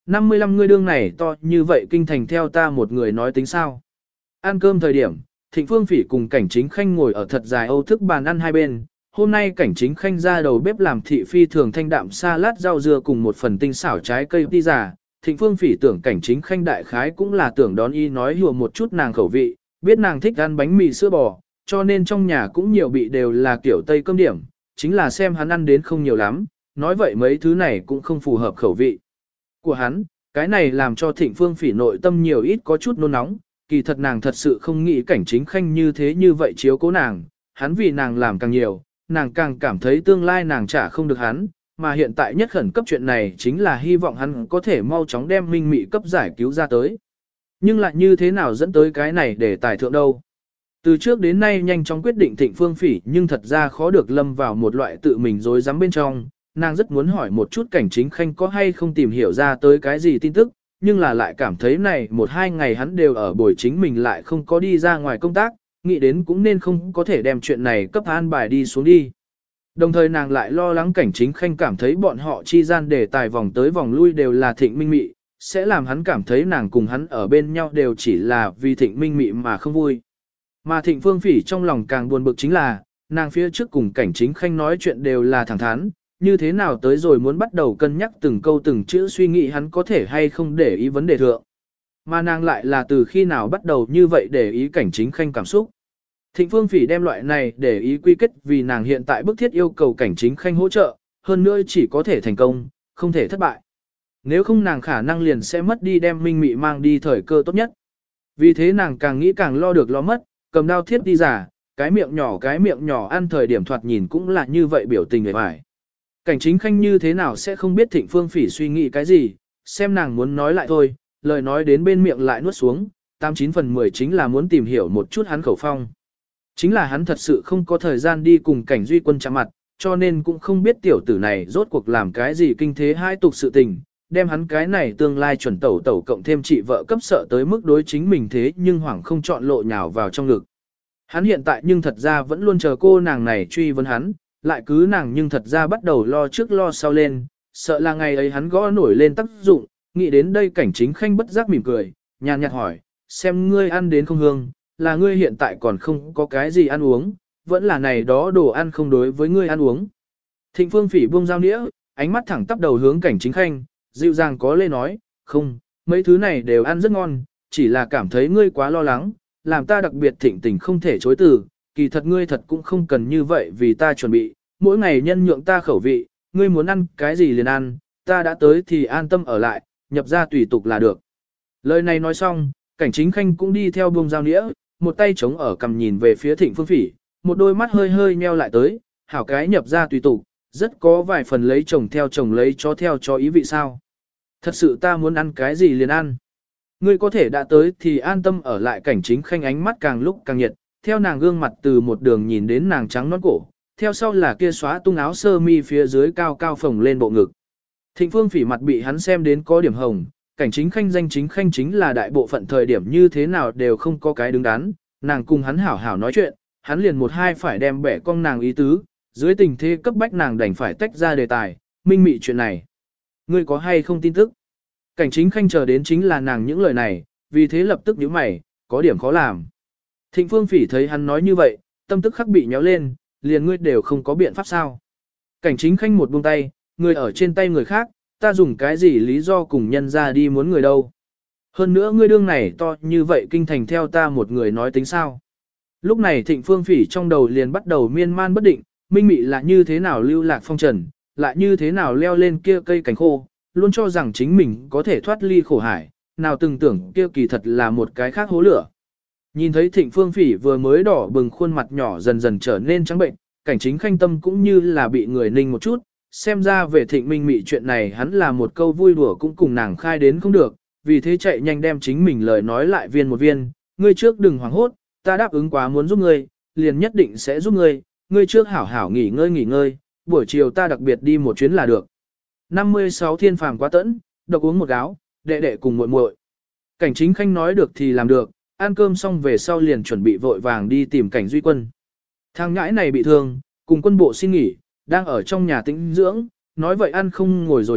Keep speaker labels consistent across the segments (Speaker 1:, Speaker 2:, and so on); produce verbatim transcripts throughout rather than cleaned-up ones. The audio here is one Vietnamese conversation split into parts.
Speaker 1: năm mươi lăm ngươi đương này to như vậy kinh thành theo ta một người nói tính sao. Ăn cơm thời điểm, Thịnh Phương Phỉ cùng Cảnh Chính Khanh ngồi ở thật dài âu thức bàn ăn hai bên. Hôm nay Cảnh Chính Khanh ra đầu bếp làm thị phi thường thanh đạm salad rau dưa cùng một phần tinh xảo trái cây pizza. Thịnh Phương Phỉ tưởng Cảnh Chính Khanh đại khái cũng là tưởng đón y nói hùa một chút nàng khẩu vị, biết nàng thích ăn bánh mì sữa bò, cho nên trong nhà cũng nhiều bị đều là kiểu Tây cơm điểm, chính là xem hắn ăn đến không nhiều lắm, nói vậy mấy thứ này cũng không phù hợp khẩu vị của hắn, cái này làm cho Thịnh Phương Phỉ nội tâm nhiều ít có chút nôn nóng, kỳ thật nàng thật sự không nghĩ Cảnh Chính Khanh như thế như vậy chiếu cố nàng, hắn vì nàng làm càng nhiều, nàng càng cảm thấy tương lai nàng trả không được hắn, mà hiện tại nhất khẩn cấp chuyện này chính là hy vọng hắn có thể mau chóng đem Minh Mị cấp giải cứu ra tới. Nhưng lại như thế nào dẫn tới cái này để tài thượng đâu? Từ trước đến nay nhanh chóng quyết định Thịnh Phương Phỉ nhưng thật ra khó được lâm vào một loại tự mình dối dám bên trong, nàng rất muốn hỏi một chút Cảnh Chính Khanh có hay không tìm hiểu ra tới cái gì tin tức, nhưng là lại cảm thấy này một hai ngày hắn đều ở buổi chính mình lại không có đi ra ngoài công tác, nghĩ đến cũng nên không có thể đem chuyện này cấp an bài đi xuống đi. Đồng thời nàng lại lo lắng Cảnh Chính Khanh cảm thấy bọn họ chi gian đề tài vòng tới vòng lui đều là Thịnh Minh Mị, sẽ làm hắn cảm thấy nàng cùng hắn ở bên nhau đều chỉ là vì Thịnh Minh Mị mà không vui. Mà Thịnh Phương Phỉ trong lòng càng buồn bực chính là, nàng phía trước cùng Cảnh Chính Khanh nói chuyện đều là thẳng thắn, như thế nào tới rồi muốn bắt đầu cân nhắc từng câu từng chữ suy nghĩ hắn có thể hay không để ý vấn đề thượng. Mà nàng lại là từ khi nào bắt đầu như vậy để ý Cảnh Chính Khanh cảm xúc. Thịnh Phương Phỉ đem loại này để ý quy kết vì nàng hiện tại bức thiết yêu cầu Cảnh Chính Khanh hỗ trợ, hơn nữa chỉ có thể thành công, không thể thất bại. Nếu không nàng khả năng liền sẽ mất đi đem Minh Mị mang đi thời cơ tốt nhất. Vì thế nàng càng nghĩ càng lo được lo mất, cầm đao thiết đi giả, cái miệng nhỏ cái miệng nhỏ ăn thời điểm thoạt nhìn cũng là như vậy biểu tình người phải. Cảnh Chính Khanh như thế nào sẽ không biết Thịnh Phương Phỉ suy nghĩ cái gì, xem nàng muốn nói lại thôi, lời nói đến bên miệng lại nuốt xuống, tám chín phần mười chính là muốn tìm hiểu một chút hắn khẩu phong. Chính là hắn thật sự không có thời gian đi cùng Cảnh Duy Quân chạm mặt, cho nên cũng không biết tiểu tử này rốt cuộc làm cái gì kinh thế hai tục sự tình, đem hắn cái này tương lai chuẩn tẩu tẩu cộng thêm chị vợ cấp sợ tới mức đối chính mình thế nhưng hoảng không chọn lộ nhào vào trong ngực. Hắn hiện tại nhưng thật ra vẫn luôn chờ cô nàng này truy vấn hắn, lại cứ nàng nhưng thật ra bắt đầu lo trước lo sau lên, sợ là ngày ấy hắn gõ nổi lên tác dụng, nghĩ đến đây Cảnh Chính Khanh bất giác mỉm cười, nhàn nhạt hỏi, xem ngươi ăn đến không hương, là ngươi hiện tại còn không có cái gì ăn uống, vẫn là này đó đồ ăn không đối với ngươi ăn uống. Thịnh Phương Phỉ buông dao nĩa, ánh mắt thẳng tắp đầu hướng Cảnh Chính Khanh, dịu dàng có lê nói, không, mấy thứ này đều ăn rất ngon, chỉ là cảm thấy ngươi quá lo lắng, làm ta đặc biệt thịnh tình không thể chối từ, kỳ thật ngươi thật cũng không cần như vậy vì ta chuẩn bị, mỗi ngày nhân nhượng ta khẩu vị, ngươi muốn ăn cái gì liền ăn, ta đã tới thì an tâm ở lại, nhập ra tùy tục là được. Lời này nói xong, Cảnh Chính Khanh cũng đi theo buông dao nĩa, một tay chống ở cằm nhìn về phía Thịnh Phương Phỉ, một đôi mắt hơi hơi nheo lại tới, hảo cái nhập ra tùy tục, rất có vài phần lấy chồng theo chồng lấy chó theo chó ý vị sao. Thật sự ta muốn ăn cái gì liền ăn. Ngươi có thể đã tới thì an tâm ở lại. Cảnh Chính Khanh ánh mắt càng lúc càng nhiệt, theo nàng gương mặt từ một đường nhìn đến nàng trắng nõn cổ, theo sau là kia xóa tung áo sơ mi phía dưới cao cao phồng lên bộ ngực. Thịnh Phương Phỉ mặt bị hắn xem đến có điểm hồng, Cảnh Chính Khanh danh chính khanh chính là đại bộ phận thời điểm như thế nào đều không có cái đứng đắn, nàng cùng hắn hảo hảo nói chuyện, hắn liền một hai phải đem bẻ cong nàng ý tứ, dưới tình thế cấp bách nàng đành phải tách ra đề tài, Minh Mị chuyện này. Ngươi có hay không tin tức? Cảnh Chính Khanh chờ đến chính là nàng những lời này, vì thế lập tức nhíu mày, có điểm khó làm. Thịnh Phương Phỉ thấy hắn nói như vậy, tâm tức khắc bị nhéo lên, liền ngươi đều không có biện pháp sao. Cảnh Chính Khanh một buông tay, người ở trên tay người khác, ta dùng cái gì lý do cùng nhân ra đi muốn người đâu. Hơn nữa ngươi đương này to như vậy kinh thành theo ta một người nói tính sao. Lúc này Thịnh Phương Phỉ trong đầu liền bắt đầu miên man bất định, Minh Mị là như thế nào lưu lạc phong trần, lại như thế nào leo lên kia cây cành khô, luôn cho rằng chính mình có thể thoát ly khổ hải, nào từng tưởng kia kỳ thật là một cái khác hố lửa. Nhìn thấy Thịnh Phương Phỉ vừa mới đỏ bừng khuôn mặt nhỏ dần dần trở nên trắng bệnh, Cảnh Chính Khanh tâm cũng như là bị người ninh một chút, xem ra về Thịnh Minh Mị chuyện này hắn là một câu vui đùa cũng cùng nàng khai đến không được, vì thế chạy nhanh đem chính mình lời nói lại viên một viên, ngươi trước đừng hoảng hốt, ta đáp ứng quá muốn giúp ngươi, liền nhất định sẽ giúp ngươi, ngươi trước hảo hảo nghỉ ngơi nghỉ ngơi, buổi chiều ta đặc biệt đi một chuyến là được. năm mươi sáu thiên phàm quá tẫn, độc uống một gáo, đệ đệ cùng muội muội. Cảnh Chính Khanh nói được thì làm được, ăn cơm xong về sau liền chuẩn bị vội vàng đi tìm Cảnh Duy Quân. Thằng ngãi này bị thương, cùng quân bộ xin nghỉ, đang ở trong nhà tĩnh dưỡng, nói vậy ăn không ngồi rồi thực,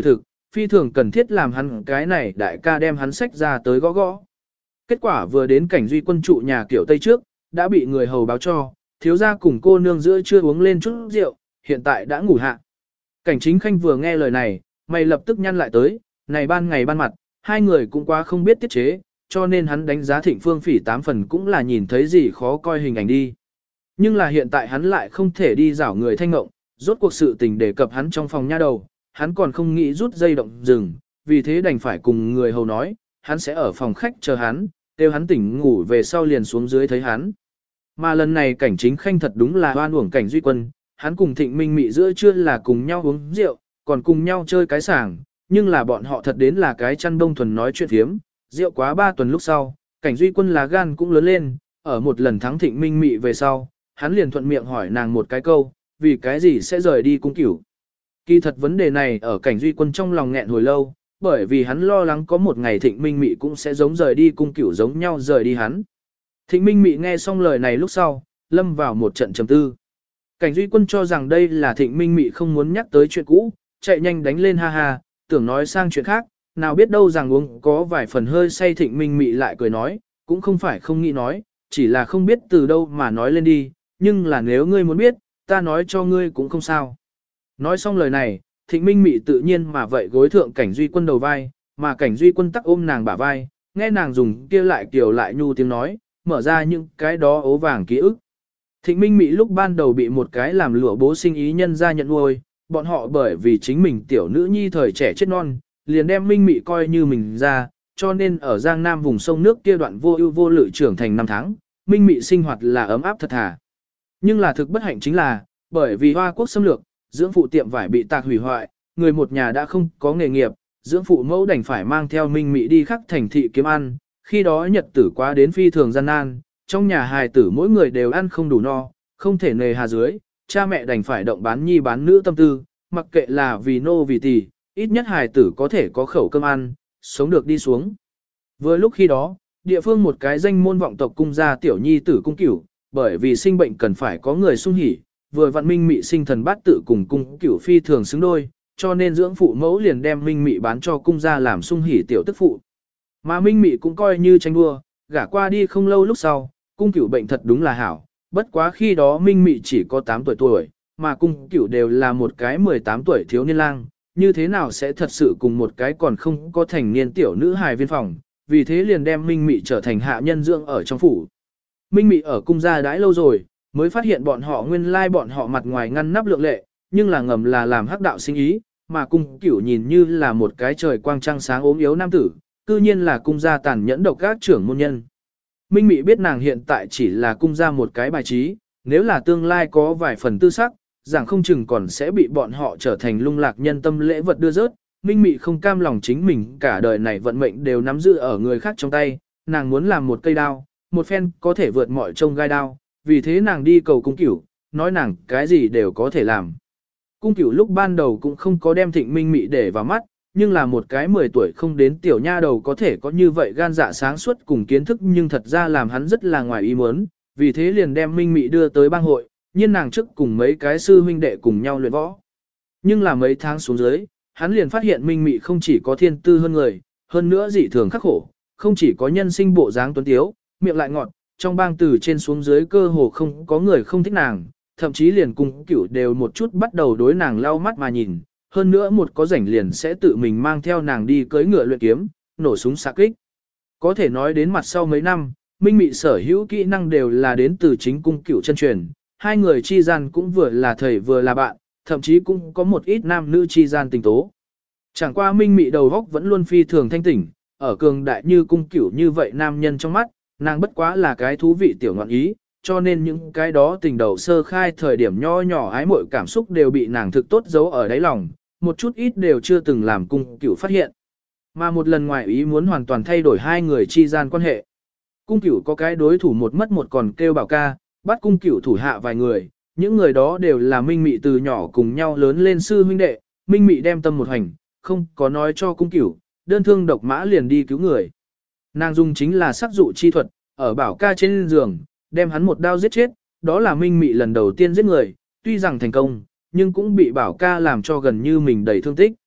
Speaker 1: phi thường cần thiết làm hắn cái này đại ca đem hắn sách ra tới gõ gõ. Kết quả vừa đến cảnh Duy Quân trụ nhà kiểu Tây trước, đã bị người hầu báo cho, thiếu gia cùng cô nương giữa chưa uống lên chút rượu, hiện tại đã ngủ hạ. Cảnh Chính Khanh vừa nghe lời này, mày lập tức nhăn lại tới, này ban ngày ban mặt, hai người cũng quá không biết tiết chế, cho nên hắn đánh giá Thịnh Phương Phỉ tám phần cũng là nhìn thấy gì khó coi hình ảnh đi. Nhưng là hiện tại hắn lại không thể đi rảo người thanh ngộng, rốt cuộc sự tình đề cập hắn trong phòng nha đầu, hắn còn không nghĩ rút dây động rừng, vì thế đành phải cùng người hầu nói, hắn sẽ ở phòng khách chờ hắn, kêu hắn tỉnh ngủ về sau liền xuống dưới thấy hắn. Mà lần này Cảnh Chính Khanh thật đúng là oan uổng Cảnh Duy Quân, hắn cùng Thịnh Minh Mị giữa trưa là cùng nhau uống rượu, còn cùng nhau chơi cái sảng, nhưng là bọn họ thật đến là cái chăn đông thuần nói chuyện phiếm, rượu quá ba tuần lúc sau, Cảnh Duy Quân là gan cũng lớn lên, ở một lần thắng Thịnh Minh Mị về sau, hắn liền thuận miệng hỏi nàng một cái câu, vì cái gì sẽ rời đi cung cửu. Kỳ thật vấn đề này ở Cảnh Duy Quân trong lòng nghẹn hồi lâu, bởi vì hắn lo lắng có một ngày Thịnh Minh Mị cũng sẽ giống rời đi cung cửu giống nhau rời đi hắn. Thịnh Minh Mị nghe xong lời này lúc sau, lâm vào một trận trầm tư. Cảnh Duy Quân cho rằng đây là Thịnh Minh Mị không muốn nhắc tới chuyện cũ, chạy nhanh đánh lên ha ha, tưởng nói sang chuyện khác, nào biết đâu rằng uống có vài phần hơi say Thịnh Minh Mị lại cười nói, cũng không phải không nghĩ nói, chỉ là không biết từ đâu mà nói lên đi, nhưng là nếu ngươi muốn biết, ta nói cho ngươi cũng không sao. Nói xong lời này, Thịnh Minh Mị tự nhiên mà vậy gối thượng Cảnh Duy Quân đầu vai, mà Cảnh Duy Quân tắc ôm nàng bả vai, nghe nàng dùng kia lại kiểu lại nhu tiếng nói, mở ra những cái đó ố vàng ký ức. Thịnh Minh Mị lúc ban đầu bị một cái làm lụa bố sinh ý nhân ra nhận nuôi, bọn họ bởi vì chính mình tiểu nữ nhi thời trẻ chết non, liền đem Minh Mị coi như mình ra, cho nên ở Giang Nam vùng sông nước kia đoạn vô ưu vô lự trưởng thành năm tháng, Minh Mị sinh hoạt là ấm áp thật thà. Nhưng là thực bất hạnh chính là, bởi vì Hoa Quốc xâm lược, dưỡng phụ tiệm vải bị tạc hủy hoại, người một nhà đã không có nghề nghiệp, dưỡng phụ mẫu đành phải mang theo Minh Mị đi khắc thành thị kiếm ăn, khi đó nhật tử quá đến phi thường gian nan, trong nhà hài tử mỗi người đều ăn không đủ no, không thể nề hà dưới, cha mẹ đành phải động bán nhi bán nữ tâm tư, mặc kệ là vì nô vì tỳ, ít nhất hài tử có thể có khẩu cơm ăn, sống được đi xuống. Vừa lúc khi đó, địa phương một cái danh môn vọng tộc cung gia tiểu nhi tử cung cửu, bởi vì sinh bệnh cần phải có người sung hỉ, vừa vặn Minh Mị sinh thần bát tự cùng cung cửu phi thường xứng đôi, cho nên dưỡng phụ mẫu liền đem Minh Mị bán cho cung gia làm sung hỉ tiểu tức phụ. Mà Minh Mị cũng coi như tranh đua, gả qua đi không lâu lúc sau, cung cửu bệnh thật đúng là hảo, bất quá khi đó Minh Mị chỉ có tám tuổi tuổi, mà cung cửu đều là một cái mười tám tuổi thiếu niên lang, như thế nào sẽ thật sự cùng một cái còn không có thành niên tiểu nữ hài viên phòng, vì thế liền đem Minh Mị trở thành hạ nhân dưỡng ở trong phủ. Minh Mị ở cung gia đãi lâu rồi, mới phát hiện bọn họ nguyên lai bọn họ mặt ngoài ngăn nắp lượng lệ, nhưng là ngầm là làm hắc đạo sinh ý, mà cung cửu nhìn như là một cái trời quang trăng sáng ốm yếu nam tử, cư nhiên là cung gia tàn nhẫn độc các trưởng môn nhân. Minh Mị biết nàng hiện tại chỉ là cung gia một cái bài trí, nếu là tương lai có vài phần tư sắc, rằng không chừng còn sẽ bị bọn họ trở thành lung lạc nhân tâm lễ vật đưa rớt. Minh Mị không cam lòng chính mình cả đời này vận mệnh đều nắm giữ ở người khác trong tay, nàng muốn làm một cây đao, một phen có thể vượt mọi trông gai đao, vì thế nàng đi cầu cung cửu, nói nàng cái gì đều có thể làm. Cung cửu lúc ban đầu cũng không có đem Thịnh Minh Mị để vào mắt, nhưng là một cái mười tuổi không đến tiểu nha đầu có thể có như vậy gan dạ sáng suốt cùng kiến thức, nhưng thật ra làm hắn rất là ngoài ý muốn, vì thế liền đem Minh Mị đưa tới bang hội, nhưng nàng trước cùng mấy cái sư huynh đệ cùng nhau luyện võ. Nhưng là mấy tháng xuống dưới, hắn liền phát hiện Minh Mị không chỉ có thiên tư hơn người, hơn nữa dị thường khắc khổ, không chỉ có nhân sinh bộ dáng tuấn tiếu, miệng lại ngọt, trong bang từ trên xuống dưới cơ hồ không có người không thích nàng, thậm chí liền cung cửu đều một chút bắt đầu đối nàng lau mắt mà nhìn, hơn nữa một có rảnh liền sẽ tự mình mang theo nàng đi cưỡi ngựa luyện kiếm, nổ súng xạ kích. Có thể nói đến mặt sau mấy năm, Minh Mị sở hữu kỹ năng đều là đến từ chính cung cửu chân truyền, hai người chi gian cũng vừa là thầy vừa là bạn, thậm chí cũng có một ít nam nữ chi gian tình tố. Chẳng qua Minh Mị đầu góc vẫn luôn phi thường thanh tỉnh, ở cường đại như cung cửu như vậy nam nhân trong mắt, nàng bất quá là cái thú vị tiểu ngọn ý, cho nên những cái đó tình đầu sơ khai thời điểm nho nhỏ ái mội cảm xúc đều bị nàng thực tốt giấu ở đáy lòng, một chút ít đều chưa từng làm cung cửu phát hiện. Mà một lần ngoài ý muốn hoàn toàn thay đổi hai người chi gian quan hệ. Cung cửu có cái đối thủ một mất một còn kêu bảo ca, bắt cung cửu thủ hạ vài người, những người đó đều là Minh Mị từ nhỏ cùng nhau lớn lên sư huynh đệ, Minh Mị đem tâm một hành, không có nói cho cung cửu, đơn thương độc mã liền đi cứu người. Nàng dùng chính là sắc dụ chi thuật, ở bảo ca trên giường, đem hắn một đao giết chết, đó là Minh Mị lần đầu tiên giết người, tuy rằng thành công, nhưng cũng bị bảo ca làm cho gần như mình đầy thương tích.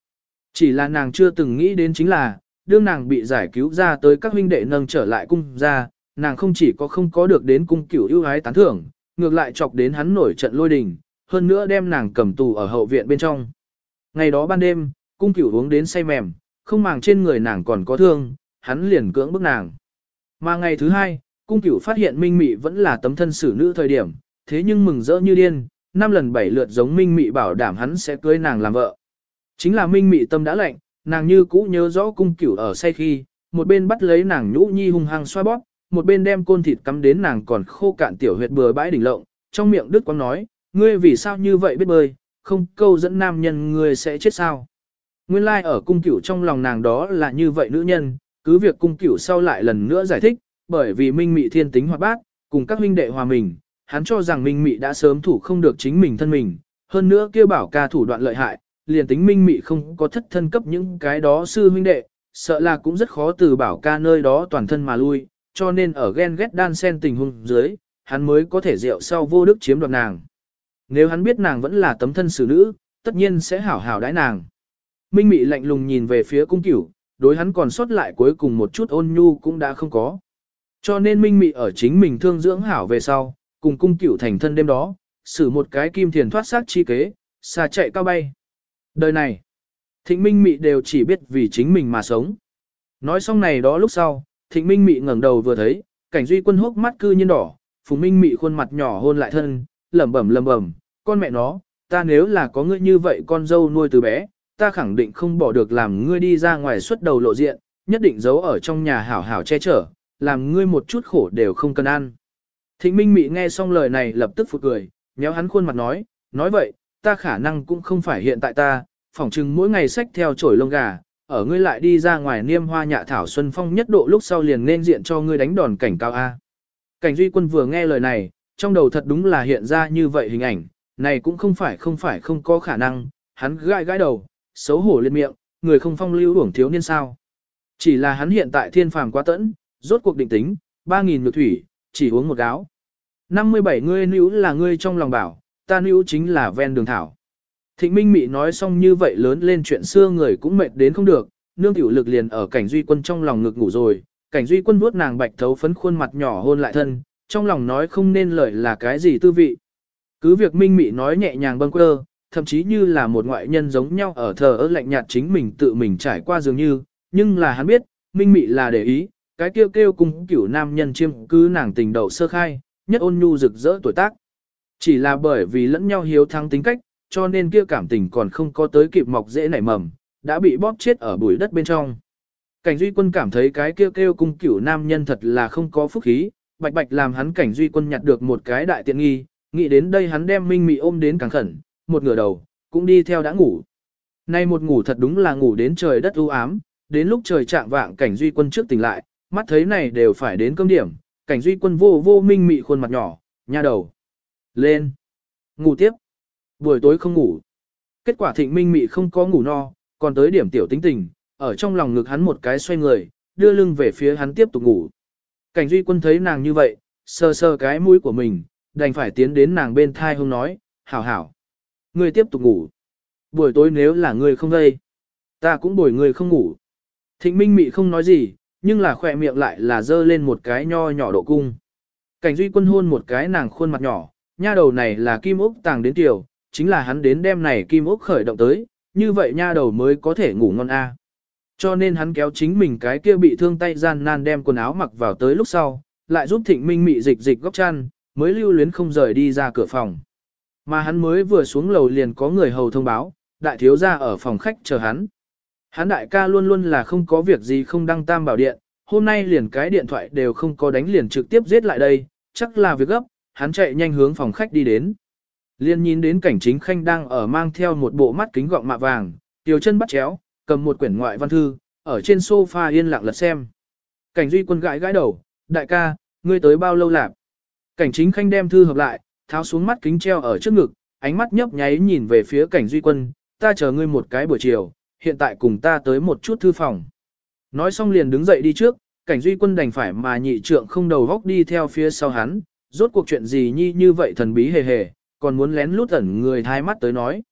Speaker 1: Chỉ là nàng chưa từng nghĩ đến chính là, đương nàng bị giải cứu ra tới các huynh đệ nâng trở lại cung ra, nàng không chỉ có không có được đến cung cửu ưu ái tán thưởng, ngược lại chọc đến hắn nổi trận lôi đình, hơn nữa đem nàng cầm tù ở hậu viện bên trong. Ngày đó ban đêm, cung cửu uống đến say mềm, không màng trên người nàng còn có thương, hắn liền cưỡng bức nàng. Mà ngày thứ hai, cung cửu phát hiện Minh Mị vẫn là tấm thân xử nữ thời điểm, thế nhưng mừng rỡ như điên, năm lần bảy lượt giống Minh Mị bảo đảm hắn sẽ cưới nàng làm vợ. Chính là Minh Mị tâm đã lạnh, nàng như cũ nhớ rõ cung cửu ở say khi, một bên bắt lấy nàng nhũ nhi hung hăng xoa bóp, một bên đem côn thịt cắm đến nàng còn khô cạn tiểu huyệt bừa bãi đỉnh lộng, trong miệng đứt quãng nói, ngươi vì sao như vậy biết bơi, không câu dẫn nam nhân ngươi sẽ chết sao. Nguyên lai like ở cung cửu trong lòng nàng đó là như vậy nữ nhân, cứ việc cung cửu sau lại lần nữa giải thích, bởi vì Minh Mị thiên tính hoạt bát, cùng các huynh đệ hòa mình, hắn cho rằng Minh Mị đã sớm thủ không được chính mình thân mình, hơn nữa kêu bảo ca thủ đoạn lợi hại, liền tính Minh Mị không có thất thân cấp những cái đó sư huynh đệ, sợ là cũng rất khó từ bảo ca nơi đó toàn thân mà lui, cho nên ở ghen ghét đan sen tình huống dưới, hắn mới có thể rượu sau vô đức chiếm đoạt nàng. Nếu hắn biết nàng vẫn là tấm thân xử nữ, tất nhiên sẽ hảo hảo đãi nàng. Minh Mị lạnh lùng nhìn về phía cung cửu, đối hắn còn sót lại cuối cùng một chút ôn nhu cũng đã không có. Cho nên Minh Mị ở chính mình thương dưỡng hảo về sau, cùng cung cửu thành thân đêm đó, xử một cái kim thiền thoát xác chi kế, xa chạy cao bay. Đời này, Thịnh Minh Mị đều chỉ biết vì chính mình mà sống. Nói xong này đó lúc sau, Thịnh Minh Mị ngẩng đầu vừa thấy, Cảnh Duy Quân hốc mắt cư nhiên đỏ, Phùng Minh Mị khuôn mặt nhỏ hôn lại thân, lẩm bẩm lẩm bẩm, con mẹ nó, ta nếu là có ngươi như vậy con dâu nuôi từ bé, ta khẳng định không bỏ được làm ngươi đi ra ngoài xuất đầu lộ diện, nhất định giấu ở trong nhà hảo hảo che chở, làm ngươi một chút khổ đều không cần ăn. Thịnh Minh Mị nghe xong lời này lập tức phụt cười, nhéo hắn khuôn mặt nói, nói vậy, ta khả năng cũng không phải hiện tại ta, phỏng chừng mỗi ngày xách theo chổi lông gà, ở ngươi lại đi ra ngoài niêm hoa nhạ thảo xuân phong nhất độ lúc sau liền nên diện cho ngươi đánh đòn cảnh cao A. Cảnh Duy Quân vừa nghe lời này, trong đầu thật đúng là hiện ra như vậy hình ảnh, này cũng không phải không phải không có khả năng, hắn gãi gãi đầu, xấu hổ lên miệng, người không phong lưu uổng thiếu niên sao. Chỉ là hắn hiện tại thiên phàm quá tẫn, rốt cuộc định tính, ba nghìn nhược thủy, chỉ uống một gáo. năm mươi bảy ngươi níu là ngươi trong lòng bảo, ta níu chính là ven đường thảo. Thịnh Minh Mị nói xong như vậy lớn lên chuyện xưa người cũng mệt đến không được, nương tiểu lực liền ở Cảnh Duy Quân trong lòng ngực ngủ rồi, Cảnh Duy Quân vuốt nàng bạch thấu phấn khuôn mặt nhỏ hôn lại thân, trong lòng nói không nên lời là cái gì tư vị. Cứ việc Minh Mị nói nhẹ nhàng bâng quơ, thậm chí như là một ngoại nhân giống nhau ở thờ ơ lạnh nhạt chính mình tự mình trải qua dường như, nhưng là hắn biết, Minh Mị là để ý, cái kêu kêu cùng cửu nam nhân chiêm cứ nàng tình đầu sơ khai, nhất ôn nhu rực rỡ tuổi tác. Chỉ là bởi vì lẫn nhau hiếu thắng tính cách, cho nên kia cảm tình còn không có tới kịp mọc dễ nảy mầm, đã bị bóp chết ở bụi đất bên trong. Cảnh Duy Quân cảm thấy cái kêu kêu cung cửu nam nhân thật là không có phúc khí, bạch bạch làm hắn Cảnh Duy Quân nhặt được một cái đại tiện nghi, nghĩ đến đây hắn đem Minh Mị ôm đến càng khẩn, một ngửa đầu, cũng đi theo đã ngủ. Nay một ngủ thật đúng là ngủ đến trời đất u ám, đến lúc trời trạng vạng Cảnh Duy Quân trước tỉnh lại, mắt thấy này đều phải đến cơm điểm, Cảnh Duy Quân vô vô Minh Mị khuôn mặt nhỏ, nha đầu, lên, ngủ tiếp. Buổi tối không ngủ. Kết quả Thịnh Minh Mị không có ngủ no, còn tới điểm tiểu tính tình, ở trong lòng ngực hắn một cái xoay người, đưa lưng về phía hắn tiếp tục ngủ. Cảnh Duy Quân thấy nàng như vậy, sờ sờ cái mũi của mình, đành phải tiến đến nàng bên thai hông nói, hảo hảo. Ngươi tiếp tục ngủ. Buổi tối nếu là ngươi không gây, ta cũng bồi ngươi không ngủ. Thịnh Minh Mị không nói gì, nhưng là khỏe miệng lại là dơ lên một cái nho nhỏ độ cung. Cảnh Duy Quân hôn một cái nàng khuôn mặt nhỏ, nha đầu này là kim ốc tàng đến tiểu, chính là hắn đến đêm này kim ốc khởi động tới, như vậy nha đầu mới có thể ngủ ngon a. Cho nên hắn kéo chính mình cái kia bị thương tay gian nan đem quần áo mặc vào tới lúc sau, lại giúp Thịnh Minh Mị dịch dịch góc chăn, mới lưu luyến không rời đi ra cửa phòng. Mà hắn mới vừa xuống lầu liền có người hầu thông báo, đại thiếu gia ở phòng khách chờ hắn. Hắn đại ca luôn luôn là không có việc gì không đăng tam bảo điện, hôm nay liền cái điện thoại đều không có đánh liền trực tiếp giết lại đây, chắc là việc gấp, hắn chạy nhanh hướng phòng khách đi đến. Liên nhìn đến Cảnh Chính Khanh đang ở mang theo một bộ mắt kính gọng mạ vàng, tiểu chân bắt chéo, cầm một quyển ngoại văn thư, ở trên sofa yên lặng lật xem. Cảnh Duy Quân gãi gãi đầu, đại ca, ngươi tới bao lâu lạp? Cảnh Chính Khanh đem thư hợp lại, tháo xuống mắt kính treo ở trước ngực, ánh mắt nhấp nháy nhìn về phía Cảnh Duy Quân, ta chờ ngươi một cái buổi chiều, hiện tại cùng ta tới một chút thư phòng. Nói xong liền đứng dậy đi trước, Cảnh Duy Quân đành phải mà nhị trượng không đầu góc đi theo phía sau hắn, rốt cuộc chuyện gì nhi như vậy thần bí hề hề, còn muốn lén lút ẩn người thai mắt tới nói.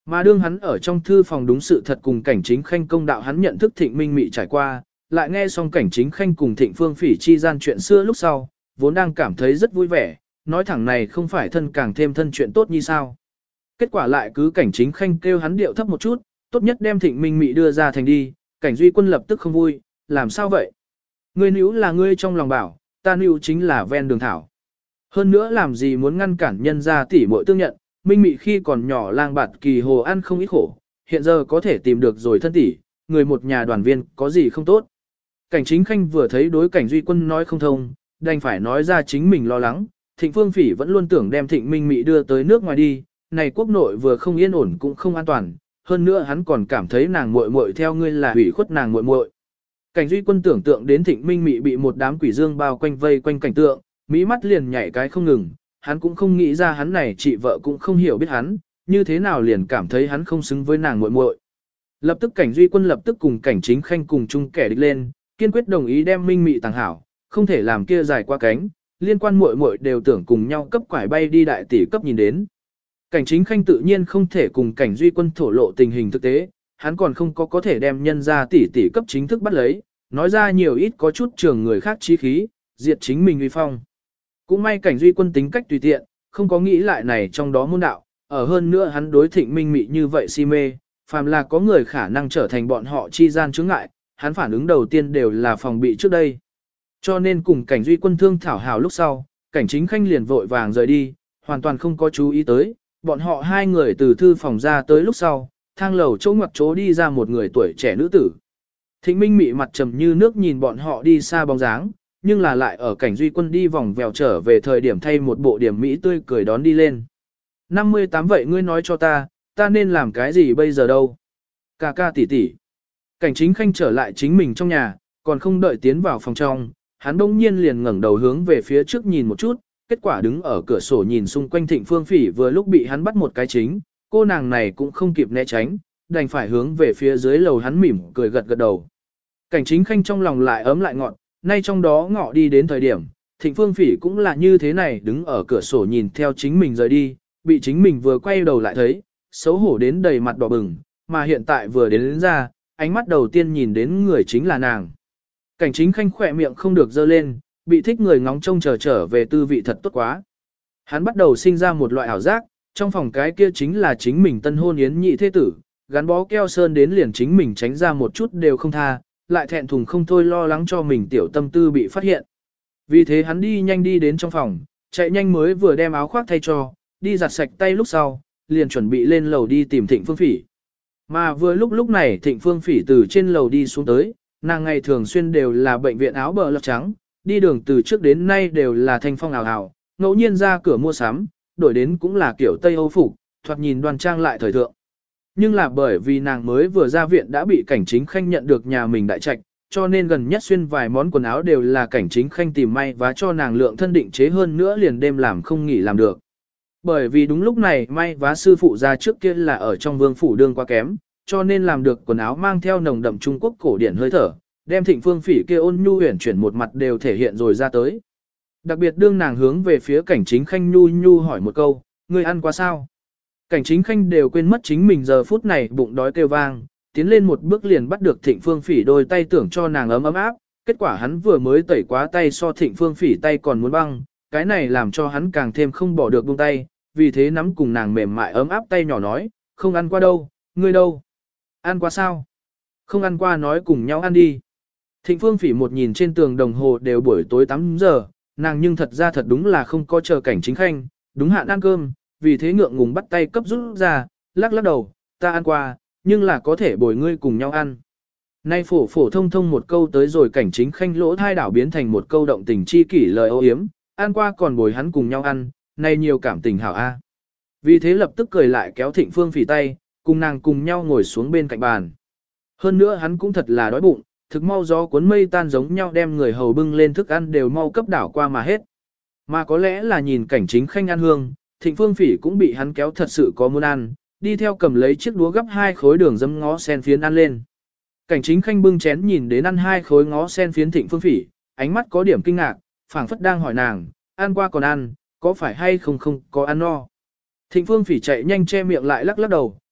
Speaker 1: Mà đương hắn ở trong thư phòng đúng sự thật cùng cảnh chính khanh công đạo hắn nhận thức Thịnh Minh Mị trải qua, lại nghe xong cảnh chính khanh cùng Thịnh Phương Phỉ chi gian chuyện xưa lúc sau, vốn đang cảm thấy rất vui vẻ, nói thẳng này không phải thân càng thêm thân chuyện tốt như sao. Kết quả lại cứ cảnh chính khanh kêu hắn điệu thấp một chút, tốt nhất đem Thịnh Minh Mị đưa ra thành đi, cảnh duy quân lập tức không vui, làm sao vậy? Ngươi níu là ngươi trong lòng bảo, ta níu chính là ven đường thảo. Hơn nữa làm gì muốn ngăn cản nhân gia tỷ muội tương nhận, Minh Mị khi còn nhỏ lang bạt kỳ hồ ăn không ít khổ, hiện giờ có thể tìm được rồi thân tỷ, người một nhà đoàn viên có gì không tốt. Cảnh chính khanh vừa thấy đối cảnh duy quân nói không thông, đành phải nói ra chính mình lo lắng, Thịnh Phương Phỉ vẫn luôn tưởng đem Thịnh Minh Mị đưa tới nước ngoài đi, này quốc nội vừa không yên ổn cũng không an toàn, hơn nữa hắn còn cảm thấy nàng muội muội theo ngươi là hủy khuất nàng muội muội. Cảnh duy quân tưởng tượng đến Thịnh Minh Mị bị một đám quỷ dương bao quanh vây quanh cảnh tượng, mỹ mắt liền nhảy cái không ngừng, hắn cũng không nghĩ ra hắn này chị vợ cũng không hiểu biết hắn, như thế nào liền cảm thấy hắn không xứng với nàng muội muội. Lập tức cảnh duy quân lập tức cùng cảnh chính khanh cùng chung kẻ địch lên, kiên quyết đồng ý đem Minh Mị tàng hảo, không thể làm kia dài qua cánh, liên quan muội muội đều tưởng cùng nhau cấp quải bay đi đại tỷ cấp nhìn đến. Cảnh chính khanh tự nhiên không thể cùng cảnh duy quân thổ lộ tình hình thực tế, hắn còn không có có thể đem nhân ra tỷ tỷ cấp chính thức bắt lấy, nói ra nhiều ít có chút trường người khác chí khí, diệt chính mình uy phong. Cũng may cảnh duy quân tính cách tùy tiện, không có nghĩ lại này trong đó môn đạo, ở hơn nữa hắn đối Thịnh Minh Mị như vậy si mê, phàm là có người khả năng trở thành bọn họ chi gian chướng ngại, hắn phản ứng đầu tiên đều là phòng bị trước đây. Cho nên cùng cảnh duy quân thương thảo hào lúc sau, cảnh chính khanh liền vội vàng rời đi, hoàn toàn không có chú ý tới, bọn họ hai người từ thư phòng ra tới lúc sau, thang lầu chỗ ngoặc chỗ đi ra một người tuổi trẻ nữ tử. Thịnh Minh Mị mặt trầm như nước nhìn bọn họ đi xa bóng dáng, nhưng là lại ở cảnh duy quân đi vòng vèo trở về thời điểm thay một bộ điểm Mỹ tươi cười đón đi lên. năm mươi tám vậy ngươi nói cho ta, ta nên làm cái gì bây giờ đâu? Ca ca tỷ tỷ. Cảnh chính khanh trở lại chính mình trong nhà, còn không đợi tiến vào phòng trong, hắn đông nhiên liền ngẩng đầu hướng về phía trước nhìn một chút, kết quả đứng ở cửa sổ nhìn xung quanh Thịnh Phương Phỉ vừa lúc bị hắn bắt một cái chính, cô nàng này cũng không kịp né tránh, đành phải hướng về phía dưới lầu hắn mỉm cười gật gật đầu. Cảnh chính khanh trong lòng lại ấm lại ngọn, nay trong đó ngọ đi đến thời điểm, Thịnh Phương Phỉ cũng là như thế này đứng ở cửa sổ nhìn theo chính mình rời đi, bị chính mình vừa quay đầu lại thấy, xấu hổ đến đầy mặt đỏ bừng, mà hiện tại vừa đến, đến ra, ánh mắt đầu tiên nhìn đến người chính là nàng. Cảnh chính khanh khỏe miệng không được dơ lên, bị thích người ngóng trông chờ trở về tư vị thật tốt quá. Hắn bắt đầu sinh ra một loại ảo giác, trong phòng cái kia chính là chính mình tân hôn yến nhị thế tử, gắn bó keo sơn đến liền chính mình tránh ra một chút đều không tha, lại thẹn thùng không thôi lo lắng cho mình tiểu tâm tư bị phát hiện. Vì thế hắn đi nhanh đi đến trong phòng, chạy nhanh mới vừa đem áo khoác thay cho, đi giặt sạch tay lúc sau, liền chuẩn bị lên lầu đi tìm Thịnh Phương Phỉ. Mà vừa lúc lúc này Thịnh Phương Phỉ từ trên lầu đi xuống tới, nàng ngày thường xuyên đều là bệnh viện áo bờ lọc trắng, đi đường từ trước đến nay đều là thanh phong ảo ảo, ngẫu nhiên ra cửa mua sắm, đổi đến cũng là kiểu Tây Âu phục, thoạt nhìn đoan trang lại thời thượng. Nhưng là bởi vì nàng mới vừa ra viện đã bị cảnh chính khanh nhận được nhà mình đại trạch, cho nên gần nhất xuyên vài món quần áo đều là cảnh chính khanh tìm may và cho nàng lượng thân định chế hơn nữa liền đêm làm không nghỉ làm được. Bởi vì đúng lúc này may vá sư phụ ra trước kia là ở trong vương phủ đương quá kém, cho nên làm được quần áo mang theo nồng đậm Trung Quốc cổ điển hơi thở, đem Thịnh Phương Phỉ kia ôn nhu huyền chuyển một mặt đều thể hiện rồi ra tới. Đặc biệt đương nàng hướng về phía cảnh chính khanh nhu nhu hỏi một câu, ngươi ăn quá sao? Cảnh chính khanh đều quên mất chính mình giờ phút này bụng đói kêu vang, tiến lên một bước liền bắt được Thịnh Phương Phỉ đôi tay tưởng cho nàng ấm ấm áp, kết quả hắn vừa mới tẩy quá tay so Thịnh Phương Phỉ tay còn muốn băng, cái này làm cho hắn càng thêm không bỏ được buông tay, vì thế nắm cùng nàng mềm mại ấm áp tay nhỏ nói, không ăn qua đâu, ngươi đâu? Ăn qua sao? Không ăn qua nói cùng nhau ăn đi. Thịnh Phương Phỉ một nhìn trên tường đồng hồ đều buổi tối tám giờ, nàng nhưng thật ra thật đúng là không có chờ cảnh chính khanh, đúng hạn ăn cơm, vì thế ngượng ngùng bắt tay cấp rút ra, lắc lắc đầu, ta ăn qua, nhưng là có thể bồi ngươi cùng nhau ăn. Nay phổ phổ thông thông một câu tới rồi cảnh chính khanh lỗ thai đảo biến thành một câu động tình chi kỷ lời ô yếm, ăn qua còn bồi hắn cùng nhau ăn, nay nhiều cảm tình hảo a. Vì thế lập tức cười lại kéo Thịnh Phương Phỉ tay, cùng nàng cùng nhau ngồi xuống bên cạnh bàn. Hơn nữa hắn cũng thật là đói bụng, thực mau gió cuốn mây tan giống nhau đem người hầu bưng lên thức ăn đều mau cấp đảo qua mà hết. Mà có lẽ là nhìn cảnh chính khanh ăn hương, Thịnh Phương Phỉ cũng bị hắn kéo thật sự có muốn ăn, đi theo cầm lấy chiếc đũa gấp hai khối đường dấm ngó sen phiến ăn lên. Cảnh chính khanh bưng chén nhìn đến ăn hai khối ngó sen phiến Thịnh Phương Phỉ, ánh mắt có điểm kinh ngạc, phảng phất đang hỏi nàng, ăn qua còn ăn, có phải hay không không có ăn no. Thịnh Phương Phỉ chạy nhanh che miệng lại lắc lắc đầu,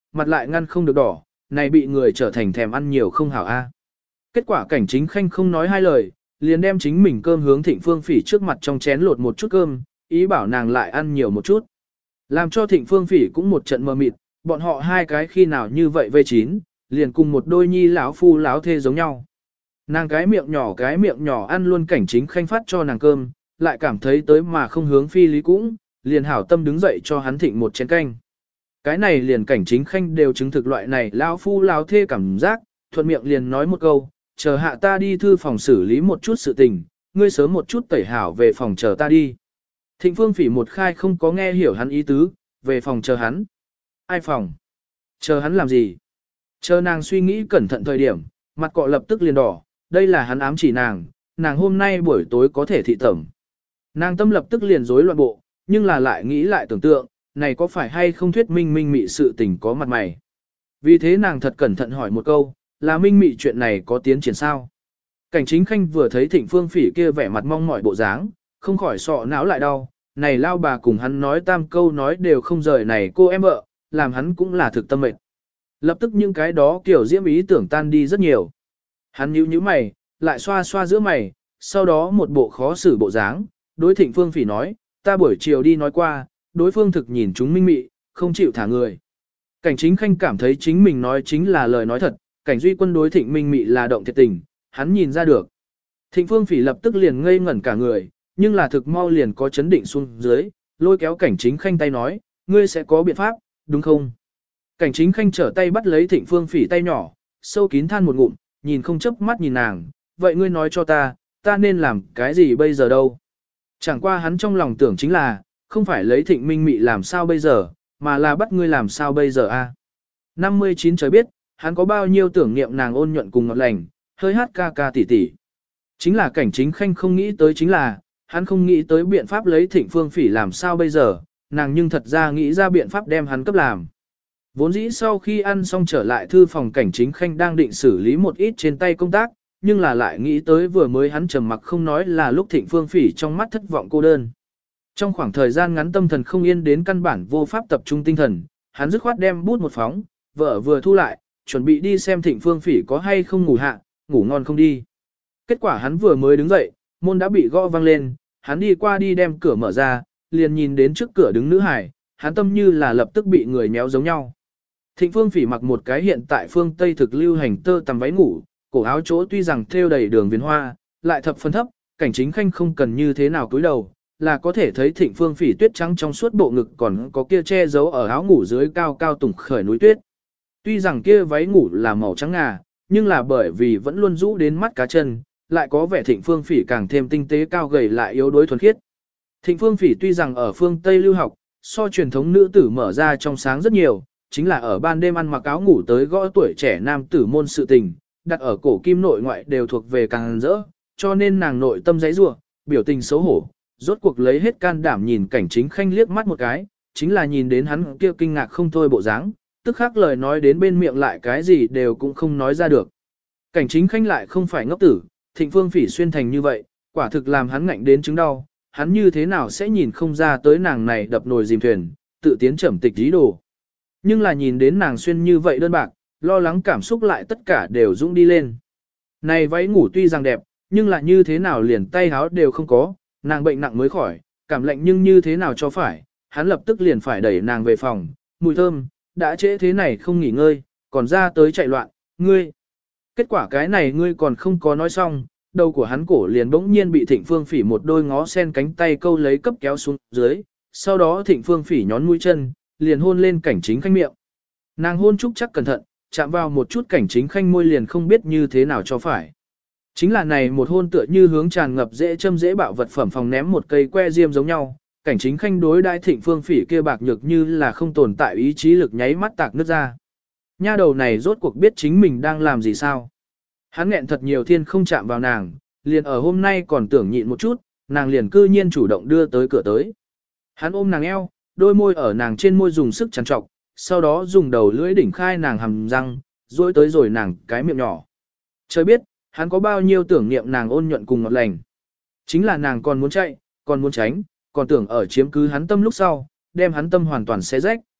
Speaker 1: mặt lại ngăn không được đỏ, này bị người trở thành thèm ăn nhiều không hảo a. Kết quả Cảnh Chính Khanh không nói hai lời, liền đem chính mình cơm hướng Thịnh Phương Phỉ trước mặt trong chén lột một chút cơm, ý bảo nàng lại ăn nhiều một chút. Làm cho Thịnh Phương Phỉ cũng một trận mờ mịt, bọn họ hai cái khi nào như vậy vây chín, liền cùng một đôi nhi lão phu lão thê giống nhau. Nàng cái miệng nhỏ cái miệng nhỏ ăn luôn Cảnh Chính Khanh phát cho nàng cơm, lại cảm thấy tới mà không hướng phi lý cũng, liền hảo tâm đứng dậy cho hắn thịnh một chén canh. Cái này liền Cảnh Chính Khanh đều chứng thực loại này lão phu lão thê cảm giác, thuận miệng liền nói một câu, chờ hạ ta đi thư phòng xử lý một chút sự tình, ngươi sớm một chút tẩy hảo về phòng chờ ta đi. Thịnh Phương Phỉ một khai không có nghe hiểu hắn ý tứ, về phòng chờ hắn. Ai phòng? Chờ hắn làm gì? Chờ nàng suy nghĩ cẩn thận thời điểm, mặt cọ lập tức liền đỏ, đây là hắn ám chỉ nàng, nàng hôm nay buổi tối có thể thị tẩm. Nàng tâm lập tức liền rối loạn bộ, nhưng là lại nghĩ lại tưởng tượng, này có phải hay không thuyết minh minh mị sự tình có mặt mày. Vì thế nàng thật cẩn thận hỏi một câu, là minh mị chuyện này có tiến triển sao? Cảnh Chính Khanh vừa thấy Thịnh Phương Phỉ kia vẻ mặt mong mỏi bộ dáng, không khỏi sọ não lại đau, này lao bà cùng hắn nói tam câu nói đều không rời này cô em vợ, làm hắn cũng là thực tâm mệt. Lập tức những cái đó kiểu diễm ý tưởng tan đi rất nhiều. Hắn nhíu nhíu mày, lại xoa xoa giữa mày, sau đó một bộ khó xử bộ dáng, đối Thịnh Phương Phỉ nói, ta buổi chiều đi nói qua, đối phương thực nhìn chúng minh mị, không chịu thả người. Cảnh Chính Khanh cảm thấy chính mình nói chính là lời nói thật, Cảnh Duy Quân đối Thịnh Minh Mị là động thiệt tình, hắn nhìn ra được. Thịnh Phương Phỉ lập tức liền ngây ngẩn cả người, nhưng là thực mau liền có chấn định xuống dưới, lôi kéo Cảnh Chính Khanh tay nói, ngươi sẽ có biện pháp, đúng không? Cảnh Chính Khanh trở tay bắt lấy Thịnh Phương Phỉ tay nhỏ, sâu kín than một ngụm, nhìn không chớp mắt nhìn nàng, vậy ngươi nói cho ta, ta nên làm cái gì bây giờ đâu? Chẳng qua hắn trong lòng tưởng chính là, không phải lấy Thịnh Minh Mị làm sao bây giờ, mà là bắt ngươi làm sao bây giờ a? năm mươi chín trời biết, hắn có bao nhiêu tưởng niệm nàng ôn nhuận cùng ngọt lành, hơi hát ca ca tỉ tỉ. Chính là Cảnh Chính Khanh không nghĩ tới chính là, hắn không nghĩ tới biện pháp lấy Thịnh Phương Phỉ làm sao bây giờ, nàng nhưng thật ra nghĩ ra biện pháp đem hắn cấp làm. Vốn dĩ sau khi ăn xong trở lại thư phòng Cảnh Chính Khanh đang định xử lý một ít trên tay công tác, nhưng là lại nghĩ tới vừa mới hắn trầm mặc không nói là lúc Thịnh Phương Phỉ trong mắt thất vọng cô đơn. Trong khoảng thời gian ngắn tâm thần không yên đến căn bản vô pháp tập trung tinh thần, hắn dứt khoát đem bút một phóng, vợ vừa thu lại, chuẩn bị đi xem Thịnh Phương Phỉ có hay không ngủ hạ, ngủ ngon không đi. Kết quả hắn vừa mới đứng dậy, môn đã bị gõ vang lên, hắn đi qua đi đem cửa mở ra, liền nhìn đến trước cửa đứng nữ hải, hắn tâm như là lập tức bị người méo giống nhau. Thịnh Phương Phỉ mặc một cái hiện tại phương Tây thực lưu hành tơ tằm váy ngủ, cổ áo chỗ tuy rằng thêu đầy đường viền hoa, lại thập phân thấp, Cảnh Chính Khanh không cần như thế nào cúi đầu, là có thể thấy Thịnh Phương Phỉ tuyết trắng trong suốt bộ ngực còn có kia che giấu ở áo ngủ dưới cao cao tùng khởi núi tuyết. Tuy rằng kia váy ngủ là màu trắng ngà, nhưng là bởi vì vẫn luôn rũ đến mắt cá chân, lại có vẻ Thịnh Phương Phỉ càng thêm tinh tế cao gầy lại yếu đuối thuần khiết. Thịnh Phương Phỉ tuy rằng ở phương Tây lưu học, so truyền thống nữ tử mở ra trong sáng rất nhiều, chính là ở ban đêm ăn mặc áo ngủ tới gõ tuổi trẻ nam tử môn sự tình, đặt ở cổ kim nội ngoại đều thuộc về càng rỡ, cho nên nàng nội tâm giấy rủa, biểu tình xấu hổ, rốt cuộc lấy hết can đảm nhìn Cảnh Chính Khanh liếc mắt một cái, chính là nhìn đến hắn kia kinh ngạc không thôi bộ dáng, tức khắc lời nói đến bên miệng lại cái gì đều cũng không nói ra được. Cảnh Chính Khanh lại không phải ngốc tử, Thịnh Phương Phỉ xuyên thành như vậy, quả thực làm hắn ngạnh đến chứng đau, hắn như thế nào sẽ nhìn không ra tới nàng này đập nồi dìm thuyền, tự tiến trầm tịch dí đồ. Nhưng là nhìn đến nàng xuyên như vậy đơn bạc, lo lắng cảm xúc lại tất cả đều dũng đi lên. Này váy ngủ tuy rằng đẹp, nhưng là như thế nào liền tay háo đều không có, nàng bệnh nặng mới khỏi, cảm lạnh nhưng như thế nào cho phải, hắn lập tức liền phải đẩy nàng về phòng, mùi thơm, đã trễ thế này không nghỉ ngơi, còn ra tới chạy loạn, ngươi. Kết quả cái này ngươi còn không có nói xong, đầu của hắn cổ liền bỗng nhiên bị Thịnh Phương Phỉ một đôi ngó sen cánh tay câu lấy cấp kéo xuống dưới, sau đó Thịnh Phương Phỉ nhón mũi chân, liền hôn lên Cảnh Chính Khanh miệng. Nàng hôn trúc chắc cẩn thận, chạm vào một chút Cảnh Chính Khanh môi liền không biết như thế nào cho phải. Chính là này một hôn tựa như hướng tràn ngập dễ châm dễ bạo vật phẩm phòng ném một cây que diêm giống nhau, Cảnh Chính Khanh đối đãi Thịnh Phương Phỉ kia bạc nhược như là không tồn tại ý chí lực nháy mắt tạc nứt ra. Nha đầu này rốt cuộc biết chính mình đang làm gì sao? Hắn nghẹn thật nhiều thiên không chạm vào nàng, liền ở hôm nay còn tưởng nhịn một chút, nàng liền cư nhiên chủ động đưa tới cửa tới. Hắn ôm nàng eo, đôi môi ở nàng trên môi dùng sức chằn trọc, sau đó dùng đầu lưỡi đỉnh khai nàng hàm răng, duỗi tới rồi nàng cái miệng nhỏ. Trời biết, hắn có bao nhiêu tưởng niệm nàng ôn nhuận cùng ngọt lành. Chính là nàng còn muốn chạy, còn muốn tránh, còn tưởng ở chiếm cứ hắn tâm lúc sau, đem hắn tâm hoàn toàn xé rách.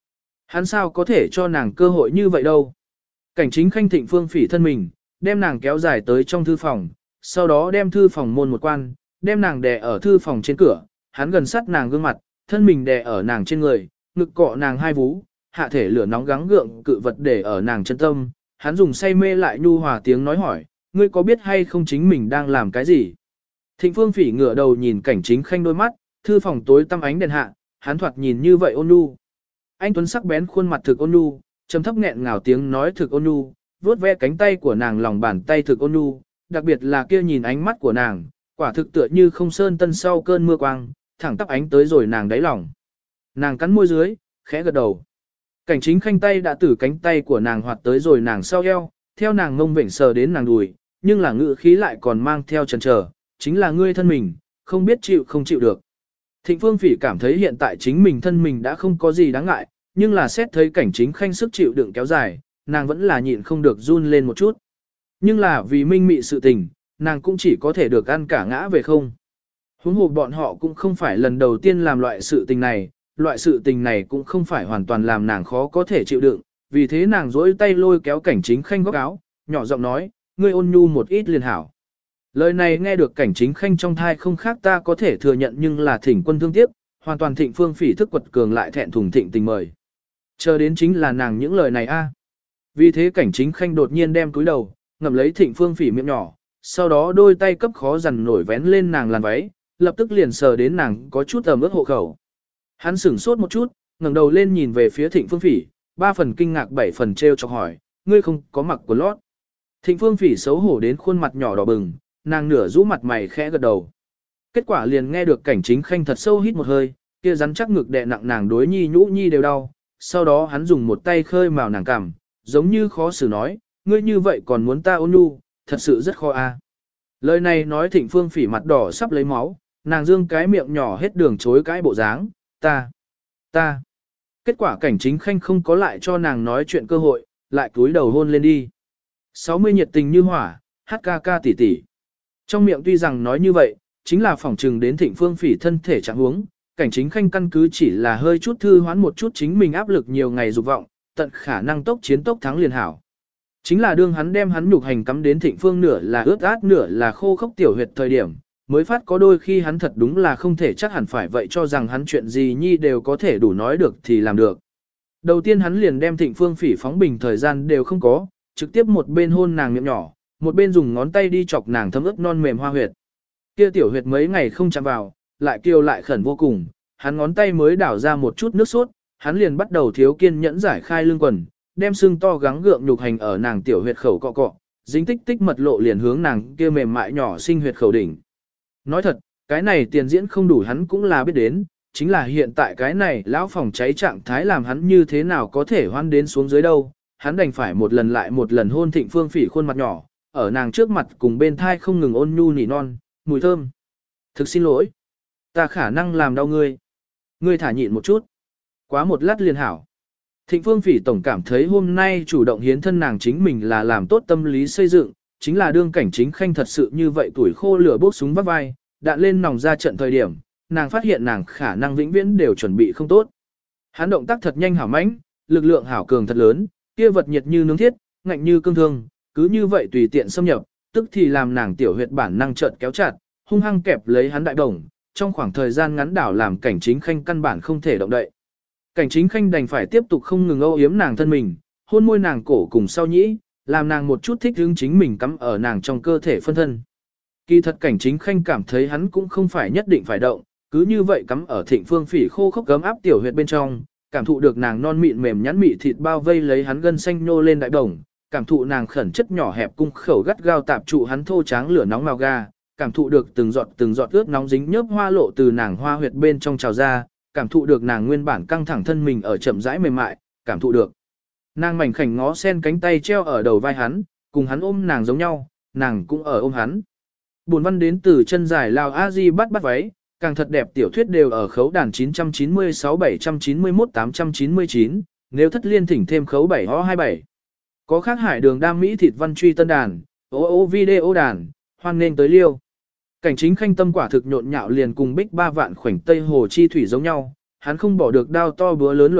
Speaker 1: Hắn sao có thể cho nàng cơ hội như vậy đâu. Cảnh chính khanh thịnh phương phỉ thân mình, đem nàng kéo dài tới trong thư phòng, sau đó đem thư phòng môn một quan, đem nàng đè ở thư phòng trên cửa, hắn gần sát nàng gương mặt, thân mình đè ở nàng trên người, ngực cọ nàng hai vú, hạ thể lửa nóng gắng gượng cự vật để ở nàng chân tâm, hắn dùng say mê lại nhu hòa tiếng nói hỏi, ngươi có biết hay không chính mình đang làm cái gì? Thịnh phương phỉ ngửa đầu nhìn cảnh chính khanh đôi mắt, thư phòng tối tăm ánh đèn hạ, hắn thoạt nhìn như vậy ôn nhu. Anh tuấn sắc bén khuôn mặt thực ôn nhu, trầm thấp nghẹn ngào tiếng nói thực ôn nhu, vuốt ve cánh tay của nàng lòng bàn tay thực ôn nhu, đặc biệt là kia nhìn ánh mắt của nàng, quả thực tựa như không sơn tân sau cơn mưa quang, thẳng tắp ánh tới rồi nàng đáy lòng. Nàng cắn môi dưới, khẽ gật đầu. Cảnh chính khanh tay đã từ cánh tay của nàng hoạt tới rồi nàng sau eo, theo nàng ngông vểnh sờ đến nàng đùi, nhưng là ngữ khí lại còn mang theo chần chờ, chính là ngươi thân mình, không biết chịu không chịu được. Thịnh Phương Phỉ cảm thấy hiện tại chính mình thân mình đã không có gì đáng ngại, nhưng là xét thấy cảnh chính khanh sức chịu đựng kéo dài, nàng vẫn là nhịn không được run lên một chút. Nhưng là vì minh mị sự tình, nàng cũng chỉ có thể được ăn cả ngã về không. Huống hồ bọn họ cũng không phải lần đầu tiên làm loại sự tình này, loại sự tình này cũng không phải hoàn toàn làm nàng khó có thể chịu đựng, vì thế nàng dỗi tay lôi kéo cảnh chính khanh góc áo, nhỏ giọng nói, ngươi ôn nhu một ít liền hảo. Lời này nghe được cảnh chính khanh trong thai không khác ta có thể thừa nhận nhưng là thỉnh quân thương tiếc, hoàn toàn thịnh phương phỉ thức quật cường lại thẹn thùng thịnh tình mời. Chờ đến chính là nàng những lời này a. Vì thế cảnh chính khanh đột nhiên đem túi đầu, ngậm lấy thịnh phương phỉ miệng nhỏ, sau đó đôi tay cấp khó dằn nổi vén lên nàng làn váy, lập tức liền sờ đến nàng có chút ẩm ướt hộ khẩu. Hắn sửng sốt một chút, ngẩng đầu lên nhìn về phía thịnh phương phỉ, ba phần kinh ngạc bảy phần trêu chọc hỏi, ngươi không có mặc quần lót. Thịnh phương phỉ xấu hổ đến khuôn mặt nhỏ đỏ bừng, nàng nửa rũ mặt mày khẽ gật đầu. Kết quả liền nghe được cảnh chính khanh thật sâu hít một hơi, kia rắn chắc ngực đè nặng nàng đối nhi nhũ nhi đều đau, sau đó hắn dùng một tay khơi mào nàng cằm, giống như khó xử nói, ngươi như vậy còn muốn ta ôn nhu, thật sự rất khó a. Lời này nói thịnh phương phỉ mặt đỏ sắp lấy máu, nàng dương cái miệng nhỏ hết đường chối cãi bộ dáng, ta, ta. Kết quả cảnh chính khanh không có lại cho nàng nói chuyện cơ hội, lại cúi đầu hôn lên đi. sáu mươi nhiệt tình như hỏa, hát ca ca tỉ tỉ. Trong miệng tuy rằng nói như vậy, chính là phỏng trừng đến thịnh phương phỉ thân thể trạng huống, cảnh chính khanh căn cứ chỉ là hơi chút thư hoán một chút chính mình áp lực nhiều ngày dục vọng, tận khả năng tốc chiến tốc thắng liền hảo. Chính là đương hắn đem hắn nhục hành cắm đến thịnh phương nửa là ướt át nửa là khô khốc tiểu huyệt thời điểm, mới phát có đôi khi hắn thật đúng là không thể chắc hẳn phải vậy cho rằng hắn chuyện gì nhi đều có thể đủ nói được thì làm được. Đầu tiên hắn liền đem thịnh phương phỉ phóng bình thời gian đều không có, trực tiếp một bên hôn nàng miệng nhỏ, một bên dùng ngón tay đi chọc nàng thấm ướt non mềm hoa huyệt. Kia tiểu huyệt mấy ngày không chạm vào, lại kêu lại khẩn vô cùng, hắn ngón tay mới đảo ra một chút nước sốt, hắn liền bắt đầu thiếu kiên nhẫn giải khai lưng quần, đem xương to gắng gượng nhục hành ở nàng tiểu huyệt khẩu cọ cọ, dính tích tích mật lộ liền hướng nàng kia mềm mại nhỏ sinh huyệt khẩu đỉnh. Nói thật, cái này tiền diễn không đủ hắn cũng là biết đến, chính là hiện tại cái này lão phòng cháy trạng thái làm hắn như thế nào có thể hoan đến xuống dưới đâu, hắn đành phải một lần lại một lần hôn thịnh phương phỉ khuôn mặt nhỏ, ở nàng trước mặt cùng bên thai không ngừng ôn nhu nỉ non, mùi thơm. Thực xin lỗi, ta khả năng làm đau ngươi. Ngươi thả nhịn một chút. Quá một lát liền hảo. Thịnh phương phỉ tổng cảm thấy hôm nay chủ động hiến thân nàng chính mình là làm tốt tâm lý xây dựng, chính là đương cảnh chính khanh thật sự như vậy tuổi khô lửa bốc súng vắt vai, đạn lên nòng ra trận thời điểm, nàng phát hiện nàng khả năng vĩnh viễn đều chuẩn bị không tốt. Hắn động tác thật nhanh hảo mãnh, lực lượng hảo cường thật lớn, kia vật nhiệt như nướng thiết, ngạnh như cương thương, cứ như vậy tùy tiện xâm nhập, tức thì làm nàng tiểu huyệt bản năng trận kéo chặt, hung hăng kẹp lấy hắn đại đồng, trong khoảng thời gian ngắn đảo làm cảnh chính khanh căn bản không thể động đậy. Cảnh chính khanh đành phải tiếp tục không ngừng âu yếm nàng thân mình, hôn môi nàng cổ cùng sau nhĩ, làm nàng một chút thích hứng chính mình cắm ở nàng trong cơ thể phân thân. Kỳ thật cảnh chính khanh cảm thấy hắn cũng không phải nhất định phải động, cứ như vậy cắm ở thịnh phương phỉ khô khốc gấm áp tiểu huyệt bên trong, cảm thụ được nàng non mịn mềm nhắn mị thịt bao vây lấy hắn gân xanh nhô lên đại đồng, cảm thụ nàng khẩn chất nhỏ hẹp cung khẩu gắt gao tạp trụ hắn thô tráng lửa nóng màu ga, cảm thụ được từng giọt từng giọt ướt nóng dính nhớp hoa lộ từ nàng hoa huyệt bên trong trào ra, cảm thụ được nàng nguyên bản căng thẳng thân mình ở chậm rãi mềm mại, cảm thụ được nàng mảnh khảnh ngó sen cánh tay treo ở đầu vai hắn, cùng hắn ôm nàng giống nhau, nàng cũng ở ôm hắn. Buồn văn đến từ chân dài lao a di bắt bắt váy, càng thật đẹp tiểu thuyết đều ở khấu đàn chín trăm chín mươi sáu bảy trăm chín mươi mốt tám trăm chín mươi chín, nếu thất liên thỉnh thêm khấu bảy ho hai bảy. Có khác hải đường đam mỹ thịt văn truy tân đàn, ô ô video đàn, hoan nên tới liêu. Cảnh chính khanh tâm quả thực nhộn nhạo liền cùng bích ba vạn khoảnh tây hồ chi thủy giống nhau, hắn không bỏ được đao to búa lớn luật động,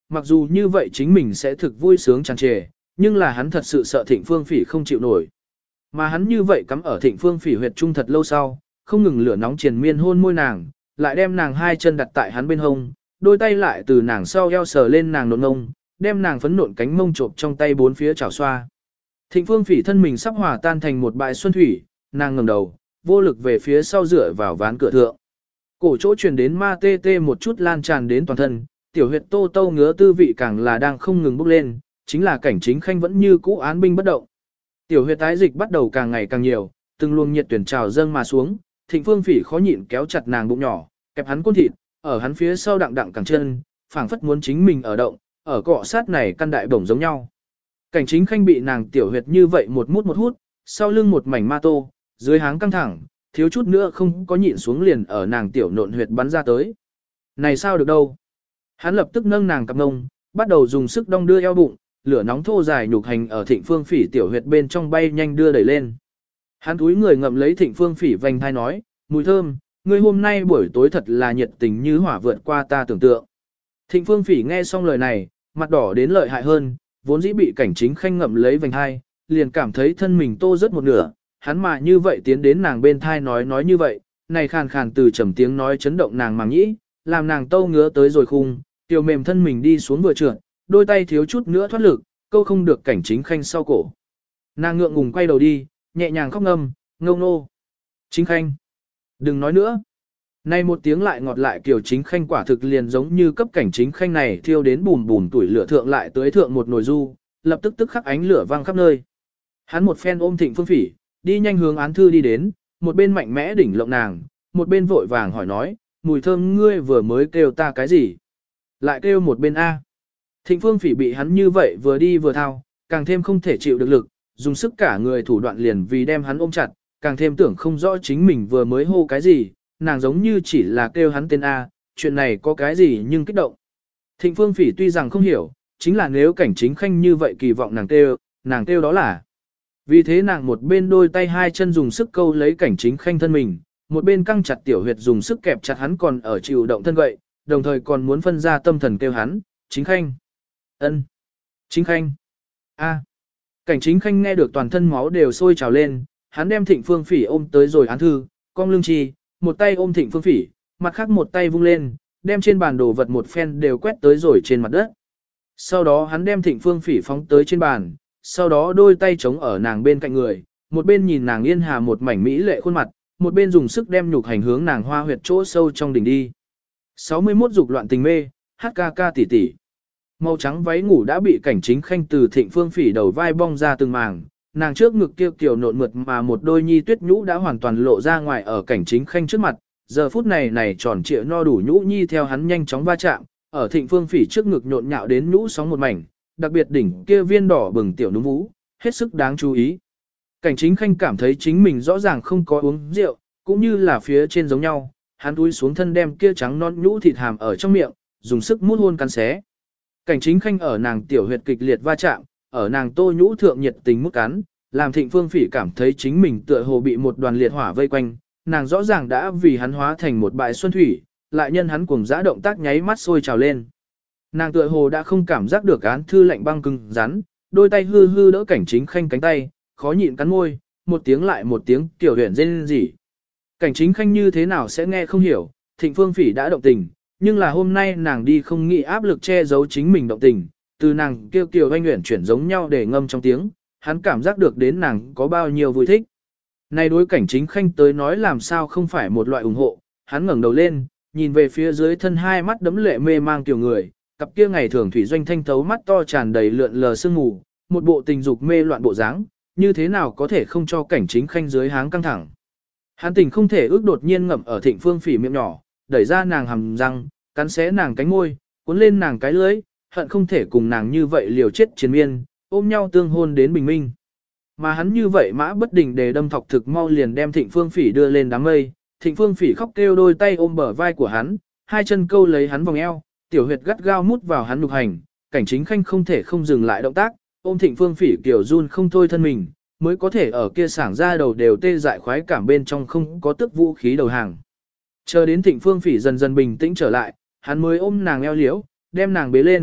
Speaker 1: mặc dù như vậy chính mình sẽ thực vui sướng tràn trề, nhưng là hắn thật sự sợ Thịnh Phương Phỉ không chịu nổi. Mà hắn như vậy cắm ở Thịnh Phương Phỉ huyệt trung thật lâu sau, không ngừng lửa nóng triền miên hôn môi nàng, lại đem nàng hai chân đặt tại hắn bên hông, đôi tay lại từ nàng sau eo sờ lên nàng nộn ngông, đem nàng phấn nộn cánh mông trộm trong tay bốn phía chảo xoa. Thịnh Phương Phỉ thân mình sắp hòa tan thành một bãi xuân thủy, nàng ngẩng đầu, vô lực về phía sau dựa vào ván cửa thượng. Cổ chỗ truyền đến ma tê tê một chút lan tràn đến toàn thân, tiểu huyệt tô tô ngứa tư vị càng là đang không ngừng bốc lên, chính là cảnh chính khanh vẫn như cũ án binh bất động. Tiểu huyệt tái dịch bắt đầu càng ngày càng nhiều, từng luồng nhiệt tuyển trào dâng mà xuống, Thịnh Phương Phỉ khó nhịn kéo chặt nàng bụng nhỏ, kẹp hắn côn thịt, ở hắn phía sau đặng đặng cẳng chân, phảng phất muốn chính mình ở động, ở cọ sát này căn đại bổng giống nhau. Cảnh chính khanh bị nàng tiểu huyệt như vậy một mút một hút, sau lưng một mảnh ma tô, dưới háng căng thẳng, thiếu chút nữa không có nhịn xuống liền ở nàng tiểu nộn huyệt bắn ra tới. Này sao được đâu? Hắn lập tức nâng nàng cặp ngông, bắt đầu dùng sức đong đưa eo bụng, lửa nóng thô dài nhục hành ở Thịnh Phương Phỉ tiểu huyệt bên trong bay nhanh đưa đẩy lên. Hắn túi người ngậm lấy Thịnh Phương Phỉ vành thai nói, mùi thơm, ngươi hôm nay buổi tối thật là nhiệt tình như hỏa vượt qua ta tưởng tượng. Thịnh Phương Phỉ nghe xong lời này, mặt đỏ đến lợi hại hơn, vốn dĩ bị cảnh chính khanh ngậm lấy vành thai, liền cảm thấy thân mình tô rất một nửa, hắn mà như vậy tiến đến nàng bên thai nói nói như vậy, này khàn khàn từ trầm tiếng nói chấn động nàng màng nhĩ, làm nàng tâu ngứa tới rồi khung, tiểu mềm thân mình đi xuống vừa trượt, đôi tay thiếu chút nữa thoát lực, câu không được cảnh chính khanh sau cổ. Nàng ngượng ngùng quay đầu đi, nhẹ nhàng khóc ngâm, ngâu nô. Chính khanh, đừng nói nữa. Này một tiếng lại ngọt lại kiểu chính khanh quả thực liền giống như cấp cảnh chính khanh này thiêu đến bùn bùn tuổi lửa thượng lại tới thượng một nồi du, lập tức tức khắc ánh lửa vang khắp nơi. Hắn một phen ôm Thịnh Phương Phỉ, đi nhanh hướng án thư đi đến, một bên mạnh mẽ đỉnh lộng nàng, một bên vội vàng hỏi nói, mùi thơm ngươi vừa mới kêu ta cái gì? Lại kêu một bên A. Thịnh Phương Phỉ bị hắn như vậy vừa đi vừa thao, càng thêm không thể chịu được lực, dùng sức cả người thủ đoạn liền vì đem hắn ôm chặt, càng thêm tưởng không rõ chính mình vừa mới hô cái gì, nàng giống như chỉ là kêu hắn tên A, chuyện này có cái gì nhưng kích động. Thịnh Phương Phỉ tuy rằng không hiểu, chính là nếu cảnh chính khanh như vậy kỳ vọng nàng kêu, nàng kêu đó là. Vì thế nàng một bên đôi tay hai chân dùng sức câu lấy cảnh chính khanh thân mình, một bên căng chặt tiểu huyệt dùng sức kẹp chặt hắn còn ở chịu động thân gậy, đồng thời còn muốn phân ra tâm thần kêu hắn, chính khanh, ân, chính khanh, a. Cảnh chính khanh nghe được toàn thân máu đều sôi trào lên, hắn đem Thịnh Phương Phỉ ôm tới rồi án thư, cong lưng chi, một tay ôm Thịnh Phương Phỉ, mặt khác một tay vung lên, đem trên bàn đồ vật một phen đều quét tới rồi trên mặt đất. Sau đó hắn đem Thịnh Phương Phỉ phóng tới trên bàn, sau đó đôi tay chống ở nàng bên cạnh người, một bên nhìn nàng yên hà một mảnh mỹ lệ khuôn mặt, một bên dùng sức đem nhục hành hướng nàng hoa huyệt chỗ sâu trong đỉnh đi. sáu mươi mốt dục loạn tình mê, hát ca ca tỉ tỉ. Màu trắng váy ngủ đã bị cảnh chính khanh từ Thịnh Phương Phỉ đầu vai bong ra từng màng, nàng trước ngực kia kiểu nộn mượt mà một đôi nhi tuyết nhũ đã hoàn toàn lộ ra ngoài ở cảnh chính khanh trước mặt, giờ phút này này tròn trịa no đủ nhũ nhi theo hắn nhanh chóng va chạm, ở Thịnh Phương Phỉ trước ngực nhộn nhạo đến nhũ sóng một mảnh, đặc biệt đỉnh kia viên đỏ bừng tiểu núm vú, hết sức đáng chú ý. Cảnh chính khanh cảm thấy chính mình rõ ràng không có uống rượu, cũng như là phía trên giống nhau, hắn túi xuống thân đem kia trắng non nhũ thịt hàm ở trong miệng, dùng sức mút hôn cắn xé. Cảnh chính khanh ở nàng tiểu huyệt kịch liệt va chạm, ở nàng tô nhũ thượng nhiệt tình mút cắn, làm Thịnh Phương Phỉ cảm thấy chính mình tựa hồ bị một đoàn liệt hỏa vây quanh, nàng rõ ràng đã vì hắn hóa thành một bãi xuân thủy, lại nhân hắn cuồng dã động tác nháy mắt sôi trào lên. Nàng tựa hồ đã không cảm giác được án thư lạnh băng cứng rắn, đôi tay hư hư đỡ cảnh chính khanh cánh tay, khó nhịn cắn môi, một tiếng lại một tiếng tiểu huyền rên rỉ. Cảnh chính khanh như thế nào sẽ nghe không hiểu, Thịnh Phương Phỉ đã động tình, nhưng là hôm nay nàng đi không nghĩ áp lực che giấu chính mình động tình, từ nàng kêu kiều anh nguyện chuyển giống nhau để ngâm trong tiếng, hắn cảm giác được đến nàng có bao nhiêu vui thích. Này đối cảnh chính khanh tới nói làm sao không phải một loại ủng hộ, hắn ngẩng đầu lên, nhìn về phía dưới thân hai mắt đấm lệ mê mang tiểu người, cặp kia ngày thường thủy doanh thanh thấu mắt to tràn đầy lượn lờ sương mù, một bộ tình dục mê loạn bộ dáng, như thế nào có thể không cho cảnh chính khanh dưới háng căng thẳng. Hắn tình không thể ước đột nhiên ngậm ở Thịnh Phương Phỉ miệng nhỏ, đẩy ra nàng hàm răng, cắn xé nàng cánh môi, cuốn lên nàng cái lưỡi, hận không thể cùng nàng như vậy liều chết chiến miên, ôm nhau tương hôn đến bình minh. Mà hắn như vậy mã bất đình để đâm thọc thực mau liền đem Thịnh Phương Phỉ đưa lên đám mây, Thịnh Phương Phỉ khóc kêu đôi tay ôm bờ vai của hắn, hai chân câu lấy hắn vòng eo, tiểu huyệt gắt gao mút vào hắn nhục hành, cảnh chính khanh không thể không dừng lại động tác, ôm Thịnh Phương Phỉ kiểu run không thôi thân mình, mới có thể ở kia sảng ra đầu đều tê dại khoái cảm bên trong không có tức vũ khí đầu hàng. Chờ đến Thịnh Phương Phỉ dần dần bình tĩnh trở lại, hắn mới ôm nàng eo liễu, đem nàng bế lên,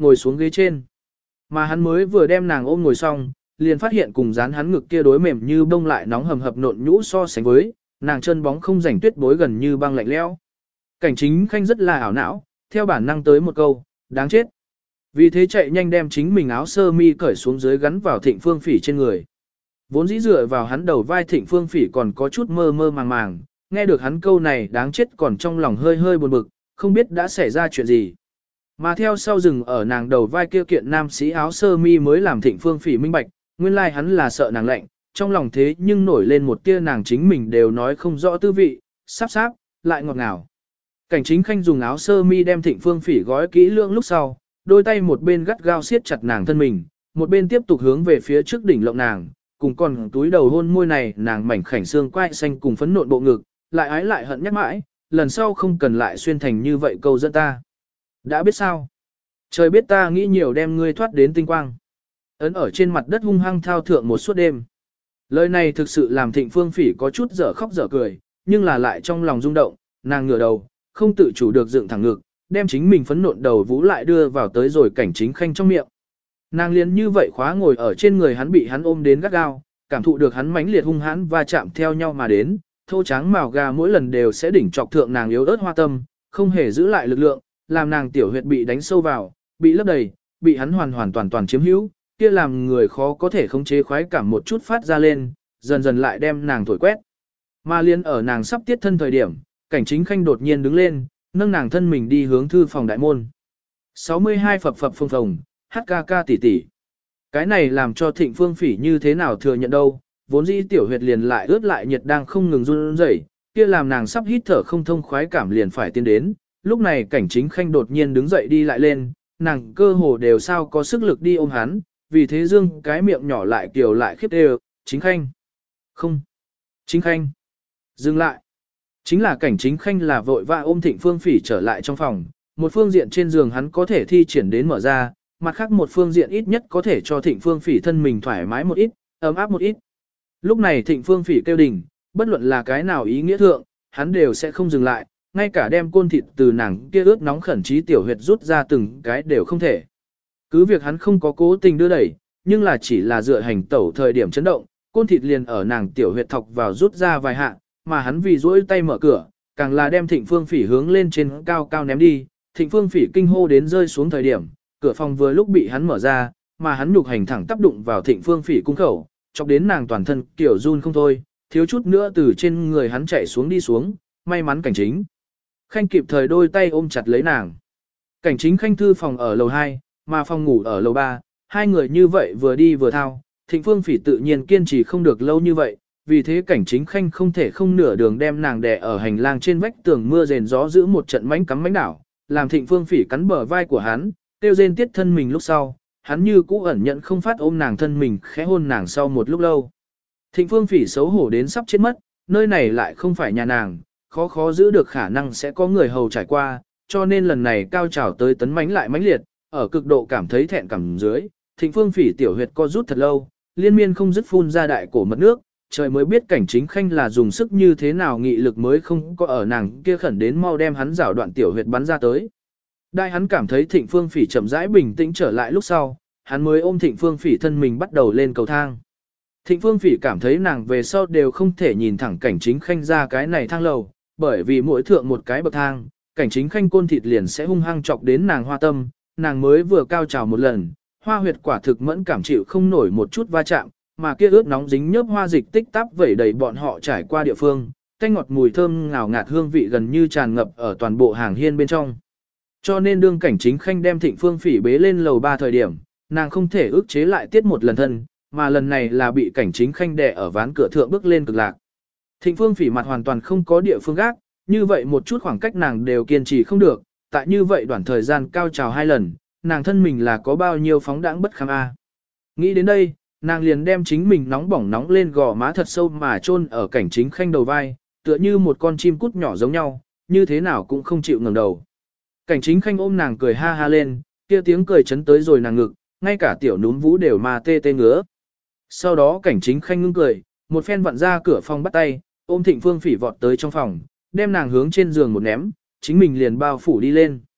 Speaker 1: ngồi xuống ghế trên. Mà hắn mới vừa đem nàng ôm ngồi xong, liền phát hiện cùng dán hắn ngực kia đối mềm như bông lại nóng hầm hập nộn nhũ so sánh với, nàng chân bóng không rảnh tuyết bối gần như băng lạnh lẽo. Cảnh Chính Khanh rất là ảo não, theo bản năng tới một câu, đáng chết. Vì thế chạy nhanh đem chính mình áo sơ mi cởi xuống dưới gắn vào Thịnh Phương Phỉ trên người. Vốn dĩ dựa vào hắn đầu vai Thịnh Phương Phỉ còn có chút mơ mơ màng màng, nghe được hắn câu này đáng chết còn trong lòng hơi hơi buồn bực, không biết đã xảy ra chuyện gì. Mà theo sau rừng ở nàng đầu vai kia kiện nam sĩ áo sơ mi mới làm Thịnh Phương Phỉ minh bạch, nguyên lai like hắn là sợ nàng lạnh, trong lòng thế nhưng nổi lên một tia nàng chính mình đều nói không rõ tư vị, sắp sáp, lại ngọt ngào. Cảnh Chính Khanh dùng áo sơ mi đem Thịnh Phương Phỉ gói kỹ lưỡng lúc sau, đôi tay một bên gắt gao siết chặt nàng thân mình, một bên tiếp tục hướng về phía trước đỉnh lộng nàng, cùng còn túi đầu hôn môi này nàng mảnh khảnh xương quai xanh cùng phấn nộn bộ ngực, lại ái lại hận nhắc mãi, lần sau không cần lại xuyên thành như vậy câu dẫn ta. Đã biết sao? Trời biết ta nghĩ nhiều đem ngươi thoát đến tinh quang. Ấn ở trên mặt đất hung hăng thao thượng một suốt đêm. Lời này thực sự làm Thịnh Phương Phỉ có chút dở khóc dở cười, nhưng là lại trong lòng rung động, nàng ngửa đầu, không tự chủ được dựng thẳng ngực, đem chính mình phấn nộn đầu vũ lại đưa vào tới rồi Cảnh Chính Khanh trong miệng. Nàng liền như vậy khóa ngồi ở trên người hắn bị hắn ôm đến gắt gao, cảm thụ được hắn mãnh liệt hung hãn và chạm theo nhau mà đến, thô tráng màu gà mỗi lần đều sẽ đỉnh chọc thượng nàng yếu ớt hoa tâm, không hề giữ lại lực lượng, làm nàng tiểu huyệt bị đánh sâu vào, bị lấp đầy, bị hắn hoàn hoàn toàn toàn chiếm hữu, kia làm người khó có thể khống chế khoái cảm một chút phát ra lên, dần dần lại đem nàng thổi quét. Mà liên ở nàng sắp tiết thân thời điểm, Cảnh Chính Khanh đột nhiên đứng lên, nâng nàng thân mình đi hướng thư phòng đại môn. sáu mươi hai phập phập phồng phồng, hát ca ca tỉ tỉ. Cái này làm cho Thịnh Phương Phỉ như thế nào thừa nhận đâu, vốn dĩ tiểu huyệt liền lại ướt lại nhiệt đang không ngừng run rẩy, kia làm nàng sắp hít thở không thông khoái cảm liền phải tiến đến. Lúc này Cảnh Chính Khanh đột nhiên đứng dậy đi lại lên, nàng cơ hồ đều sao có sức lực đi ôm hắn, vì thế dương cái miệng nhỏ lại kiều lại khiếp đều, Chính Khanh. Không. Chính Khanh. Dừng lại. Chính là Cảnh Chính Khanh là vội vã ôm Thịnh Phương Phỉ trở lại trong phòng, một phương diện trên giường hắn có thể thi triển đến mở ra, mặt khác một phương diện ít nhất có thể cho Thịnh Phương Phỉ thân mình thoải mái một ít, ấm áp một ít. Lúc này Thịnh Phương Phỉ kêu đình, bất luận là cái nào ý nghĩa thượng, hắn đều sẽ không dừng lại, ngay cả đem côn thịt từ nàng kia ướt nóng khẩn trí tiểu huyệt rút ra từng cái đều không thể. Cứ việc hắn không có cố tình đưa đẩy, nhưng là chỉ là dựa hành tẩu thời điểm chấn động, côn thịt liền ở nàng tiểu huyệt thọc vào rút ra vài hạ, mà hắn vì duỗi tay mở cửa, càng là đem Thịnh Phương Phỉ hướng lên trên cao cao ném đi. Thịnh Phương Phỉ kinh hô đến rơi xuống thời điểm, cửa phòng vừa lúc bị hắn mở ra, mà hắn nhục hành thẳng tác đụng vào Thịnh Phương Phỉ cung khẩu, chọc đến nàng toàn thân kiểu run không thôi, thiếu chút nữa từ trên người hắn chạy xuống đi xuống, may mắn Cảnh Chính Khanh kịp thời đôi tay ôm chặt lấy nàng. Cảnh Chính Khanh thư phòng ở lầu hai, mà phòng ngủ ở lầu ba, hai người như vậy vừa đi vừa thao, Thịnh Phương Phỉ tự nhiên kiên trì không được lâu như vậy, vì thế Cảnh Chính Khanh không thể không nửa đường đem nàng đè ở hành lang trên vách tường mưa rền gió giữ một trận mánh cắm mánh đảo, làm Thịnh Phương Phỉ cắn bờ vai của hắn, tiêu rên tiết thân mình lúc sau, hắn như cũ ẩn nhận không phát ôm nàng thân mình khẽ hôn nàng sau một lúc lâu. Thịnh Phương Phỉ xấu hổ đến sắp chết mất, nơi này lại không phải nhà nàng, khó khó giữ được khả năng sẽ có người hầu trải qua, cho nên lần này cao trào tới tấn mánh lại mãnh liệt, ở cực độ cảm thấy thẹn cảm dưới, Thịnh Phương Phỉ tiểu huyệt co rút thật lâu, liên miên không dứt phun ra đại cổ mật nước, trời mới biết Cảnh Chính Khanh là dùng sức như thế nào nghị lực mới không có ở nàng kia khẩn đến mau đem hắn rảo đoạn tiểu huyệt bắn ra tới. Đại hắn cảm thấy Thịnh Phương Phỉ chậm rãi bình tĩnh trở lại lúc sau, hắn mới ôm Thịnh Phương Phỉ thân mình bắt đầu lên cầu thang. Thịnh Phương Phỉ cảm thấy nàng về sau đều không thể nhìn thẳng Cảnh Chính Khanh ra cái này thang lầu, bởi vì mỗi thượng một cái bậc thang, Cảnh Chính Khanh côn thịt liền sẽ hung hăng chọc đến nàng hoa tâm, nàng mới vừa cao trào một lần, hoa huyệt quả thực mẫn cảm chịu không nổi một chút va chạm, mà kia ướt nóng dính nhớp hoa dịch tích tắp vẩy đầy bọn họ trải qua địa phương, tanh ngọt mùi thơm ngào ngạt hương vị gần như tràn ngập ở toàn bộ hàng hiên bên trong. Cho nên đương Cảnh Chính Khanh đem Thịnh Phương Phỉ bế lên lầu ba thời điểm, nàng không thể ức chế lại tiết một lần thân, mà lần này là bị Cảnh Chính Khanh đè ở ván cửa thượng bước lên cực lạc. Thịnh Phương Phỉ mặt hoàn toàn không có địa phương gác, như vậy một chút khoảng cách nàng đều kiên trì không được, tại như vậy đoạn thời gian cao trào hai lần, nàng thân mình là có bao nhiêu phóng đãng bất kham a. Nghĩ đến đây, nàng liền đem chính mình nóng bỏng nóng lên gò má thật sâu mà chôn ở Cảnh Chính Khanh đầu vai, tựa như một con chim cút nhỏ giống nhau, như thế nào cũng không chịu ngẩng đầu. Cảnh Chính Khanh ôm nàng cười ha ha lên, kia tiếng cười chấn tới rồi nàng ngực, ngay cả tiểu núm vũ đều mà tê tê ngứa. Sau đó Cảnh Chính Khanh ngưng cười, một phen vặn ra cửa phòng bắt tay, ôm Thịnh Phương Phỉ vọt tới trong phòng, đem nàng hướng trên giường một ném, chính mình liền bao phủ đi lên.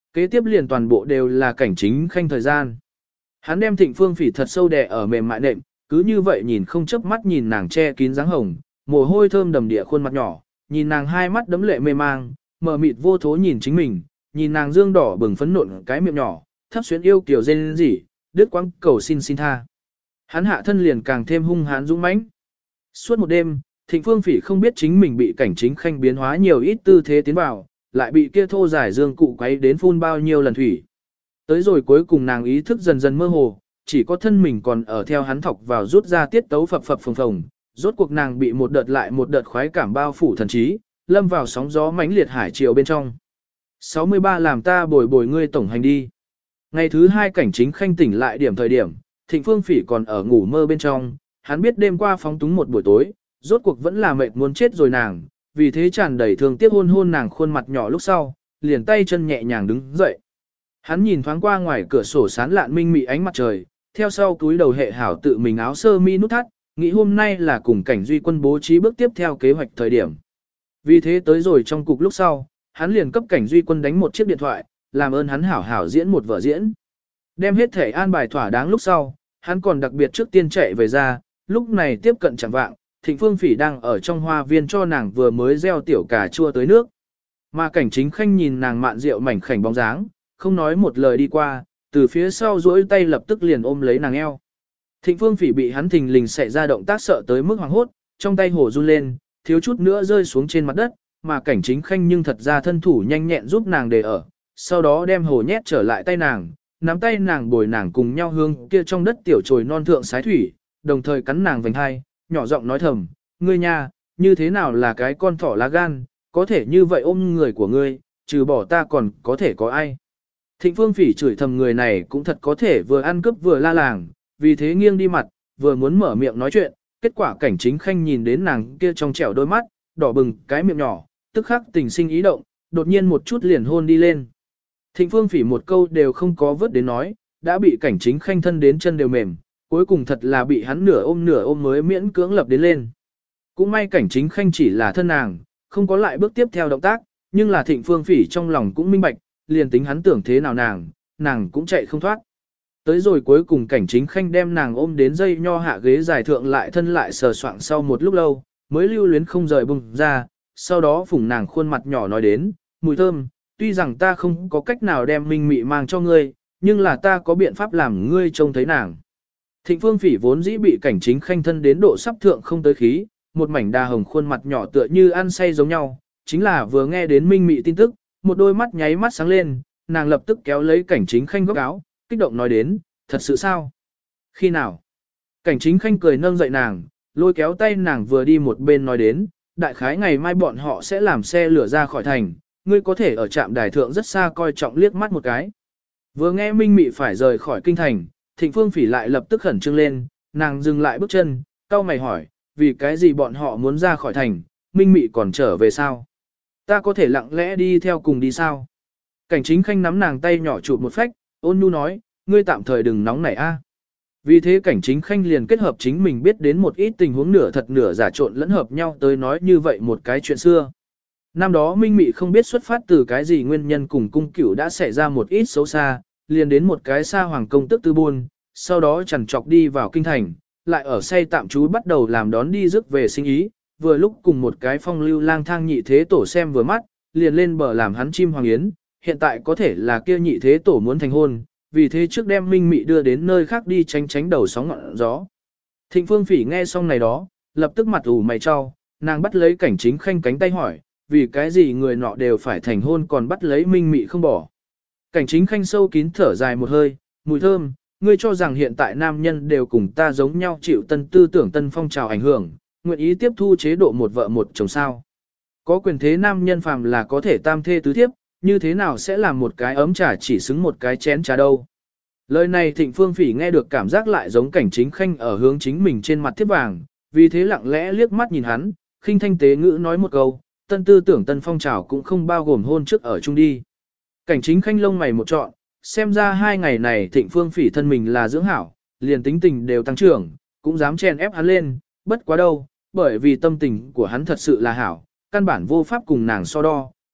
Speaker 1: Kế tiếp liền toàn bộ đều là cảnh chính khanh thời gian. Hắn đem Thịnh Phương Phỉ thật sâu đè ở mềm mại nệm, cứ như vậy nhìn không chớp mắt nhìn nàng che kín dáng hồng, mồ hôi thơm đầm địa khuôn mặt nhỏ, nhìn nàng hai mắt đấm lệ mê mang, mờ mịt vô thố nhìn chính mình, nhìn nàng dương đỏ bừng phấn nộn cái miệng nhỏ, thấp xuyến yêu kiều rên rỉ, đứt quãng cầu xin xin tha. Hắn hạ thân liền càng thêm hung hãn dũng mãnh. Suốt một đêm, Thịnh Phương Phỉ không biết chính mình bị cảnh chính khanh biến hóa nhiều ít tư thế tiến vào, lại bị kia thô giải dương cụ quấy đến phun bao nhiêu lần thủy. Tới rồi cuối cùng nàng ý thức dần dần mơ hồ, chỉ có thân mình còn ở theo hắn thọc vào rút ra tiết tấu phập phập phồng phồng, rốt cuộc nàng bị một đợt lại một đợt khoái cảm bao phủ thần trí, lâm vào sóng gió mãnh liệt hải triều bên trong. sáu mươi ba làm ta bồi bồi ngươi tổng hành đi. Ngày thứ hai cảnh chính khanh tỉnh lại điểm thời điểm, Thịnh Phương Phỉ còn ở ngủ mơ bên trong, hắn biết đêm qua phóng túng một buổi tối, rốt cuộc vẫn là mệt muốn chết rồi nàng, vì thế tràn đầy thương tiếc hôn hôn nàng khuôn mặt nhỏ lúc sau, liền tay chân nhẹ nhàng đứng dậy. Hắn nhìn thoáng qua ngoài cửa sổ sán lạn minh mị ánh mặt trời, theo sau túi đầu hệ hảo tự mình áo sơ mi nút thắt, nghĩ hôm nay là cùng cảnh duy quân bố trí bước tiếp theo kế hoạch thời điểm. Vì thế tới rồi trong cục lúc sau, hắn liền cấp cảnh duy quân đánh một chiếc điện thoại, làm ơn hắn hảo hảo diễn một vở diễn. Đem hết thể an bài thỏa đáng lúc sau, hắn còn đặc biệt trước tiên chạy về ra, lúc này tiếp cận chẳng vạng, Thịnh Phương Phỉ đang ở trong hoa viên cho nàng vừa mới gieo tiểu cà chua tới nước. Mà cảnh chính khanh nhìn nàng mạn rượu mảnh khảnh bóng dáng, không nói một lời đi qua, từ phía sau duỗi tay lập tức liền ôm lấy nàng eo. Thịnh Phương Phỉ bị hắn thình lình xảy ra động tác sợ tới mức hoảng hốt, trong tay hổ run lên, thiếu chút nữa rơi xuống trên mặt đất, mà cảnh chính khanh nhưng thật ra thân thủ nhanh nhẹn giúp nàng để ở, sau đó đem hổ nhét trở lại tay nàng, nắm tay nàng bồi nàng cùng nhau hương kia trong đất tiểu trồi non thượng sái thủy, đồng thời cắn nàng vành hai, nhỏ giọng nói thầm, ngươi nha, như thế nào là cái con thỏ lá gan, có thể như vậy ôm người của ngươi, trừ bỏ ta còn có thể có ai. Thịnh Phương Phỉ chửi thầm người này cũng thật có thể vừa ăn cướp vừa la làng, vì thế nghiêng đi mặt, vừa muốn mở miệng nói chuyện, kết quả cảnh chính khanh nhìn đến nàng kia trong trẻo đôi mắt, đỏ bừng cái miệng nhỏ, tức khắc tình sinh ý động, đột nhiên một chút liền hôn đi lên. Thịnh Phương Phỉ một câu đều không có vớt đến nói, đã bị cảnh chính khanh thân đến chân đều mềm, cuối cùng thật là bị hắn nửa ôm nửa ôm mới miễn cưỡng lập đến lên. Cũng may cảnh chính khanh chỉ là thân nàng, không có lại bước tiếp theo động tác, nhưng là Thịnh Phương Phỉ trong lòng cũng minh bạch, liền tính hắn tưởng thế nào nàng, nàng cũng chạy không thoát. Tới rồi cuối cùng cảnh chính khanh đem nàng ôm đến dây nho hạ ghế dài thượng lại thân lại sờ soạng sau một lúc lâu, mới lưu luyến không rời bùng ra, sau đó phủng nàng khuôn mặt nhỏ nói đến, mùi thơm, tuy rằng ta không có cách nào đem minh mị mang cho ngươi, nhưng là ta có biện pháp làm ngươi trông thấy nàng. Thịnh Phương Phỉ vốn dĩ bị cảnh chính khanh thân đến độ sắp thượng không tới khí, một mảnh đà hồng khuôn mặt nhỏ tựa như ăn say giống nhau, chính là vừa nghe đến minh mị tin tức, một đôi mắt nháy mắt sáng lên, nàng lập tức kéo lấy cảnh chính khanh góc áo, kích động nói đến, thật sự sao? Khi nào? Cảnh chính khanh cười nâng dậy nàng, lôi kéo tay nàng vừa đi một bên nói đến, đại khái ngày mai bọn họ sẽ làm xe lửa ra khỏi thành, ngươi có thể ở trạm đài thượng rất xa coi trọng liếc mắt một cái. Vừa nghe minh mị phải rời khỏi kinh thành, Thịnh Phương Phỉ lại lập tức khẩn trương lên, nàng dừng lại bước chân, cau mày hỏi, vì cái gì bọn họ muốn ra khỏi thành, minh mị còn trở về sao? Ta có thể lặng lẽ đi theo cùng đi sao? Cảnh chính khanh nắm nàng tay nhỏ chụp một phách, ôn nhu nói, ngươi tạm thời đừng nóng nảy a. Vì thế cảnh chính khanh liền kết hợp chính mình biết đến một ít tình huống nửa thật nửa giả trộn lẫn hợp nhau tới nói như vậy một cái chuyện xưa. Năm đó Minh Mị không biết xuất phát từ cái gì nguyên nhân cùng cung cửu đã xảy ra một ít xấu xa, liền đến một cái xa hoàng công tức tư buôn, sau đó chẳng chọc đi vào kinh thành, lại ở say tạm trú bắt đầu làm đón đi rước về sinh ý, vừa lúc cùng một cái phong lưu lang thang nhị thế tổ xem vừa mắt, liền lên bờ làm hắn chim hoàng yến, hiện tại có thể là kia nhị thế tổ muốn thành hôn, vì thế trước đem Minh Mị đưa đến nơi khác đi tránh tránh đầu sóng ngọn gió. Thịnh Phương Phỉ nghe xong này đó, lập tức mặt ủ mày cho, nàng bắt lấy cảnh chính khanh cánh tay hỏi, vì cái gì người nọ đều phải thành hôn còn bắt lấy Minh Mị không bỏ. Cảnh chính khanh sâu kín thở dài một hơi, mùi thơm, ngươi cho rằng hiện tại nam nhân đều cùng ta giống nhau chịu tân tư tưởng tân phong trào ảnh hưởng, nguyện ý tiếp thu chế độ một vợ một chồng sao. Có quyền thế nam nhân phàm là có thể tam thê tứ thiếp, như thế nào sẽ làm một cái ấm trà chỉ xứng một cái chén trà đâu. Lời này Thịnh Phương Phỉ nghe được cảm giác lại giống cảnh chính khanh ở hướng chính mình trên mặt thiếp vàng, vì thế lặng lẽ liếc mắt nhìn hắn, khinh thanh tế ngữ nói một câu, tân tư tưởng tân phong trào cũng không bao gồm hôn trước ở chung đi. Cảnh chính khanh lông mày một trọn, xem ra hai ngày này Thịnh Phương Phỉ thân mình là dưỡng hảo, liền tính tình đều tăng trưởng, cũng dám chèn ép hắn lên, bất quá đâu, bởi vì tâm tình của hắn thật sự là hảo, căn bản vô pháp cùng nàng so đo,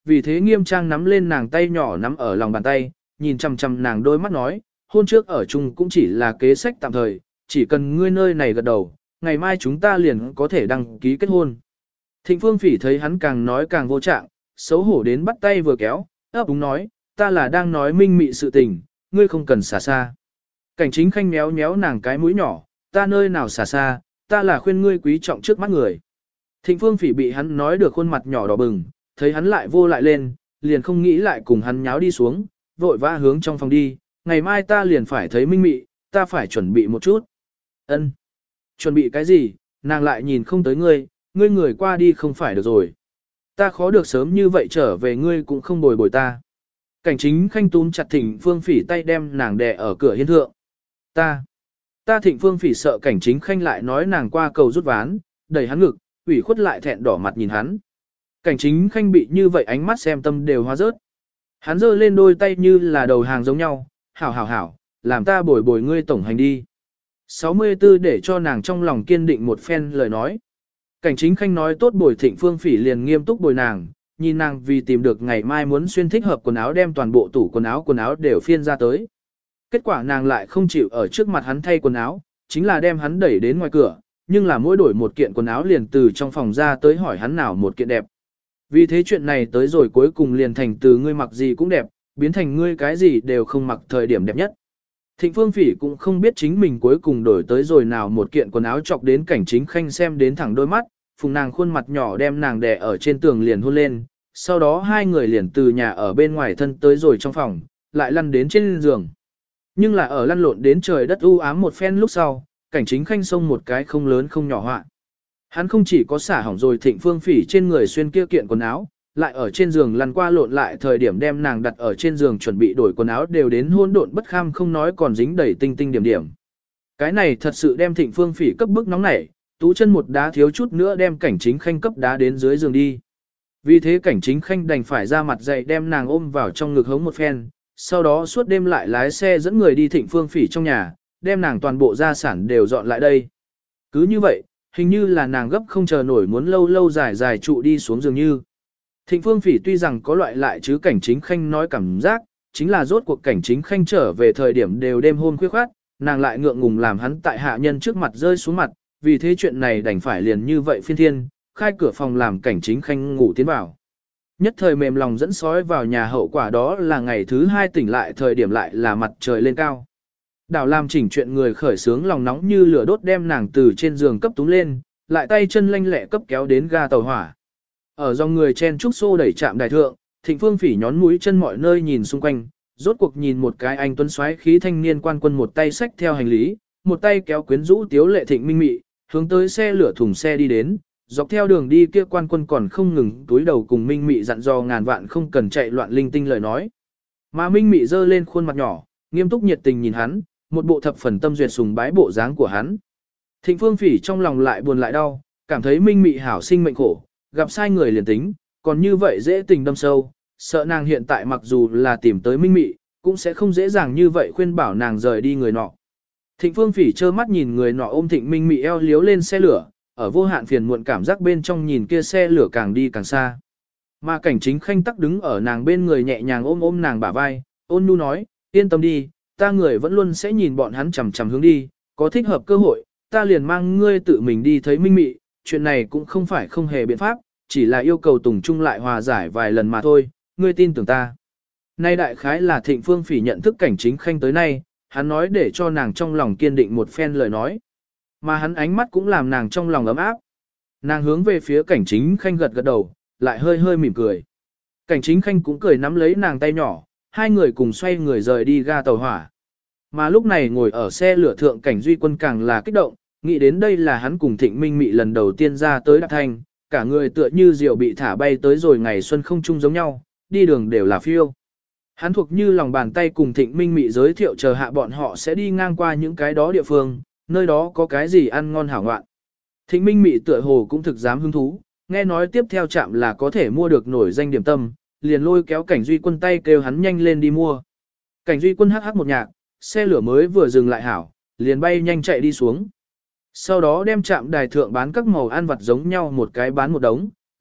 Speaker 1: vì thế nghiêm trang nắm lên nàng tay nhỏ nắm ở lòng bàn tay, nhìn chằm chằm nàng đôi mắt nói, hôn trước ở chung cũng chỉ là kế sách tạm thời, chỉ cần ngươi nơi này gật đầu, ngày mai chúng ta liền có thể đăng ký kết hôn. Thịnh Phương Phỉ thấy hắn càng nói càng vô trạng, xấu hổ đến bắt tay vừa kéo, ấp úng nói, ta là đang nói minh mị sự tình, ngươi không cần xả xa. Cảnh Chính Khanh méo méo nàng cái mũi nhỏ, ta nơi nào xả xa, ta là khuyên ngươi quý trọng trước mắt người. Thịnh Phương Phỉ bị hắn nói được khuôn mặt nhỏ đỏ bừng, thấy hắn lại vô lại lên, liền không nghĩ lại cùng hắn nháo đi xuống, vội vã hướng trong phòng đi, ngày mai ta liền phải thấy minh mị, ta phải chuẩn bị một chút. Ân, chuẩn bị cái gì, nàng lại nhìn không tới ngươi, ngươi người qua đi không phải được rồi. Ta khó được sớm như vậy trở về ngươi cũng không bồi bồi ta. Cảnh Chính Khanh túm chặt Thịnh Phương Phỉ tay đem nàng đè ở cửa hiên thượng. Ta, ta Thịnh Phương Phỉ sợ Cảnh Chính Khanh lại nói nàng qua cầu rút ván, đẩy hắn ngực, ủy khuất lại thẹn đỏ mặt nhìn hắn. Cảnh Chính Khanh bị như vậy ánh mắt xem tâm đều hóa rớt. Hắn giơ lên đôi tay như là đầu hàng giống nhau, hảo hảo hảo, làm ta bồi bồi ngươi tổng hành đi. sáu mươi tư để cho nàng trong lòng kiên định một phen lời nói. Cảnh Chính Khanh nói tốt bồi Thịnh Phương Phỉ liền nghiêm túc bồi nàng, nhìn nàng vì tìm được ngày mai muốn xuyên thích hợp quần áo đem toàn bộ tủ quần áo quần áo đều phiên ra tới. Kết quả nàng lại không chịu ở trước mặt hắn thay quần áo, chính là đem hắn đẩy đến ngoài cửa, nhưng là mỗi đổi một kiện quần áo liền từ trong phòng ra tới hỏi hắn nào một kiện đẹp. Vì thế chuyện này tới rồi cuối cùng liền thành từ ngươi mặc gì cũng đẹp, biến thành ngươi cái gì đều không mặc thời điểm đẹp nhất. Thịnh Phương Phỉ cũng không biết chính mình cuối cùng đổi tới rồi nào một kiện quần áo chọc đến Cảnh Chính Khanh xem đến thẳng đôi mắt, phùng nàng khuôn mặt nhỏ đem nàng đè ở trên tường liền hôn lên, sau đó hai người liền từ nhà ở bên ngoài thân tới rồi trong phòng, lại lăn đến trên giường. Nhưng là ở lăn lộn đến trời đất u ám một phen lúc sau, Cảnh Chính Khanh xông một cái không lớn không nhỏ họa. Hắn không chỉ có xả hỏng rồi Thịnh Phương Phỉ trên người xuyên kia kiện quần áo, lại ở trên giường lăn qua lộn lại thời điểm đem nàng đặt ở trên giường chuẩn bị đổi quần áo đều đến hỗn độn bất kham không nói còn dính đầy tinh tinh điểm điểm. Cái này thật sự đem Thịnh Phương Phỉ cấp bức nóng nảy, tú chân một đá thiếu chút nữa đem Cảnh Chính Khanh cấp đá đến dưới giường đi. Vì thế Cảnh Chính Khanh đành phải ra mặt dậy đem nàng ôm vào trong ngực hống một phen, sau đó suốt đêm lại lái xe dẫn người đi Thịnh Phương Phỉ trong nhà, đem nàng toàn bộ gia sản đều dọn lại đây. Cứ như vậy, hình như là nàng gấp không chờ nổi muốn lâu lâu dài dài trụ đi xuống giường như. Thịnh Phương Phỉ tuy rằng có loại lại chứ Cảnh Chính Khanh nói cảm giác, chính là rốt cuộc Cảnh Chính Khanh trở về thời điểm đều đêm hôm khuya khoát, nàng lại ngượng ngùng làm hắn tại hạ nhân trước mặt rơi xuống mặt, vì thế chuyện này đành phải liền như vậy phiên thiên, khai cửa phòng làm Cảnh Chính Khanh ngủ tiến vào. Nhất thời mềm lòng dẫn sói vào nhà hậu quả đó là ngày thứ hai tỉnh lại thời điểm lại là mặt trời lên cao. Đảo làm chỉnh chuyện người khởi sướng lòng nóng như lửa đốt đem nàng từ trên giường cấp túng lên, lại tay chân lanh lẹ cấp kéo đến ga tàu hỏa. Ở dòng người chen trúc xô đẩy chạm đài thượng, Thịnh Phương Phỉ nhón mũi chân mọi nơi nhìn xung quanh, rốt cuộc nhìn một cái anh tuấn xoáy khí thanh niên quan quân một tay xách theo hành lý, một tay kéo quyến rũ tiếu lệ Thịnh Minh Mị, hướng tới xe lửa thùng xe đi đến, dọc theo đường đi kia quan quân còn không ngừng túi đầu cùng Minh Mị dặn dò ngàn vạn không cần chạy loạn linh tinh lời nói. Mà Minh Mị giơ lên khuôn mặt nhỏ, nghiêm túc nhiệt tình nhìn hắn, một bộ thập phần tâm duyệt sùng bái bộ dáng của hắn. Thịnh Phương Phỉ trong lòng lại buồn lại đau, cảm thấy Minh Mị hảo sinh mệnh khổ, gặp sai người liền tính, còn như vậy dễ tình đâm sâu, sợ nàng hiện tại mặc dù là tìm tới Minh Mị, cũng sẽ không dễ dàng như vậy khuyên bảo nàng rời đi người nọ. Thịnh Phương Phỉ trơ mắt nhìn người nọ ôm Thịnh Minh Mị eo liếu lên xe lửa, ở vô hạn phiền muộn cảm giác bên trong nhìn kia xe lửa càng đi càng xa. Mà Cảnh Chính Khanh tắc đứng ở nàng bên người nhẹ nhàng ôm ôm nàng bả vai, ôn nhu nói, yên tâm đi, ta người vẫn luôn sẽ nhìn bọn hắn chằm chằm hướng đi, có thích hợp cơ hội, ta liền mang ngươi tự mình đi thấy Minh Mị, chuyện này cũng không phải không hề biện pháp, chỉ là yêu cầu Tùng Trung lại hòa giải vài lần mà thôi, ngươi tin tưởng ta. Nay đại khái là Thịnh Phương Phỉ nhận thức Cảnh Chính Khanh tới nay, hắn nói để cho nàng trong lòng kiên định một phen lời nói. Mà hắn ánh mắt cũng làm nàng trong lòng ấm áp. Nàng hướng về phía Cảnh Chính Khanh gật gật đầu, lại hơi hơi mỉm cười. Cảnh Chính Khanh cũng cười nắm lấy nàng tay nhỏ, hai người cùng xoay người rời đi ga tàu hỏa. Mà lúc này ngồi ở xe lửa thượng Cảnh Duy Quân càng là kích động, nghĩ đến đây là hắn cùng Thịnh Minh Mị lần đầu tiên ra tới Đạp Thanh, cả người tựa như diều bị thả bay tới rồi ngày xuân không chung giống nhau, đi đường đều là phiêu. Hắn thuộc như lòng bàn tay cùng Thịnh Minh Mị giới thiệu chờ hạ bọn họ sẽ đi ngang qua những cái đó địa phương, nơi đó có cái gì ăn ngon hảo ngoạn. Thịnh Minh Mị tựa hồ cũng thực dám hứng thú, nghe nói tiếp theo trạm là có thể mua được nổi danh điểm tâm, liền lôi kéo Cảnh Duy Quân tay kêu hắn nhanh lên đi mua. Cảnh Duy Quân hắc hắc một nhạc, xe lửa mới vừa dừng lại hảo, liền bay nhanh chạy đi xuống. Sau đó đem trạm đài thượng bán các màu ăn vặt giống nhau một cái bán một đống,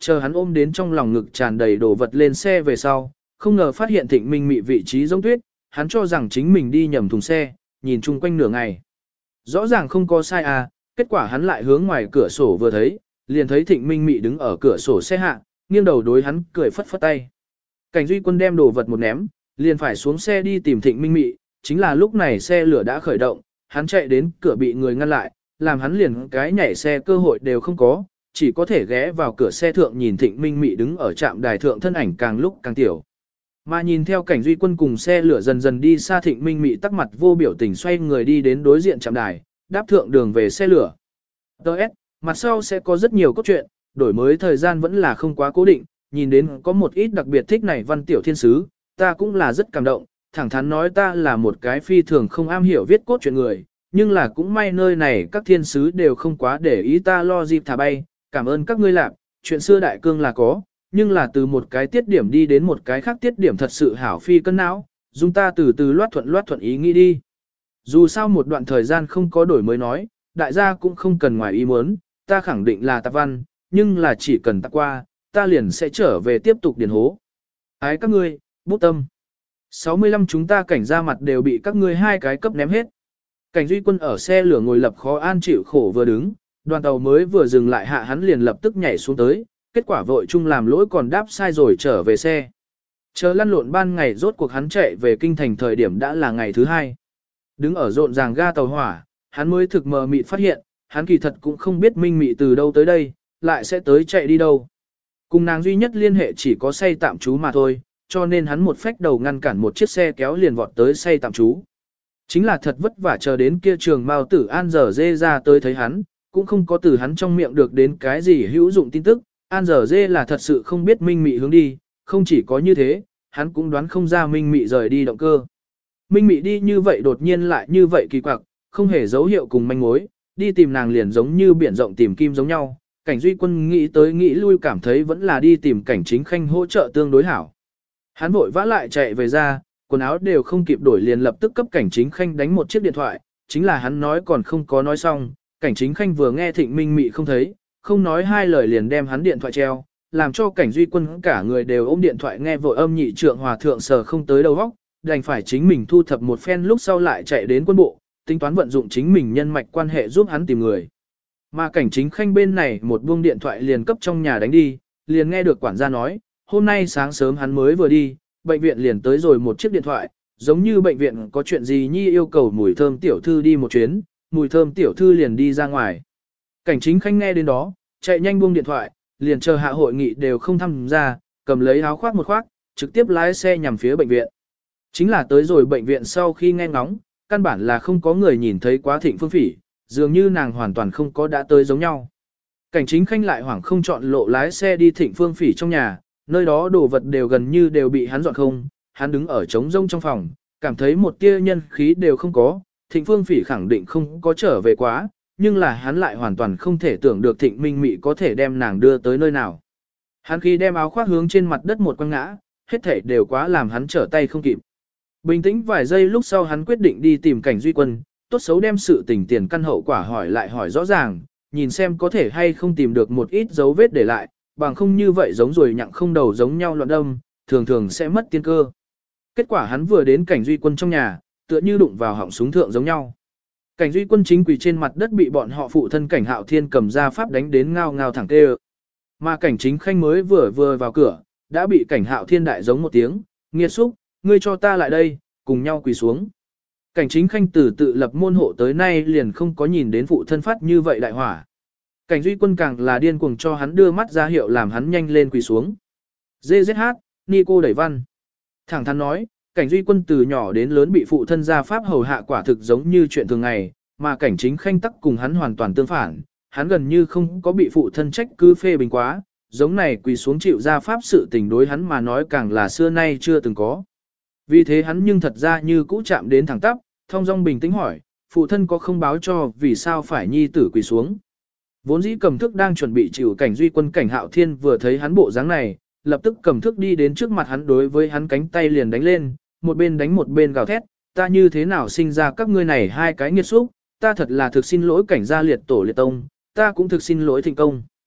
Speaker 1: chờ hắn ôm đến trong lòng ngực tràn đầy đồ vật lên xe về sau, không ngờ phát hiện Thịnh Minh Mị vị trí giống tuyết, hắn cho rằng chính mình đi nhầm thùng xe, nhìn chung quanh nửa ngày. Rõ ràng không có sai à, kết quả hắn lại hướng ngoài cửa sổ vừa thấy, liền thấy Thịnh Minh Mị đứng ở cửa sổ xe hạ, nghiêng đầu đối hắn cười phất phất tay. Cảnh Duy Quân đem đồ vật một ném, liền phải xuống xe đi tìm Thịnh Minh Mị, chính là lúc này xe lửa đã khởi động, hắn chạy đến cửa bị người ngăn lại, làm hắn liền cái nhảy xe cơ hội đều không có, chỉ có thể ghé vào cửa xe thượng nhìn Thịnh Minh Mị đứng ở trạm đài thượng thân ảnh càng lúc càng tiểu. Mà nhìn theo Cảnh Duy Quân cùng xe lửa dần dần đi xa, Thịnh Minh Mị tắc mặt vô biểu tình xoay người đi đến đối diện trạm đài, đáp thượng đường về xe lửa. Đợt, mặt sau sẽ có rất nhiều cốt truyện, đổi mới thời gian vẫn là không quá cố định, nhìn đến có một ít đặc biệt thích này văn tiểu thiên sứ, ta cũng là rất cảm động, thẳng thắn nói ta là một cái phi thường không am hiểu viết cốt truyện người, nhưng là cũng may nơi này các thiên sứ đều không quá để ý ta lo dịp thả bay, cảm ơn các ngươi lạc, chuyện xưa đại cương là có, nhưng là từ một cái tiết điểm đi đến một cái khác tiết điểm thật sự hảo phi cân não, dùng ta từ từ loát thuận loát thuận ý nghĩ đi. Dù sao một đoạn thời gian không có đổi mới nói, đại gia cũng không cần ngoài ý muốn, ta khẳng định là tạp văn, nhưng là chỉ cần tạp qua, ta liền sẽ trở về tiếp tục điền hố. Ái các ngươi, bút tâm. sáu mươi lăm chúng ta cảnh ra mặt đều bị các ngươi hai cái cấp ném hết. Cảnh Duy Quân ở xe lửa ngồi lập khó an chịu khổ vừa đứng, đoàn tàu mới vừa dừng lại hạ hắn liền lập tức nhảy xuống tới, kết quả vội chung làm lỗi còn đáp sai rồi trở về xe. Chờ lăn lộn ban ngày rốt cuộc hắn chạy về kinh thành thời điểm đã là ngày thứ hai. Đứng ở rộn ràng ga tàu hỏa, hắn mới thực mờ mịt phát hiện, hắn kỳ thật cũng không biết Minh Mị từ đâu tới đây, lại sẽ tới chạy đi đâu. Cùng nàng duy nhất liên hệ chỉ có say tạm trú mà thôi, cho nên hắn một phách đầu ngăn cản một chiếc xe kéo liền vọt tới say tạm trú. Chính là thật vất vả chờ đến kia trường Mao Tử An giờ dê ra tới thấy hắn, cũng không có từ hắn trong miệng được đến cái gì hữu dụng tin tức, An giờ dê là thật sự không biết Minh Mị hướng đi, không chỉ có như thế, hắn cũng đoán không ra Minh Mị rời đi động cơ. Minh Mị đi như vậy đột nhiên lại như vậy kỳ quặc, không hề dấu hiệu cùng manh mối, đi tìm nàng liền giống như biển rộng tìm kim giống nhau. Cảnh Duy Quân nghĩ tới nghĩ lui cảm thấy vẫn là đi tìm Cảnh Chính Khanh hỗ trợ tương đối hảo. Hắn vội vã lại chạy về ra, quần áo đều không kịp đổi liền lập tức cấp Cảnh Chính Khanh đánh một chiếc điện thoại, chính là hắn nói còn không có nói xong, Cảnh Chính Khanh vừa nghe Thịnh Minh Mị không thấy, không nói hai lời liền đem hắn điện thoại treo, làm cho Cảnh Duy Quân cả người đều ôm điện thoại nghe vội âm nhị trượng hòa thượng sờ không tới đầu óc, đành phải chính mình thu thập một phen lúc sau lại chạy đến quân bộ, tính toán vận dụng chính mình nhân mạch quan hệ giúp hắn tìm người. Mà Cảnh Chính Khanh bên này một buông điện thoại liền cấp trong nhà đánh đi, liền nghe được quản gia nói, hôm nay sáng sớm hắn mới vừa đi, bệnh viện liền tới rồi một chiếc điện thoại, giống như bệnh viện có chuyện gì nhi yêu cầu Mùi Thơm tiểu thư đi một chuyến, Mùi Thơm tiểu thư liền đi ra ngoài. Cảnh Chính Khanh nghe đến đó, chạy nhanh buông điện thoại, liền chờ hạ hội nghị đều không tham gia, cầm lấy áo khoác một khoác, trực tiếp lái xe nhằm phía bệnh viện. Chính là tới rồi bệnh viện sau khi nghe ngóng, căn bản là không có người nhìn thấy quá Thịnh Phương Phỉ, dường như nàng hoàn toàn không có đã tới giống nhau. Cảnh Chính Khanh lại hoảng không chọn lộ lái xe đi Thịnh Phương Phỉ trong nhà, nơi đó đồ vật đều gần như đều bị hắn dọn không, hắn đứng ở trống rông trong phòng, cảm thấy một tia nhân khí đều không có, Thịnh Phương Phỉ khẳng định không có trở về quá, nhưng là hắn lại hoàn toàn không thể tưởng được Thịnh Minh Mị có thể đem nàng đưa tới nơi nào. Hắn khi đem áo khoác hướng trên mặt đất một quăng ngã, hết thảy đều quá làm hắn trở tay không kịp. Bình tĩnh vài giây lúc sau hắn quyết định đi tìm Cảnh Duy Quân, tốt xấu đem sự tình tiền căn hậu quả hỏi lại hỏi rõ ràng, nhìn xem có thể hay không tìm được một ít dấu vết để lại, bằng không như vậy giống rồi nhặng không đầu giống nhau loạn đâm, thường thường sẽ mất tiên cơ. Kết quả hắn vừa đến Cảnh Duy Quân trong nhà, tựa như đụng vào họng súng thượng giống nhau. Cảnh Duy Quân chính quỳ trên mặt đất bị bọn họ phụ thân Cảnh Hạo Thiên cầm ra pháp đánh đến ngao ngao thẳng tê. Mà Cảnh Chính Khanh mới vừa vừa vào cửa, đã bị Cảnh Hạo Thiên đại giống một tiếng, nghiệt xúc, ngươi cho ta lại đây, cùng nhau quỳ xuống. Cảnh Chính Khanh từ tự lập môn hộ tới nay liền không có nhìn đến phụ thân phát như vậy đại hỏa. Cảnh Duy Quân càng là điên cuồng cho hắn đưa mắt ra hiệu làm hắn nhanh lên quỳ xuống. dê dét hát, Nico đẩy văn. Thẳng thắn nói, Cảnh Duy Quân từ nhỏ đến lớn bị phụ thân gia pháp hầu hạ quả thực giống như chuyện thường ngày, mà Cảnh Chính Khanh tắc cùng hắn hoàn toàn tương phản, hắn gần như không có bị phụ thân trách cứ phê bình quá, giống này quỳ xuống chịu gia pháp sự tình đối hắn mà nói càng là xưa nay chưa từng có. Vì thế hắn nhưng thật ra như cũ chạm đến thẳng tắp, thong dong bình tĩnh hỏi, phụ thân có không báo cho vì sao phải nhi tử quỳ xuống. Vốn dĩ cầm thước đang chuẩn bị chịu Cảnh Duy Quân Cảnh Hạo Thiên vừa thấy hắn bộ dáng này, lập tức cầm thước đi đến trước mặt hắn đối với hắn cánh tay liền đánh lên, một bên đánh một bên gào thét, ta như thế nào sinh ra các ngươi này hai cái nghiệt xúc, ta thật là thực xin lỗi Cảnh gia liệt tổ liệt tông, ta cũng thực xin lỗi Thịnh công.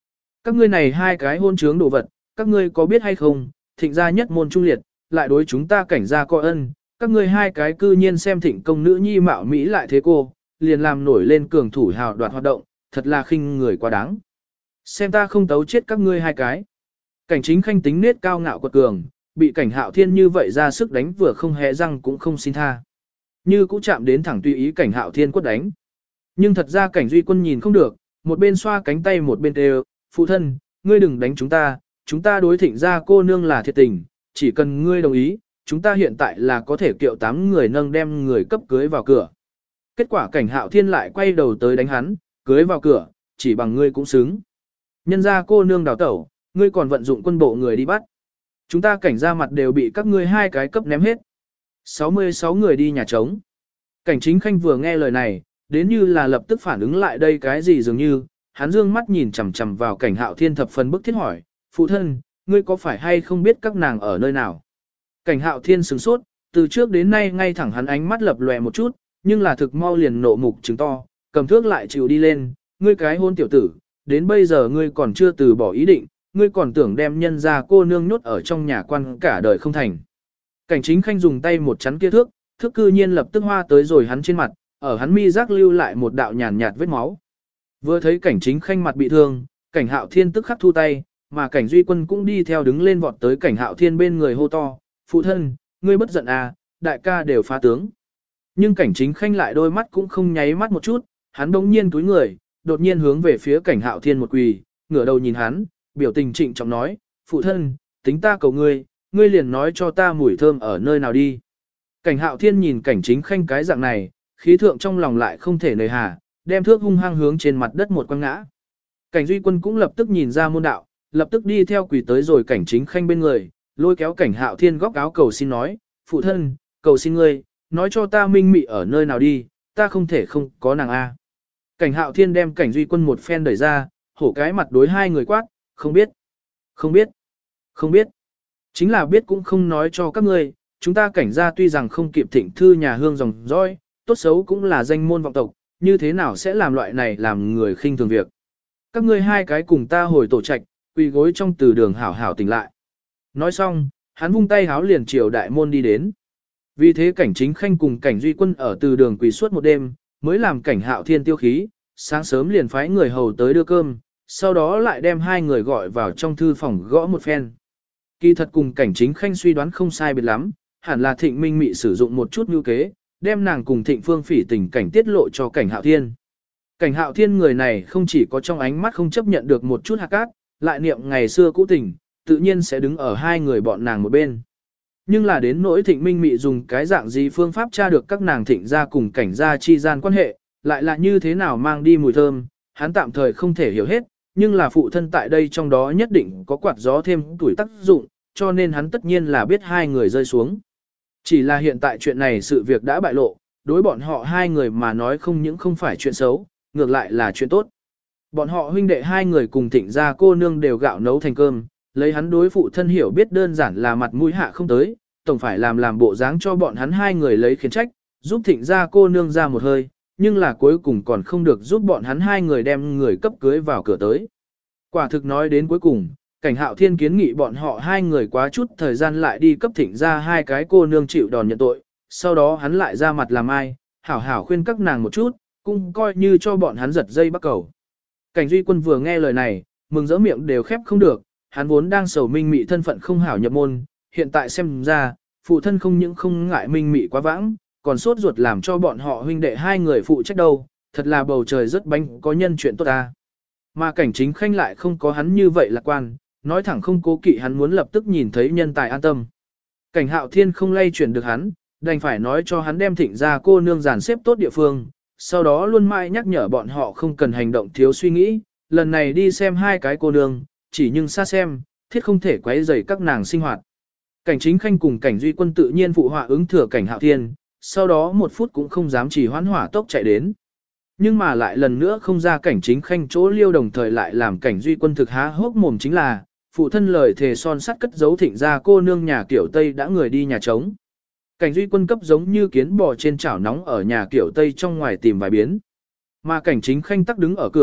Speaker 1: Các ngươi này hai cái hôn trướng đồ vật, các ngươi có biết hay không, thịnh gia nhất môn trung liệt, lại đối chúng ta cảnh gia coi ân, các ngươi hai cái cư nhiên xem thịnh công nữ nhi mạo Mỹ lại thế cô, liền làm nổi lên cường thủ hào đoạt hoạt động, thật là khinh người quá đáng. Xem ta không tấu chết các ngươi hai cái. Cảnh chính khanh tính nết cao ngạo quật cường, bị cảnh hạo thiên như vậy ra sức đánh vừa không hé răng cũng không xin tha. Như cũng chạm đến thẳng tùy ý cảnh hạo thiên quất đánh. Nhưng thật ra cảnh duy quân nhìn không được, một bên xoa cánh tay một bên đều, phụ thân, ngươi đừng đánh chúng ta, chúng ta đối thịnh ra cô nương là thiệt tình, chỉ cần ngươi đồng ý, chúng ta hiện tại là có thể kiệu tám người nâng đem người cấp cưới vào cửa. Kết quả cảnh hạo thiên lại quay đầu tới đánh hắn, cưới vào cửa, chỉ bằng ngươi cũng xứng. Nhân ra cô nương đào tẩu, ngươi còn vận dụng quân bộ người đi bắt. Chúng ta cảnh ra mặt đều bị các ngươi hai cái cấp ném hết. sáu mươi sáu người đi nhà trống. Cảnh chính khanh vừa nghe lời này, đến như là lập tức phản ứng lại đây cái gì dường như, hắn dương mắt nhìn chằm chằm vào cảnh hạo thiên thập phần bức thiết hỏi, phụ thân, ngươi có phải hay không biết các nàng ở nơi nào? Cảnh hạo thiên sửng sốt, từ trước đến nay ngay thẳng hắn ánh mắt lập lòe một chút, nhưng là thực mau liền nộ mục trứng to, cầm thước lại chịu đi lên, ngươi cái hôn tiểu tử, đến bây giờ ngươi còn chưa từ bỏ ý định, ngươi còn tưởng đem nhân ra cô nương nhốt ở trong nhà quan cả đời không thành. Cảnh chính khanh dùng tay một chắn kia thước, thước cư nhiên lập tức hoa tới rồi hắn trên mặt, ở hắn mi giác lưu lại một đạo nhàn nhạt vết máu. Vừa thấy cảnh chính khanh mặt bị thương, cảnh hạo thiên tức khắc thu tay, mà cảnh duy quân cũng đi theo đứng lên vọt tới cảnh hạo thiên bên người hô to, phụ thân, ngươi bất giận à, đại ca đều phá tướng. Nhưng cảnh chính khanh lại đôi mắt cũng không nháy mắt một chút, hắn bỗng nhiên túi người, đột nhiên hướng về phía cảnh hạo thiên một quỳ, ngửa đầu nhìn hắn, biểu tình trịnh trọng nói, phụ thân, tính ta cầu ngươi, ngươi liền nói cho ta mùi thơm ở nơi nào đi. Cảnh hạo thiên nhìn cảnh chính khanh cái dạng này, khí thượng trong lòng lại không thể nề hà, đem thước hung hăng hướng trên mặt đất một quăng ngã. Cảnh duy quân cũng lập tức nhìn ra môn đạo, lập tức đi theo quỳ tới rồi cảnh chính khanh bên người, lôi kéo cảnh hạo thiên góc áo cầu xin nói, phụ thân, cầu xin ngươi, nói cho ta minh mị ở nơi nào đi, ta không thể không có nàng A. Cảnh hạo thiên đem cảnh duy quân một phen đẩy ra, hổ cái mặt đối hai người quát, không biết, không biết, không biết. Chính là biết cũng không nói cho các ngươi, chúng ta cảnh gia tuy rằng không kịp thịnh thư nhà hương dòng dõi, tốt xấu cũng là danh môn vọng tộc, như thế nào sẽ làm loại này làm người khinh thường việc. Các ngươi hai cái cùng ta hồi tổ trạch, quỳ gối trong từ đường hảo hảo tỉnh lại. Nói xong, hắn vung tay háo liền chiều đại môn đi đến. Vì thế cảnh chính khanh cùng cảnh duy quân ở từ đường quỳ suốt một đêm, mới làm cảnh hạo thiên tiêu khí, sáng sớm liền phái người hầu tới đưa cơm, sau đó lại đem hai người gọi vào trong thư phòng gõ một phen. Kỳ thật cùng cảnh chính khanh suy đoán không sai biệt lắm, hẳn là thịnh minh mị sử dụng một chút mưu kế, đem nàng cùng thịnh phương phỉ tình cảnh tiết lộ cho cảnh hạo thiên. Cảnh hạo thiên người này không chỉ có trong ánh mắt không chấp nhận được một chút hạt cát, lại niệm ngày xưa cũ tình, tự nhiên sẽ đứng ở hai người bọn nàng một bên. Nhưng là đến nỗi thịnh minh mị dùng cái dạng gì phương pháp tra được các nàng thịnh ra cùng cảnh gia chi gian quan hệ, lại là như thế nào mang đi mùi thơm, hắn tạm thời không thể hiểu hết, nhưng là phụ thân tại đây trong đó nhất định có quạt gió thêm tuổi tác dụng, cho nên hắn tất nhiên là biết hai người rơi xuống. Chỉ là hiện tại chuyện này sự việc đã bại lộ, đối bọn họ hai người mà nói không những không phải chuyện xấu, ngược lại là chuyện tốt. Bọn họ huynh đệ hai người cùng thịnh gia cô nương đều gạo nấu thành cơm, lấy hắn đối phụ thân hiểu biết đơn giản là mặt mũi hạ không tới, tổng phải làm làm bộ dáng cho bọn hắn hai người lấy khiển trách, giúp thịnh gia cô nương ra một hơi, nhưng là cuối cùng còn không được giúp bọn hắn hai người đem người cấp cưới vào cửa tới. Quả thực nói đến cuối cùng, cảnh hạo thiên kiến nghị bọn họ hai người quá chút thời gian lại đi cấp thịnh ra hai cái cô nương chịu đòn nhận tội, sau đó hắn lại ra mặt làm ai, hảo hảo khuyên các nàng một chút, cũng coi như cho bọn hắn giật dây bắt cầu. Cảnh duy quân vừa nghe lời này, mừng rỡ miệng đều khép không được, hắn vốn đang sầu minh mị thân phận không hảo nhập môn, hiện tại xem ra, phụ thân không những không ngại minh mị quá vãng, còn sốt ruột làm cho bọn họ huynh đệ hai người phụ trách đâu, thật là bầu trời rất bánh có nhân chuyện tốt ta. Mà cảnh chính khanh lại không có hắn như vậy lạc quan, nói thẳng không cố kỵ hắn muốn lập tức nhìn thấy nhân tài an tâm. Cảnh hạo thiên không lay chuyển được hắn, đành phải nói cho hắn đem thịnh ra cô nương dàn xếp tốt địa phương, sau đó luôn mãi nhắc nhở bọn họ không cần hành động thiếu suy nghĩ, lần này đi xem hai cái cô nương, chỉ nhưng xa xem, thiết không thể quấy rầy các nàng sinh hoạt. Cảnh chính khanh cùng cảnh duy quân tự nhiên phụ họa ứng thừa cảnh hạo thiên, sau đó một phút cũng không dám chỉ hoãn hỏa tốc chạy đến. Nhưng mà lại lần nữa không ra cảnh chính khanh chỗ liêu đồng thời lại làm cảnh duy quân thực há hốc mồm chính là, phụ thân lời thề son sắt cất giấu thịnh ra cô nương nhà kiểu Tây đã người đi nhà trống. Cảnh duy quân cấp giống như kiến bò trên chảo nóng ở nhà kiểu Tây trong ngoài tìm vài biến. Mà cảnh chính khanh tắc đứng ở cửa,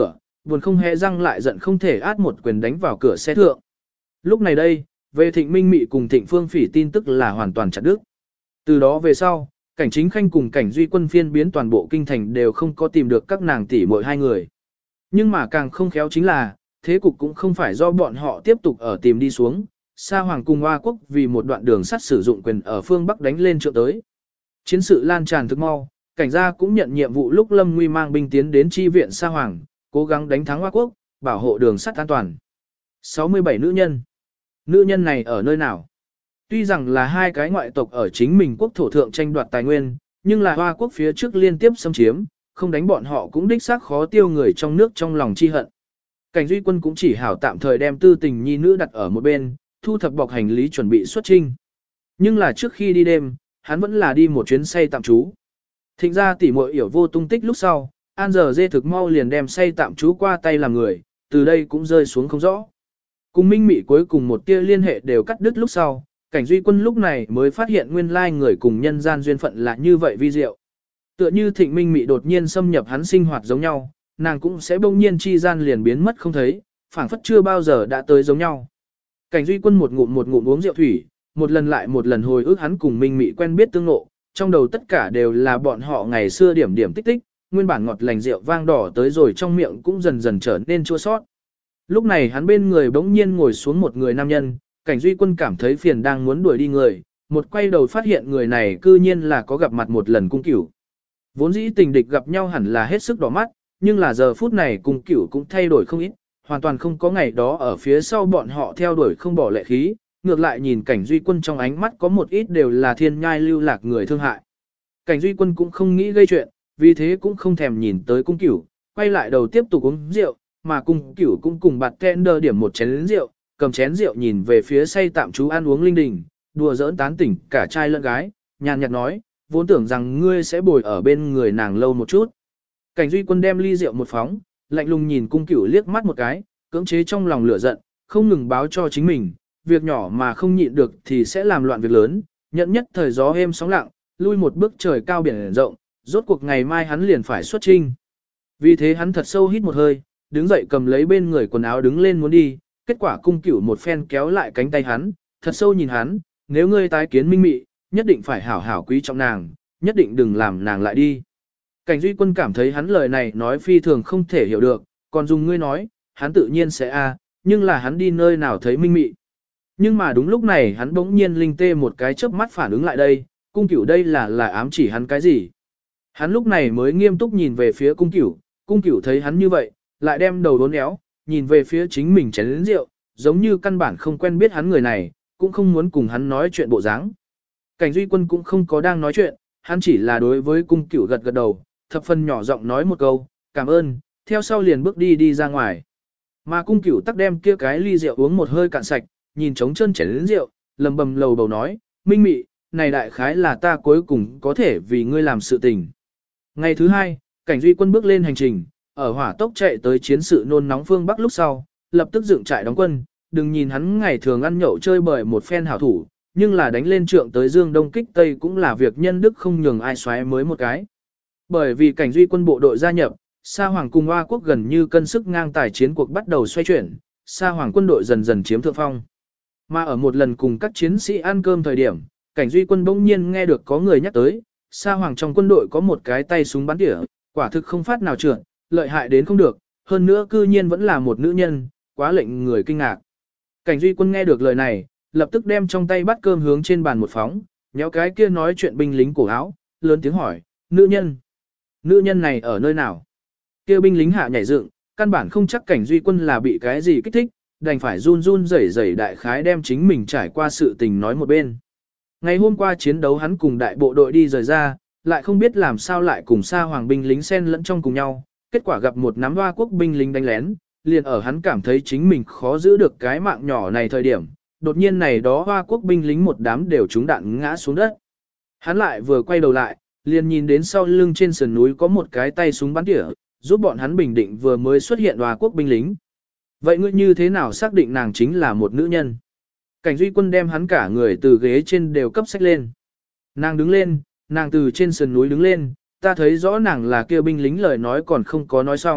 Speaker 1: buồn không hề răng lại giận không thể át một quyền đánh vào cửa xe thượng. Lúc này đây, về Thịnh Minh Mị cùng Thịnh Phương Phỉ tin tức là hoàn toàn chặt đứt. Từ đó về sau, Cảnh Chính Khanh cùng Cảnh Duy Quân phiên biến toàn bộ kinh thành đều không có tìm được các nàng tỷ muội hai người. Nhưng mà càng không khéo chính là, thế cục cũng không phải do bọn họ tiếp tục ở tìm đi xuống, Sa Hoàng cùng Hoa Quốc vì một đoạn đường sắt sử dụng quyền ở phương Bắc đánh lên trượng tới. Chiến sự lan tràn thực mau, cảnh gia cũng nhận nhiệm vụ lúc Lâm Nguy mang binh tiến đến chi viện Sa Hoàng, cố gắng đánh thắng Hoa Quốc, bảo hộ đường sắt an toàn. sáu mươi bảy nữ nhân. Nữ nhân này ở nơi nào? Tuy rằng là hai cái ngoại tộc ở chính mình quốc thổ thượng tranh đoạt tài nguyên, nhưng là Hoa Quốc phía trước liên tiếp xâm chiếm, không đánh bọn họ cũng đích xác khó tiêu người trong nước trong lòng chi hận. Cảnh Duy Quân cũng chỉ hảo tạm thời đem tư tình nhi nữ đặt ở một bên, thu thập bọc hành lý chuẩn bị xuất trinh. Nhưng là trước khi đi đêm, hắn vẫn là đi một chuyến say tạm trú. Thịnh ra tỉ muội yểu vô tung tích lúc sau, An giờ dê thực mau liền đem say tạm trú qua tay làm người, từ đây cũng rơi xuống không rõ. Cùng Minh Mị cuối cùng một tia liên hệ đều cắt đứt lúc sau, Cảnh Duy Quân lúc này mới phát hiện nguyên lai người cùng nhân gian duyên phận là như vậy vi diệu. Tựa như Thịnh Minh Mị đột nhiên xâm nhập hắn sinh hoạt giống nhau, nàng cũng sẽ bỗng nhiên chi gian liền biến mất không thấy, phảng phất chưa bao giờ đã tới giống nhau. Cảnh Duy Quân một ngụm một ngụm uống rượu thủy, một lần lại một lần hồi ức hắn cùng Minh Mị quen biết tương ngộ, trong đầu tất cả đều là bọn họ ngày xưa điểm điểm tích tích, nguyên bản ngọt lành rượu vang đỏ tới rồi trong miệng cũng dần dần trở nên chua sót. Lúc này hắn bên người bỗng nhiên ngồi xuống một người nam nhân, Cảnh Duy Quân cảm thấy phiền đang muốn đuổi đi người, một quay đầu phát hiện người này cư nhiên là có gặp mặt một lần cung cửu. Vốn dĩ tình địch gặp nhau hẳn là hết sức đỏ mắt, nhưng là giờ phút này cung cửu cũng thay đổi không ít, hoàn toàn không có ngày đó ở phía sau bọn họ theo đuổi không bỏ lệ khí, ngược lại nhìn Cảnh Duy Quân trong ánh mắt có một ít đều là thiên nhai lưu lạc người thương hại. Cảnh Duy Quân cũng không nghĩ gây chuyện, vì thế cũng không thèm nhìn tới cung cửu, quay lại đầu tiếp tục uống rượu, mà cung cửu cũng cùng bạt tender điểm một chén rượu, cầm chén rượu nhìn về phía say tạm trú ăn uống linh đình, đùa giỡn tán tỉnh cả trai lẫn gái, nhàn nhạt nói, vốn tưởng rằng ngươi sẽ bồi ở bên người nàng lâu một chút. Cảnh Duy Quân đem ly rượu một phóng, lạnh lùng nhìn cung cửu liếc mắt một cái, cưỡng chế trong lòng lửa giận, không ngừng báo cho chính mình, việc nhỏ mà không nhịn được thì sẽ làm loạn việc lớn, nhận nhất thời gió êm sóng lặng, lui một bước trời cao biển rộng, rốt cuộc ngày mai hắn liền phải xuất trinh. Vì thế hắn thật sâu hít một hơi, đứng dậy cầm lấy bên người quần áo đứng lên muốn đi, kết quả cung cửu một phen kéo lại cánh tay hắn, thật sâu nhìn hắn, nếu ngươi tái kiến Minh Mị, nhất định phải hảo hảo quý trọng nàng, nhất định đừng làm nàng lại đi. Cảnh Duy Quân cảm thấy hắn lời này nói phi thường không thể hiểu được, còn dùng ngươi nói, hắn tự nhiên sẽ a, nhưng là hắn đi nơi nào thấy Minh Mị. Nhưng mà đúng lúc này hắn bỗng nhiên linh tê một cái chớp mắt phản ứng lại đây, cung cửu đây là là ám chỉ hắn cái gì. Hắn lúc này mới nghiêm túc nhìn về phía cung cửu, cung cửu thấy hắn như vậy, lại đem đầu đốn éo, nhìn về phía chính mình chén lĩnh rượu, giống như căn bản không quen biết hắn người này, cũng không muốn cùng hắn nói chuyện bộ dáng. Cảnh Duy Quân cũng không có đang nói chuyện, hắn chỉ là đối với cung cửu gật gật đầu, thập phần nhỏ giọng nói một câu, cảm ơn, theo sau liền bước đi đi ra ngoài. Mà cung cửu tắc đem kia cái ly rượu uống một hơi cạn sạch, nhìn trống chân chén lĩnh rượu, lầm bầm lầu bầu nói, Minh Mị, này đại khái là ta cuối cùng có thể vì ngươi làm sự tình. Ngày thứ hai, Cảnh Duy Quân bước lên hành trình, ở hỏa tốc chạy tới chiến sự nôn nóng phương Bắc lúc sau, lập tức dựng trại đóng quân, đừng nhìn hắn ngày thường ăn nhậu chơi bời một phen hảo thủ, nhưng là đánh lên trượng tới Dương Đông kích Tây cũng là việc nhân đức không nhường ai xoáy mới một cái. Bởi vì Cảnh Duy Quân bộ đội gia nhập, Sa Hoàng cùng Hoa Quốc gần như cân sức ngang tài chiến cuộc bắt đầu xoay chuyển, Sa Hoàng quân đội dần dần chiếm thượng phong. Mà ở một lần cùng các chiến sĩ ăn cơm thời điểm, Cảnh Duy Quân bỗng nhiên nghe được có người nhắc tới, Sa Hoàng trong quân đội có một cái tay súng bắn tỉa, quả thực không phát nào trượt, lợi hại đến không được, hơn nữa cư nhiên vẫn là một nữ nhân, quá lệnh người kinh ngạc. Cảnh Duy Quân nghe được lời này, lập tức đem trong tay bát cơm hướng trên bàn một phóng, nhéo cái kia nói chuyện binh lính cổ áo, lớn tiếng hỏi, nữ nhân, nữ nhân này ở nơi nào? Kia binh lính hạ nhảy dựng, căn bản không chắc Cảnh Duy Quân là bị cái gì kích thích, đành phải run run rẩy rẩy đại khái đem chính mình trải qua sự tình nói một bên. Ngày hôm qua chiến đấu hắn cùng đại bộ đội đi rời ra, lại không biết làm sao lại cùng Sa Hoàng binh lính xen lẫn trong cùng nhau, kết quả gặp một nắm Hoa Quốc binh lính đánh lén, liền ở hắn cảm thấy chính mình khó giữ được cái mạng nhỏ này thời điểm, đột nhiên này đó Hoa Quốc binh lính một đám đều trúng đạn ngã xuống đất. Hắn lại vừa quay đầu lại, liền nhìn đến sau lưng trên sườn núi có một cái tay súng bắn tỉa, giúp bọn hắn bình định vừa mới xuất hiện Hoa Quốc binh lính. Vậy ngươi như thế nào xác định nàng chính là một nữ nhân? Cảnh Duy Quân đem hắn cả người từ ghế trên đều cấp sách lên. Nàng đứng lên, nàng từ trên sườn núi đứng lên, ta thấy rõ nàng là kia binh lính lời nói còn không có nói xong,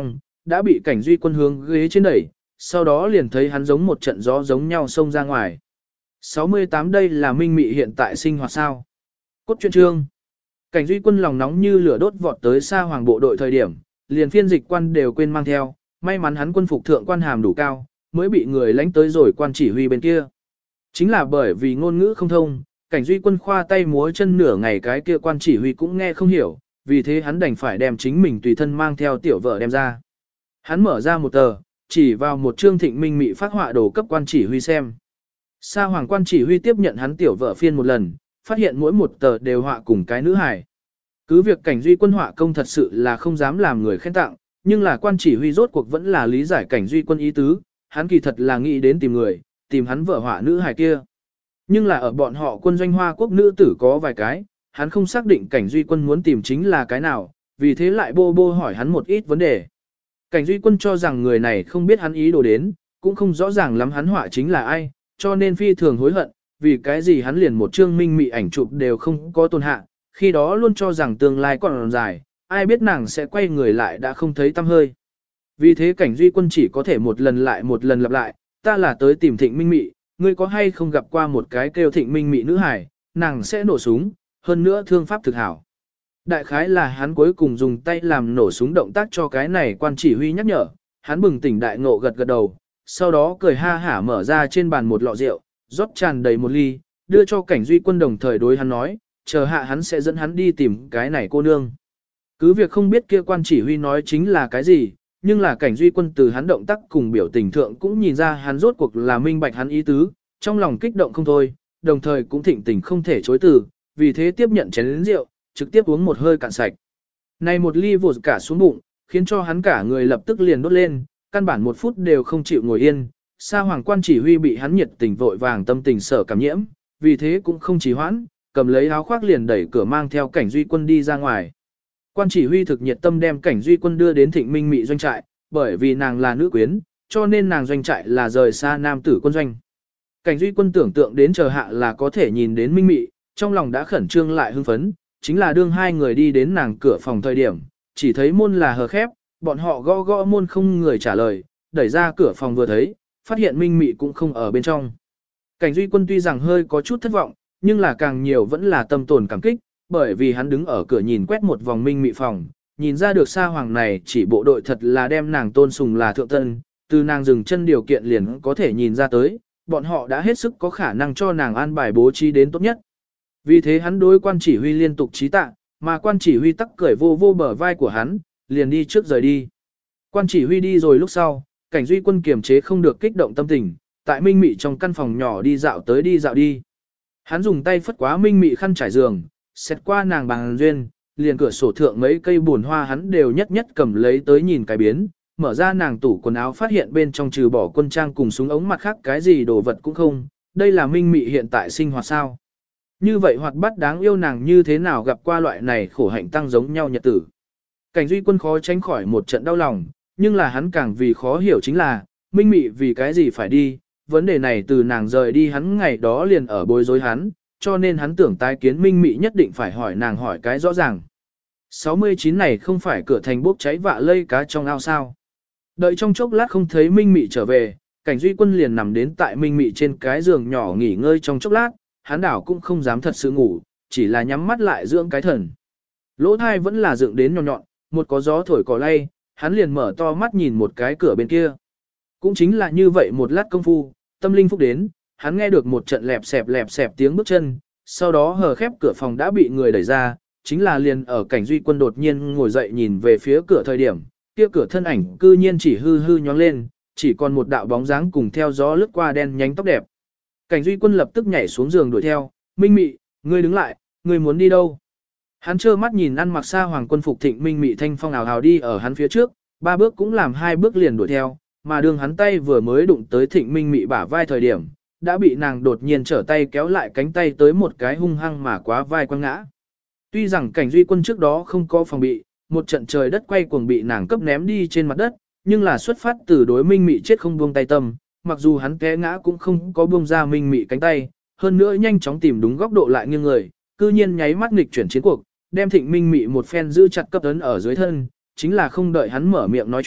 Speaker 1: đã bị cảnh duy quân hướng ghế trên đẩy, sau đó liền thấy hắn giống một trận gió giống nhau xông ra ngoài. sáu mươi tám đây là Minh Mị hiện tại sinh hoạt sao? Cốt truyện chương. Cảnh duy quân lòng nóng như lửa đốt vọt tới Sa Hoàng bộ đội thời điểm, liền phiên dịch quan đều quên mang theo, may mắn hắn quân phục thượng quan hàm đủ cao, mới bị người lãnh tới rồi quan chỉ huy bên kia. Chính là bởi vì ngôn ngữ không thông, cảnh duy quân khoa tay múa chân nửa ngày cái kia quan chỉ huy cũng nghe không hiểu, vì thế hắn đành phải đem chính mình tùy thân mang theo tiểu vợ đem ra. Hắn mở ra một tờ, chỉ vào một chương thịnh minh mị phát họa đồ cấp quan chỉ huy xem. Sa Hoàng quan chỉ huy tiếp nhận hắn tiểu vợ phiên một lần, phát hiện mỗi một tờ đều họa cùng cái nữ hài. Cứ việc cảnh duy quân họa công thật sự là không dám làm người khen tặng, nhưng là quan chỉ huy rốt cuộc vẫn là lý giải cảnh duy quân ý tứ, hắn kỳ thật là nghĩ đến tìm người, tìm hắn vợ họa nữ hài kia. Nhưng là ở bọn họ quân doanh Hoa Quốc nữ tử có vài cái, hắn không xác định cảnh duy quân muốn tìm chính là cái nào, vì thế lại bô bô hỏi hắn một ít vấn đề. Cảnh duy quân cho rằng người này không biết hắn ý đồ đến, cũng không rõ ràng lắm hắn họa chính là ai, cho nên phi thường hối hận, vì cái gì hắn liền một chương minh mị ảnh chụp đều không có tồn hạ, khi đó luôn cho rằng tương lai còn dài, ai biết nàng sẽ quay người lại đã không thấy tăm hơi. Vì thế cảnh duy quân chỉ có thể một lần lại một lần lặp lại, ta là tới tìm thịnh minh mị, ngươi có hay không gặp qua một cái kêu thịnh minh mị nữ hải, nàng sẽ nổ súng, hơn nữa thương pháp thực hảo. Đại khái là hắn cuối cùng dùng tay làm nổ súng động tác cho cái này quan chỉ huy nhắc nhở, hắn bừng tỉnh đại ngộ gật gật đầu, sau đó cười ha hả mở ra trên bàn một lọ rượu, rót tràn đầy một ly, đưa cho cảnh duy quân đồng thời đối hắn nói, chờ hạ hắn sẽ dẫn hắn đi tìm cái này cô nương. Cứ việc không biết kia quan chỉ huy nói chính là cái gì, nhưng là cảnh duy quân từ hắn động tác cùng biểu tình thượng cũng nhìn ra hắn rốt cuộc là minh bạch hắn ý tứ, trong lòng kích động không thôi, đồng thời cũng thịnh tình không thể chối từ, vì thế tiếp nhận chén rượu, trực tiếp uống một hơi cạn sạch. Này một ly vụt cả xuống bụng, khiến cho hắn cả người lập tức liền đốt lên, căn bản một phút đều không chịu ngồi yên. Sa Hoàng quan chỉ huy bị hắn nhiệt tình vội vàng tâm tình sở cảm nhiễm, vì thế cũng không trì hoãn, cầm lấy áo khoác liền đẩy cửa mang theo cảnh duy quân đi ra ngoài. Quan chỉ huy thực nhiệt tâm đem cảnh duy quân đưa đến thịnh minh mị doanh trại, bởi vì nàng là nữ quyến, cho nên nàng doanh trại là rời xa nam tử quân doanh. Cảnh duy quân tưởng tượng đến chờ hạ là có thể nhìn đến minh mị, trong lòng đã khẩn trương lại hưng phấn, chính là đương hai người đi đến nàng cửa phòng thời điểm, chỉ thấy môn là hờ khép, bọn họ gõ gõ môn không người trả lời, đẩy ra cửa phòng vừa thấy, phát hiện minh mị cũng không ở bên trong. Cảnh duy quân tuy rằng hơi có chút thất vọng, nhưng là càng nhiều vẫn là tâm tồn cảm kích, bởi vì hắn đứng ở cửa nhìn quét một vòng minh mị phòng, nhìn ra được Sa Hoàng này chỉ bộ đội thật là đem nàng tôn sùng là thượng tân, từ nàng dừng chân điều kiện liền có thể nhìn ra tới, bọn họ đã hết sức có khả năng cho nàng an bài bố trí đến tốt nhất. Vì thế hắn đối quan chỉ huy liên tục trí tạ, mà quan chỉ huy tắc cởi vô vô bờ vai của hắn, liền đi trước rời đi. Quan chỉ huy đi rồi lúc sau, cảnh duy quân kiềm chế không được kích động tâm tình, tại minh mị trong căn phòng nhỏ đi dạo tới đi dạo đi. Hắn dùng tay phất quá minh mị khăn trải giường, xét qua nàng bằng duyên, liền cửa sổ thượng mấy cây buồn hoa hắn đều nhất nhất cầm lấy tới nhìn cái biến, mở ra nàng tủ quần áo phát hiện bên trong trừ bỏ quân trang cùng súng ống mặt khác cái gì đồ vật cũng không, đây là minh mị hiện tại sinh hoạt sao. Như vậy hoạt bát đáng yêu nàng như thế nào gặp qua loại này khổ hạnh tăng giống nhau nhật tử. Cảnh duy quân khó tránh khỏi một trận đau lòng, nhưng là hắn càng vì khó hiểu chính là, minh mị vì cái gì phải đi, vấn đề này từ nàng rời đi hắn ngày đó liền ở bối rối hắn, cho nên hắn tưởng tái kiến minh mị nhất định phải hỏi nàng hỏi cái rõ ràng. sáu mươi chín này không phải cửa thành bốc cháy vạ lây cá trong ao sao. Đợi trong chốc lát không thấy minh mị trở về, cảnh duy quân liền nằm đến tại minh mị trên cái giường nhỏ nghỉ ngơi trong chốc lát, hắn đảo cũng không dám thật sự ngủ, chỉ là nhắm mắt lại dưỡng cái thần. Lỗ thai vẫn là dựng đến nhọn nhọn, một có gió thổi cỏ lay, hắn liền mở to mắt nhìn một cái cửa bên kia. Cũng chính là như vậy một lát công phu, tâm linh phúc đến, hắn nghe được một trận lẹp xẹp lẹp xẹp tiếng bước chân, sau đó hờ khép cửa phòng đã bị người đẩy ra, chính là liền ở cảnh duy quân đột nhiên ngồi dậy nhìn về phía cửa thời điểm, kia cửa thân ảnh cư nhiên chỉ hư hư nhoáng lên, chỉ còn một đạo bóng dáng cùng theo gió lướt qua đen nhánh tóc đẹp. Cảnh duy quân lập tức nhảy xuống giường đuổi theo, minh mị, ngươi đứng lại, ngươi muốn đi đâu? Hắn trơ mắt nhìn ăn mặc Sa Hoàng quân phục thịnh minh mị thanh phong ảo hào đi ở hắn phía trước, ba bước cũng làm hai bước liền đuổi theo, mà đường hắn tay vừa mới đụng tới thịnh minh mị bả vai thời điểm, đã bị nàng đột nhiên trở tay kéo lại cánh tay tới một cái hung hăng mà quá vai quăng ngã. Tuy rằng cảnh duy quân trước đó không có phòng bị, một trận trời đất quay cuồng bị nàng cấp ném đi trên mặt đất, nhưng là xuất phát từ đối minh mị chết không buông tay tâm, mặc dù hắn té ngã cũng không có buông ra minh mị cánh tay, hơn nữa nhanh chóng tìm đúng góc độ lại nghiêng người, cư nhiên nháy mắt nghịch chuyển chiến cuộc, đem thịnh minh mị một phen giữ chặt cấp ấn ở dưới thân, chính là không đợi hắn mở miệng nói chuyện,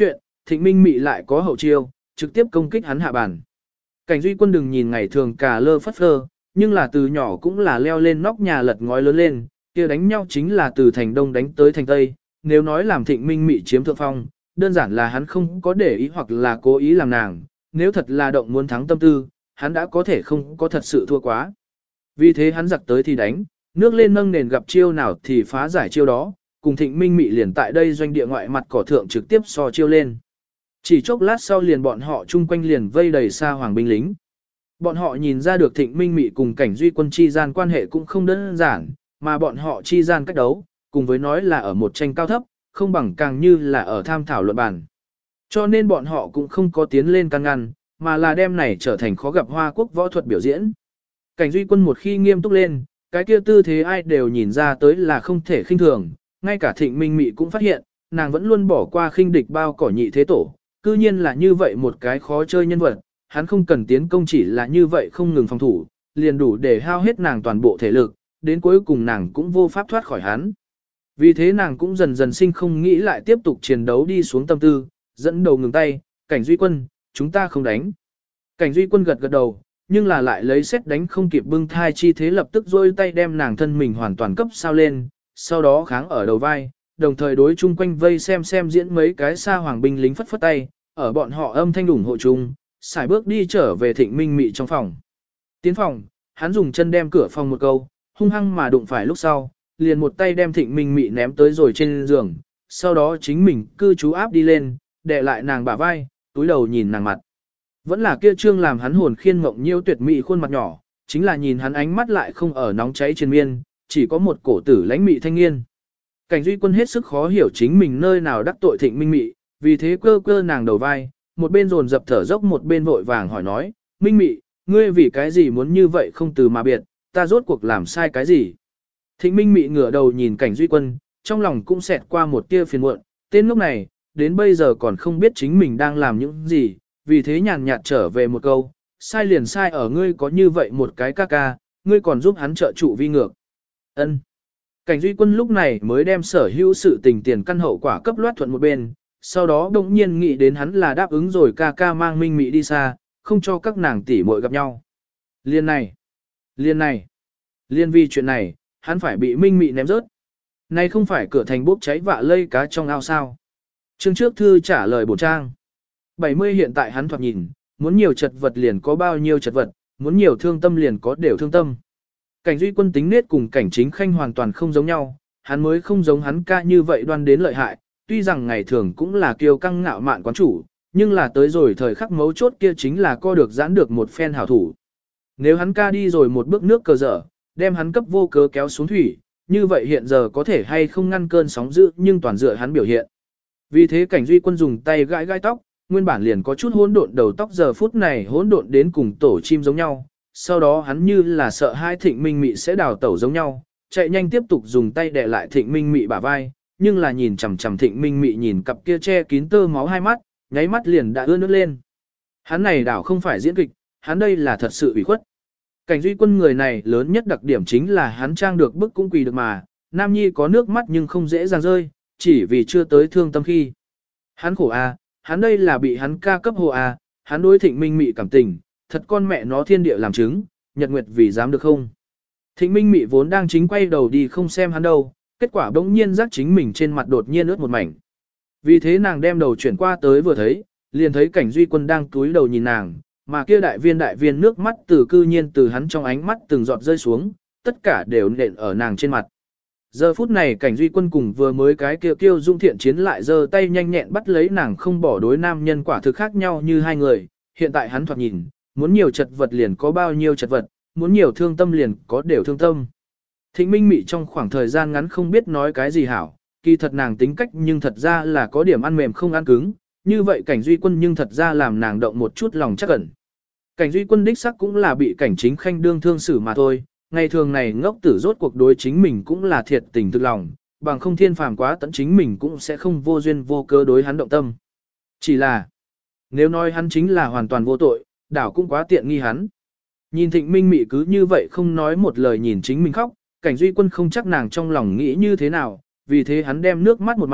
Speaker 1: Thịnh Minh Mị lại có hậu chiêu, trực tiếp công kích hắn hạ bàn. Cảnh Duy Quân đừng nhìn ngày thường cả lơ phất phơ, nhưng là từ nhỏ cũng là leo lên nóc nhà lật ngói lớn lên, kia đánh nhau chính là từ thành đông đánh tới thành tây, nếu nói làm Thịnh Minh Mị chiếm thượng phong, đơn giản là hắn không có để ý hoặc là cố ý làm nàng, nếu thật là động muốn thắng tâm tư, hắn đã có thể không có thật sự thua quá. Vì thế hắn giặc tới thì đánh, nước lên nâng nền gặp chiêu nào thì phá giải chiêu đó, cùng Thịnh Minh Mị liền tại đây doanh địa ngoại mặt cỏ thượng trực tiếp so chiêu lên. Chỉ chốc lát sau liền bọn họ chung quanh liền vây đầy xa hoàng binh lính. Bọn họ nhìn ra được Thịnh Minh Mị cùng Cảnh Duy Quân chi gian quan hệ cũng không đơn giản, mà bọn họ chi gian cách đấu, cùng với nói là ở một tranh cao thấp, không bằng càng như là ở tham thảo luận bàn. Cho nên bọn họ cũng không có tiến lên can ngăn, mà là đem này trở thành khó gặp Hoa Quốc võ thuật biểu diễn. Cảnh Duy Quân một khi nghiêm túc lên, cái kia tư thế ai đều nhìn ra tới là không thể khinh thường, ngay cả Thịnh Minh Mị cũng phát hiện, nàng vẫn luôn bỏ qua khinh địch bao cỏ nhị thế tổ, cư nhiên là như vậy một cái khó chơi nhân vật, hắn không cần tiến công chỉ là như vậy không ngừng phòng thủ, liền đủ để hao hết nàng toàn bộ thể lực, đến cuối cùng nàng cũng vô pháp thoát khỏi hắn. Vì thế nàng cũng dần dần sinh không nghĩ lại tiếp tục chiến đấu đi xuống tâm tư, dẫn đầu ngừng tay, Cảnh Duy Quân, chúng ta không đánh. Cảnh Duy Quân gật gật đầu, nhưng là lại lấy xét đánh không kịp bưng thai chi thế lập tức rôi tay đem nàng thân mình hoàn toàn cấp sao lên, sau đó kháng ở đầu vai, đồng thời đối chung quanh vây xem xem diễn mấy cái xa hoàng binh lính phất phất tay, ở bọn họ âm thanh ủng hộ chung, xài bước đi trở về Thịnh Minh Mị trong phòng. Tiến phòng, hắn dùng chân đem cửa phòng một câu, hung hăng mà đụng phải lúc sau, liền một tay đem Thịnh Minh Mị ném tới rồi trên giường, sau đó chính mình cư trú áp đi lên, đè lại nàng bả vai, túi đầu nhìn nàng mặt. Vẫn là kia trương làm hắn hồn khiên mộng nhiêu tuyệt mỹ khuôn mặt nhỏ, chính là nhìn hắn ánh mắt lại không ở nóng cháy trên miên, chỉ có một cổ tử lãnh mị thanh niên. Cảnh Duy Quân hết sức khó hiểu chính mình nơi nào đắc tội Thịnh Minh Mị, vì thế cơ cơ nàng đầu vai, một bên dồn dập thở dốc một bên vội vàng hỏi nói, Minh Mị, ngươi vì cái gì muốn như vậy không từ mà biệt, ta rốt cuộc làm sai cái gì? Thịnh Minh Mị ngửa đầu nhìn Cảnh Duy Quân, trong lòng cũng xẹt qua một tia phiền muộn, tên lúc này, đến bây giờ còn không biết chính mình đang làm những gì, vì thế nhàn nhạt trở về một câu, sai liền sai ở ngươi có như vậy một cái ca ca, ngươi còn giúp hắn trợ trụ vi ngược. Ân. Cảnh Duy Quân lúc này mới đem sở hữu sự tình tiền căn hậu quả cấp loát thuận một bên, sau đó đồng nhiên nghĩ đến hắn là đáp ứng rồi ca ca mang Minh Mị đi xa, không cho các nàng tỷ muội gặp nhau. Liên này, liên này, liên vì chuyện này, hắn phải bị Minh Mị ném rớt. Này không phải cửa thành bốc cháy vạ lây cá trong ao sao. Chương trước thư trả lời bổ trang. bảy mươi hiện tại hắn thoạt nhìn, muốn nhiều chật vật liền có bao nhiêu chật vật, muốn nhiều thương tâm liền có đều thương tâm. Cảnh Duy Quân tính nết cùng Cảnh Chính Khanh hoàn toàn không giống nhau, hắn mới không giống hắn ca như vậy đoan đến lợi hại, tuy rằng ngày thường cũng là kiêu căng ngạo mạn quán chủ, nhưng là tới rồi thời khắc mấu chốt kia chính là co được giãn được một phen hảo thủ. Nếu hắn ca đi rồi một bước nước cờ dở, đem hắn cấp vô cớ kéo xuống thủy, như vậy hiện giờ có thể hay không ngăn cơn sóng dữ nhưng toàn dựa hắn biểu hiện. Vì thế Cảnh Duy Quân dùng tay gãi gãi tóc, nguyên bản liền có chút hỗn độn đầu tóc giờ phút này hỗn độn đến cùng tổ chim giống nhau, sau đó hắn như là sợ hai Thịnh Minh Mị sẽ đào tẩu giống nhau, chạy nhanh tiếp tục dùng tay đè lại Thịnh Minh Mị bả vai, nhưng là nhìn chằm chằm Thịnh Minh Mị nhìn cặp kia che kín tơ máu hai mắt, nháy mắt liền đã ướt nước lên. Hắn này đảo không phải diễn kịch, hắn đây là thật sự ủy khuất. Cảnh Duy Quân người này lớn nhất đặc điểm chính là hắn trang được bức cũng quỳ được mà, nam nhi có nước mắt nhưng không dễ dàng rơi, chỉ vì chưa tới thương tâm khi. Hắn khổ a, hắn đây là bị hắn ca cấp hồ a, hắn đối Thịnh Minh Mị cảm tình, thật con mẹ nó thiên địa làm chứng, nhật nguyệt vì dám được không. Thịnh Minh Mị vốn đang chính quay đầu đi không xem hắn đâu, kết quả bỗng nhiên giác chính mình trên mặt đột nhiên ướt một mảnh. Vì thế nàng đem đầu chuyển qua tới vừa thấy, liền thấy Cảnh Duy Quân đang túi đầu nhìn nàng, mà kia đại viên đại viên nước mắt từ cư nhiên từ hắn trong ánh mắt từng giọt rơi xuống, tất cả đều nện ở nàng trên mặt. Giờ phút này Cảnh Duy Quân cùng vừa mới cái kia kêu dung thiện chiến lại giơ tay nhanh nhẹn bắt lấy nàng không bỏ đối nam nhân quả thực khác nhau như hai người, hiện tại hắn thoạt nhìn, muốn nhiều chật vật liền có bao nhiêu chật vật, muốn nhiều thương tâm liền có đều thương tâm. Thịnh Minh Mị trong khoảng thời gian ngắn không biết nói cái gì hảo, kỳ thật nàng tính cách nhưng thật ra là có điểm ăn mềm không ăn cứng, như vậy Cảnh Duy Quân nhưng thật ra làm nàng động một chút lòng chắc ẩn. Cảnh Duy Quân đích sắc cũng là bị Cảnh Chính Khanh đương thương xử mà thôi, ngày thường này ngốc tử rốt cuộc đối chính mình cũng là thiệt tình thực lòng, bằng không thiên phàm quá tận chính mình cũng sẽ không vô duyên vô cớ đối hắn động tâm. Chỉ là, nếu nói hắn chính là hoàn toàn vô tội, đảo cũng quá tiện nghi hắn. Nhìn Thịnh Minh Mị cứ như vậy không nói một lời nhìn chính mình khóc, Cảnh Duy Quân không chắc nàng trong lòng nghĩ như thế nào, vì thế hắn đem nước mắt một mạt,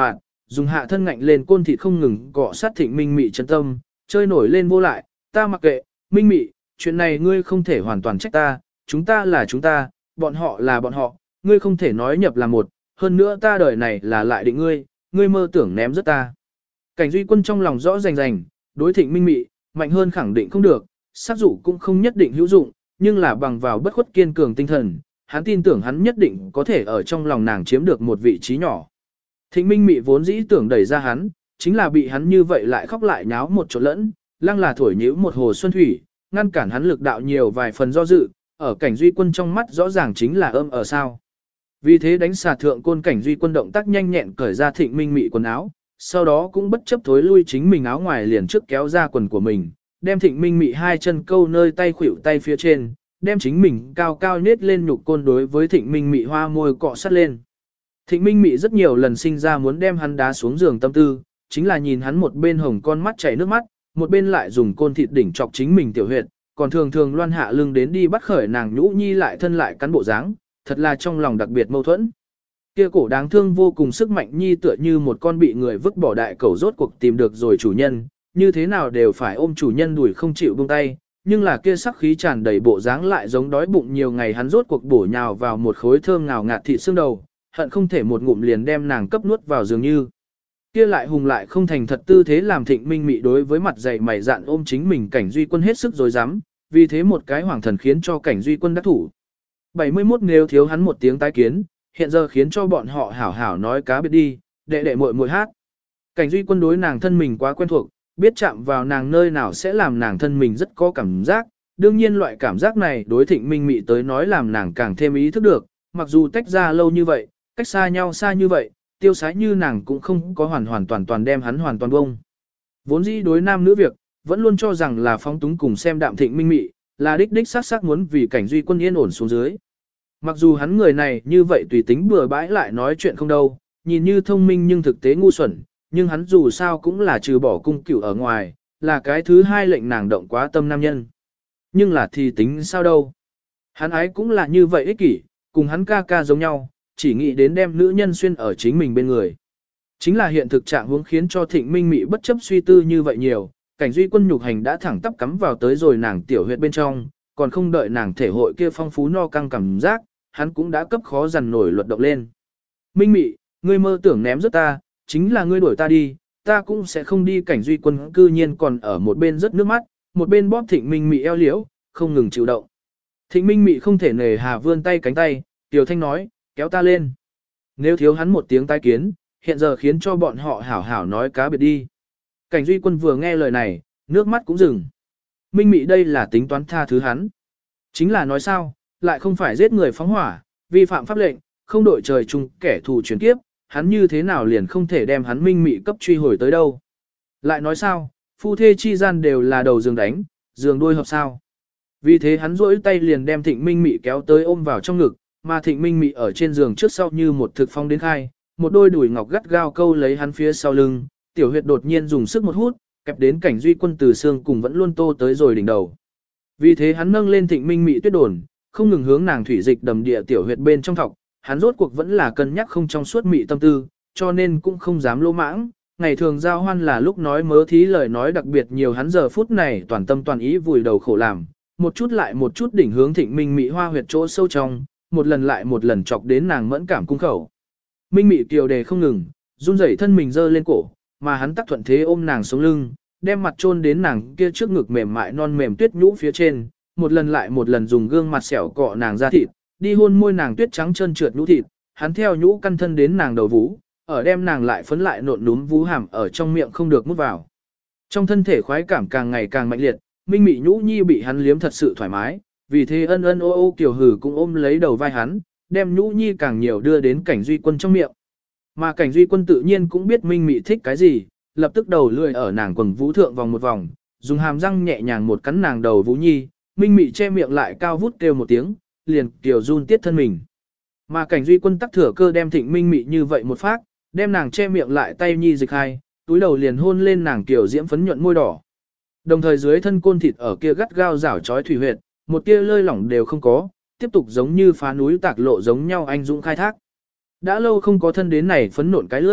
Speaker 1: dùng hạ thân ngạnh lên côn thịt không ngừng cọ sát Thịnh Minh Mị chân tâm, chơi nổi lên vô lại, ta mặc kệ, Minh Mị, chuyện này ngươi không thể hoàn toàn trách ta, chúng ta là chúng ta, bọn họ là bọn họ, ngươi không thể nói nhập là một, hơn nữa ta đời này là lại định ngươi, ngươi mơ tưởng ném rất ta. Cảnh Duy Quân trong lòng rõ rành rành, đối Thịnh Minh Mị, mạnh hơn khẳng định không được, sát dụ cũng không nhất định hữu dụng, nhưng là bằng vào bất khuất kiên cường tinh thần, hắn tin tưởng hắn nhất định có thể ở trong lòng nàng chiếm được một vị trí nhỏ. Thịnh Minh Mị vốn dĩ tưởng đẩy ra hắn, chính là bị hắn như vậy lại khóc lại nháo một chỗ lẫn, lăng là thổi nhíu một hồ xuân thủy, ngăn cản hắn lực đạo nhiều vài phần do dự, ở Cảnh Duy Quân trong mắt rõ ràng chính là âm ở sao. Vì thế đánh xà thượng côn Cảnh Duy Quân động tác nhanh nhẹn cởi ra Thịnh Minh Mị quần áo, sau đó cũng bất chấp thối lui chính mình áo ngoài liền trước kéo ra quần của mình, đem Thịnh Minh Mị hai chân câu nơi tay khuỷu tay phía trên, đem chính mình cao cao nết lên nhục côn đối với Thịnh Minh Mị hoa môi cọ sát lên. Thịnh Minh Mị rất nhiều lần sinh ra muốn đem hắn đá xuống giường tâm tư, chính là nhìn hắn một bên hồng con mắt chảy nước mắt, một bên lại dùng côn thịt đỉnh chọc chính mình tiểu huyệt, còn thường thường loan hạ lưng đến đi bắt khởi nàng nhũ nhi lại thân lại cắn bộ dáng, thật là trong lòng đặc biệt mâu thuẫn. Kia cổ đáng thương vô cùng sức mạnh nhi tựa như một con bị người vứt bỏ đại cẩu rốt cuộc tìm được rồi chủ nhân, như thế nào đều phải ôm chủ nhân đuổi không chịu buông tay, nhưng là kia sắc khí tràn đầy bộ dáng lại giống đói bụng nhiều ngày hắn rốt cuộc bổ nhào vào một khối thơm ngào ngạt thịt xương đầu, hận không thể một ngụm liền đem nàng cấp nuốt vào dường như. Kia lại hùng lại không thành thật tư thế làm Thịnh Minh Mị đối với mặt dày mày dạn ôm chính mình Cảnh Duy Quân hết sức dối dám, vì thế một cái hoàng thần khiến cho Cảnh Duy Quân đắc thủ. bảy mươi mốt nếu thiếu hắn một tiếng tái kiến, hiện giờ khiến cho bọn họ hảo hảo nói cá biệt đi, đệ đệ muội muội hát. Cảnh Duy Quân đối nàng thân mình quá quen thuộc, biết chạm vào nàng nơi nào sẽ làm nàng thân mình rất có cảm giác, đương nhiên loại cảm giác này đối Thịnh Minh Mị tới nói làm nàng càng thêm ý thức được, mặc dù tách ra lâu như vậy, cách xa nhau xa như vậy, tiêu sái như nàng cũng không có hoàn hoàn toàn toàn đem hắn hoàn toàn bông. Vốn dĩ đối nam nữ việc, vẫn luôn cho rằng là phóng túng cùng xem đạm Thịnh Minh Mị, là đích đích sát sát muốn vì Cảnh Duy Quân yên ổn xuống dưới. Mặc dù hắn người này như vậy tùy tính bừa bãi lại nói chuyện không đâu, nhìn như thông minh nhưng thực tế ngu xuẩn, nhưng hắn dù sao cũng là trừ bỏ cung cửu ở ngoài, là cái thứ hai lệnh nàng động quá tâm nam nhân. Nhưng là thì tính sao đâu. Hắn ái cũng là như vậy ích kỷ, cùng hắn ca ca giống nhau, chỉ nghĩ đến đem nữ nhân xuyên ở chính mình bên người. Chính là hiện thực trạng huống khiến cho Thịnh Minh Mị bất chấp suy tư như vậy nhiều, Cảnh Duy Quân nhục hành đã thẳng tắp cắm vào tới rồi nàng tiểu huyệt bên trong, còn không đợi nàng thể hội kia phong phú no căng cảm giác, hắn cũng đã cấp khó dằn nổi luật động lên. Minh Mị, ngươi mơ tưởng ném rất ta, chính là ngươi đuổi ta đi, ta cũng sẽ không đi. Cảnh Duy Quân cư nhiên còn ở một bên rất nước mắt, một bên bóp Thịnh Minh Mị eo liễu, không ngừng chịu động. Thịnh Minh Mị không thể nề hà vươn tay cánh tay, Tiểu Thanh nói, kéo ta lên. Nếu thiếu hắn một tiếng tai kiến, hiện giờ khiến cho bọn họ hảo hảo nói cá biệt đi. Cảnh Duy Quân vừa nghe lời này, nước mắt cũng dừng. Minh Mị đây là tính toán tha thứ hắn. Chính là nói sao, lại không phải giết người phóng hỏa, vi phạm pháp lệnh, không đội trời chung kẻ thù chuyển kiếp, hắn như thế nào liền không thể đem hắn Minh Mị cấp truy hồi tới đâu. Lại nói sao, phu thê chi gian đều là đầu giường đánh, giường đuôi hợp sao. Vì thế hắn rỗi tay liền đem Thịnh Minh Mị kéo tới ôm vào trong ngực, mà Thịnh Minh Mị ở trên giường trước sau như một thực phong đến khai, một đôi đùi ngọc gắt gao câu lấy hắn phía sau lưng, tiểu huyệt đột nhiên dùng sức một hút, kẹp đến Cảnh Duy Quân từ xương cùng vẫn luôn tô tới rồi đỉnh đầu. Vì thế hắn nâng lên Thịnh Minh Mị tuyết đồn, không ngừng hướng nàng thủy dịch đầm địa tiểu huyệt bên trong thọc, hắn rốt cuộc vẫn là cân nhắc không trong suốt mị tâm tư, cho nên cũng không dám lỗ mãng. Ngày thường giao hoan là lúc nói mớ thí lời nói đặc biệt nhiều, hắn giờ phút này toàn tâm toàn ý vùi đầu khổ làm, một chút lại một chút đỉnh hướng Thịnh Minh Mị hoa huyệt chỗ sâu trong, một lần lại một lần chọc đến nàng mẫn cảm cung khẩu. Minh Mị kiều đề không ngừng, run rẩy thân mình dơ lên cổ, mà hắn tắc thuận thế ôm nàng sống lưng, đem mặt chôn đến nàng kia trước ngực mềm mại non mềm tuyết nhũ phía trên, một lần lại một lần dùng gương mặt xẻo cọ nàng ra thịt, đi hôn môi nàng tuyết trắng trơn trượt nhũ thịt, hắn theo nhũ căn thân đến nàng đầu vú, ở đem nàng lại phấn lại nộn núm vú hàm ở trong miệng không được mút vào. Trong thân thể khoái cảm càng ngày càng mạnh liệt, Minh Mị nhũ nhi bị hắn liếm thật sự thoải mái, vì thế ân ân ô ô kiều hử cũng ôm lấy đầu vai hắn, đem nhũ nhi càng nhiều đưa đến Cảnh Duy Quân trong miệng. Mà Cảnh Duy Quân tự nhiên cũng biết Minh Mị thích cái gì, lập tức đầu lười ở nàng quần vũ thượng vòng một vòng, dùng hàm răng nhẹ nhàng một cắn nàng đầu vũ nhi, Minh Mị che miệng lại cao vút kêu một tiếng, liền kiều run tiết thân mình. Mà Cảnh Duy Quân tắc thừa cơ đem Thịnh Minh Mị như vậy một phát, đem nàng che miệng lại tay nhi dịch hai, túi đầu liền hôn lên nàng kiều diễm phấn nhuận môi đỏ. Đồng thời dưới thân côn thịt ở kia gắt gao rảo chói thủy huyệt, một tia lơi lỏng đều không có, tiếp tục giống như phá núi tạc lộ giống nhau anh dũng khai thác. Đã lâu không có thân đến này phấn nộn cái lơi,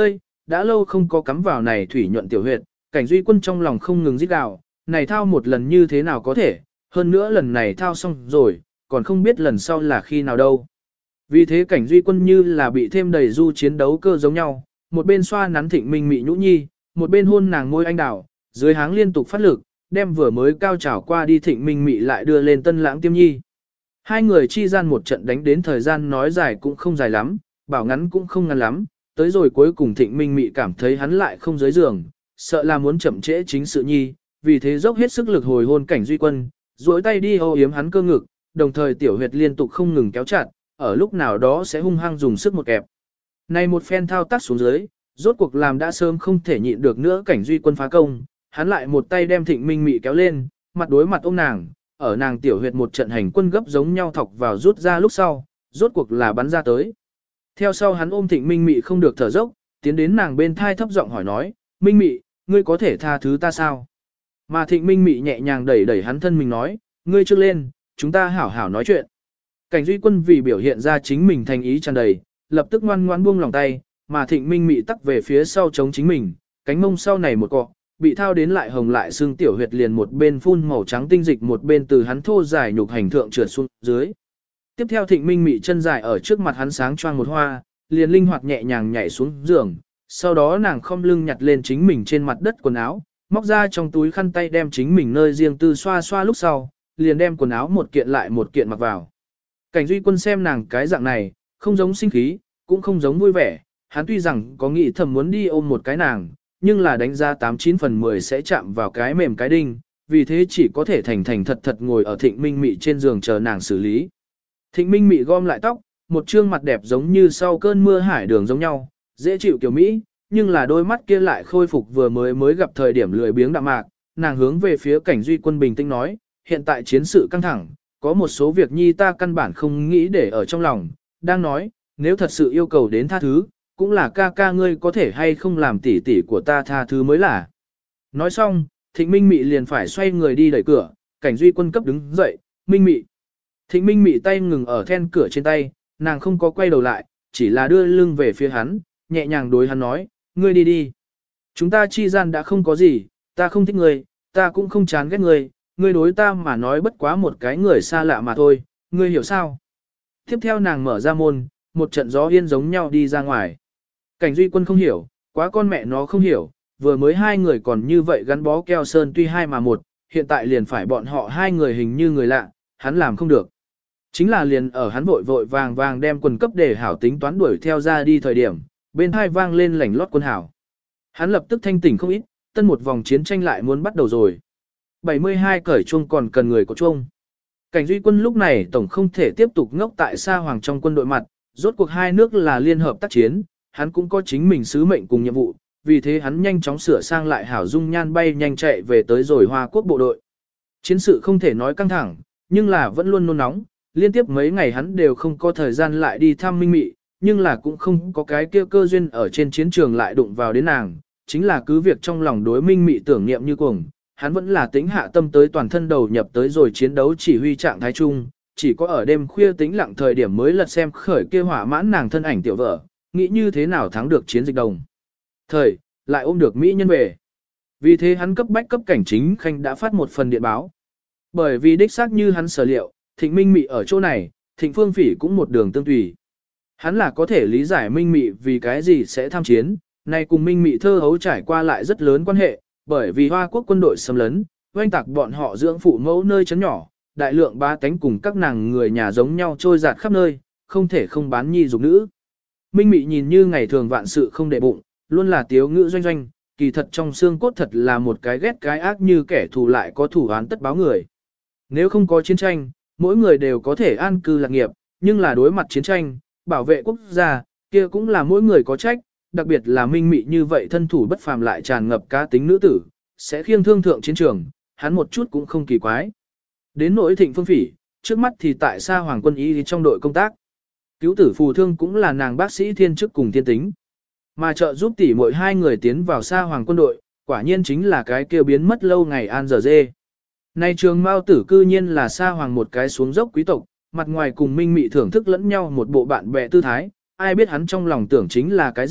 Speaker 1: đã lâu không có cắm vào này thủy nhuận tiểu huyệt, Cảnh Duy Quân trong lòng không ngừng rít gào, này thao một lần như thế nào có thể, hơn nữa lần này thao xong rồi, còn không biết lần sau là khi nào đâu. Vì thế Cảnh Duy Quân như là bị thêm đầy du chiến đấu cơ giống nhau, một bên xoa nắn Thịnh Minh Mị nhũ nhi, một bên hôn nàng môi anh đào, dưới háng liên tục phát lực, đem vừa mới cao trào qua đi Thịnh Minh Mị lại đưa lên Tân Lãng Tiêm Nhi. Hai người chi gian một trận đánh đến thời gian nói dài cũng không dài lắm, bảo ngắn cũng không ngắn lắm, tới rồi cuối cùng Thịnh Minh Mị cảm thấy hắn lại không dưới giường, sợ là muốn chậm trễ chính sự nhi, vì thế dốc hết sức lực hồi hôn Cảnh Duy Quân, duỗi tay đi âu yếm hắn cơ ngực, đồng thời tiểu huyệt liên tục không ngừng kéo chặt, ở lúc nào đó sẽ hung hăng dùng sức một kẹp. Này một phen thao tác xuống dưới, rốt cuộc làm đã sớm không thể nhịn được nữa Cảnh Duy Quân phá công, hắn lại một tay đem Thịnh Minh Mị kéo lên, mặt đối mặt ôm nàng, ở nàng tiểu huyệt một trận hành quân gấp giống nhau thọc vào rút ra lúc sau, rốt cuộc là bắn ra tới. Theo sau hắn ôm Thịnh Minh Mị không được thở dốc, tiến đến nàng bên thai thấp giọng hỏi nói, Minh Mị, ngươi có thể tha thứ ta sao? Mà Thịnh Minh Mị nhẹ nhàng đẩy đẩy hắn thân mình nói, ngươi trước lên, chúng ta hảo hảo nói chuyện. Cảnh Duy Quân vì biểu hiện ra chính mình thành ý tràn đầy, lập tức ngoan ngoãn buông lòng tay, mà Thịnh Minh Mị tắc về phía sau chống chính mình, cánh mông sau này một cọ, bị thao đến lại hồng lại xương tiểu huyệt liền một bên phun màu trắng tinh dịch một bên từ hắn thô dài nhục hành thượng trượt xuống dưới. Tiếp theo Thịnh Minh Mị chân dài ở trước mặt hắn sáng choang một hoa, liền linh hoạt nhẹ nhàng nhảy xuống giường, sau đó nàng khom lưng nhặt lên chính mình trên mặt đất quần áo, móc ra trong túi khăn tay đem chính mình nơi riêng tư xoa xoa lúc sau, liền đem quần áo một kiện lại một kiện mặc vào. Cảnh Duy Quân xem nàng cái dạng này, không giống sinh khí, cũng không giống vui vẻ, hắn tuy rằng có nghĩ thầm muốn đi ôm một cái nàng, nhưng là đánh giá tám chín phần mười sẽ chạm vào cái mềm cái đinh, vì thế chỉ có thể thành thành thật thật ngồi ở Thịnh Minh Mị trên giường chờ nàng xử lý. Thịnh Minh Mị gom lại tóc, một trương mặt đẹp giống như sau cơn mưa hải đường giống nhau, dễ chịu kiểu Mỹ, nhưng là đôi mắt kia lại khôi phục vừa mới mới gặp thời điểm lười biếng đạm mạc, nàng hướng về phía Cảnh Duy Quân bình tĩnh nói, hiện tại chiến sự căng thẳng, có một số việc nhi ta căn bản không nghĩ để ở trong lòng, đang nói, nếu thật sự yêu cầu đến tha thứ, cũng là ca ca ngươi có thể hay không làm tỉ tỉ của ta tha thứ mới là. Nói xong, Thịnh Minh Mị liền phải xoay người đi đẩy cửa, Cảnh Duy Quân cấp đứng dậy, Minh Mị. Thịnh Minh Mị tay ngừng ở then cửa trên tay, nàng không có quay đầu lại, chỉ là đưa lưng về phía hắn, nhẹ nhàng đối hắn nói, ngươi đi đi. Chúng ta chi gian đã không có gì, ta không thích ngươi, ta cũng không chán ghét ngươi, ngươi đối ta mà nói bất quá một cái người xa lạ mà thôi, ngươi hiểu sao? Tiếp theo nàng mở ra môn, một trận gió yên giống nhau đi ra ngoài. Cảnh Duy Quân không hiểu, quá con mẹ nó không hiểu, vừa mới hai người còn như vậy gắn bó keo sơn tuy hai mà một, hiện tại liền phải bọn họ hai người hình như người lạ, hắn làm không được. Chính là liền ở hắn vội vội vàng vàng đem quần cấp để hảo tính toán đuổi theo ra đi thời điểm, bên hai vang lên lảnh lót quân hảo. Hắn lập tức thanh tỉnh không ít, tân một vòng chiến tranh lại muốn bắt đầu rồi. bảy mươi hai cởi chuông còn cần người có chuông. Cảnh Duy Quân lúc này tổng không thể tiếp tục ngốc tại Sa Hoàng trong quân đội mặt, rốt cuộc hai nước là liên hợp tác chiến, hắn cũng có chính mình sứ mệnh cùng nhiệm vụ, vì thế hắn nhanh chóng sửa sang lại hảo dung nhan bay nhanh chạy về tới rồi Hoa Quốc bộ đội. Chiến sự không thể nói căng thẳng, nhưng là vẫn luôn nôn nóng, liên tiếp mấy ngày hắn đều không có thời gian lại đi thăm Minh Mị, nhưng là cũng không có cái kia cơ duyên ở trên chiến trường lại đụng vào đến nàng, chính là cứ việc trong lòng đối Minh Mị tưởng niệm như cuồng, hắn vẫn là tính hạ tâm tới toàn thân đầu nhập tới rồi chiến đấu chỉ huy trạng thái chung, chỉ có ở đêm khuya tĩnh lặng thời điểm mới lật xem khởi kia hỏa mãn nàng thân ảnh tiểu vợ, nghĩ như thế nào thắng được chiến dịch đồng. Thời, lại ôm được Mỹ nhân về. Vì thế hắn cấp bách cấp cảnh chính khanh đã phát một phần điện báo. Bởi vì đích xác như hắn sở liệu, Thịnh Minh Mị ở chỗ này, Thịnh Phương Phỉ cũng một đường tương tùy. Hắn là có thể lý giải Minh Mị vì cái gì sẽ tham chiến, này cùng Minh Mị thơ hấu trải qua lại rất lớn quan hệ, bởi vì Hoa Quốc quân đội xâm lấn, oanh tạc bọn họ dưỡng phụ mẫu nơi chấn nhỏ, đại lượng ba tánh cùng các nàng người nhà giống nhau trôi dạt khắp nơi, không thể không bán nhi dục nữ. Minh Mị nhìn như ngày thường vạn sự không để bụng, luôn là tiếu ngữ doanh doanh, kỳ thật trong xương cốt thật là một cái ghét cái ác như kẻ thù lại có thủ án tất báo người. Nếu không có chiến tranh, mỗi người đều có thể an cư lạc nghiệp, nhưng là đối mặt chiến tranh, bảo vệ quốc gia, kia cũng là mỗi người có trách, đặc biệt là Minh Mị như vậy thân thủ bất phàm lại tràn ngập cá tính nữ tử, sẽ khiêng thương thượng chiến trường, hắn một chút cũng không kỳ quái. Đến nỗi Thịnh Phương Phỉ, trước mắt thì tại Sa Hoàng quân y trong đội công tác. Cứu tử phù thương cũng là nàng bác sĩ thiên chức cùng tiên tính. Mà trợ giúp tỷ muội hai người tiến vào Sa Hoàng quân đội, quả nhiên chính là cái kia biến mất lâu ngày an giờ dê. Nay trường Mao tử cư nhiên là Sa Hoàng một cái xuống dốc quý tộc, mặt ngoài cùng Minh Mị thưởng thức lẫn nhau một bộ bạn bè tư thái, ai biết hắn trong lòng tưởng chính là cái gì,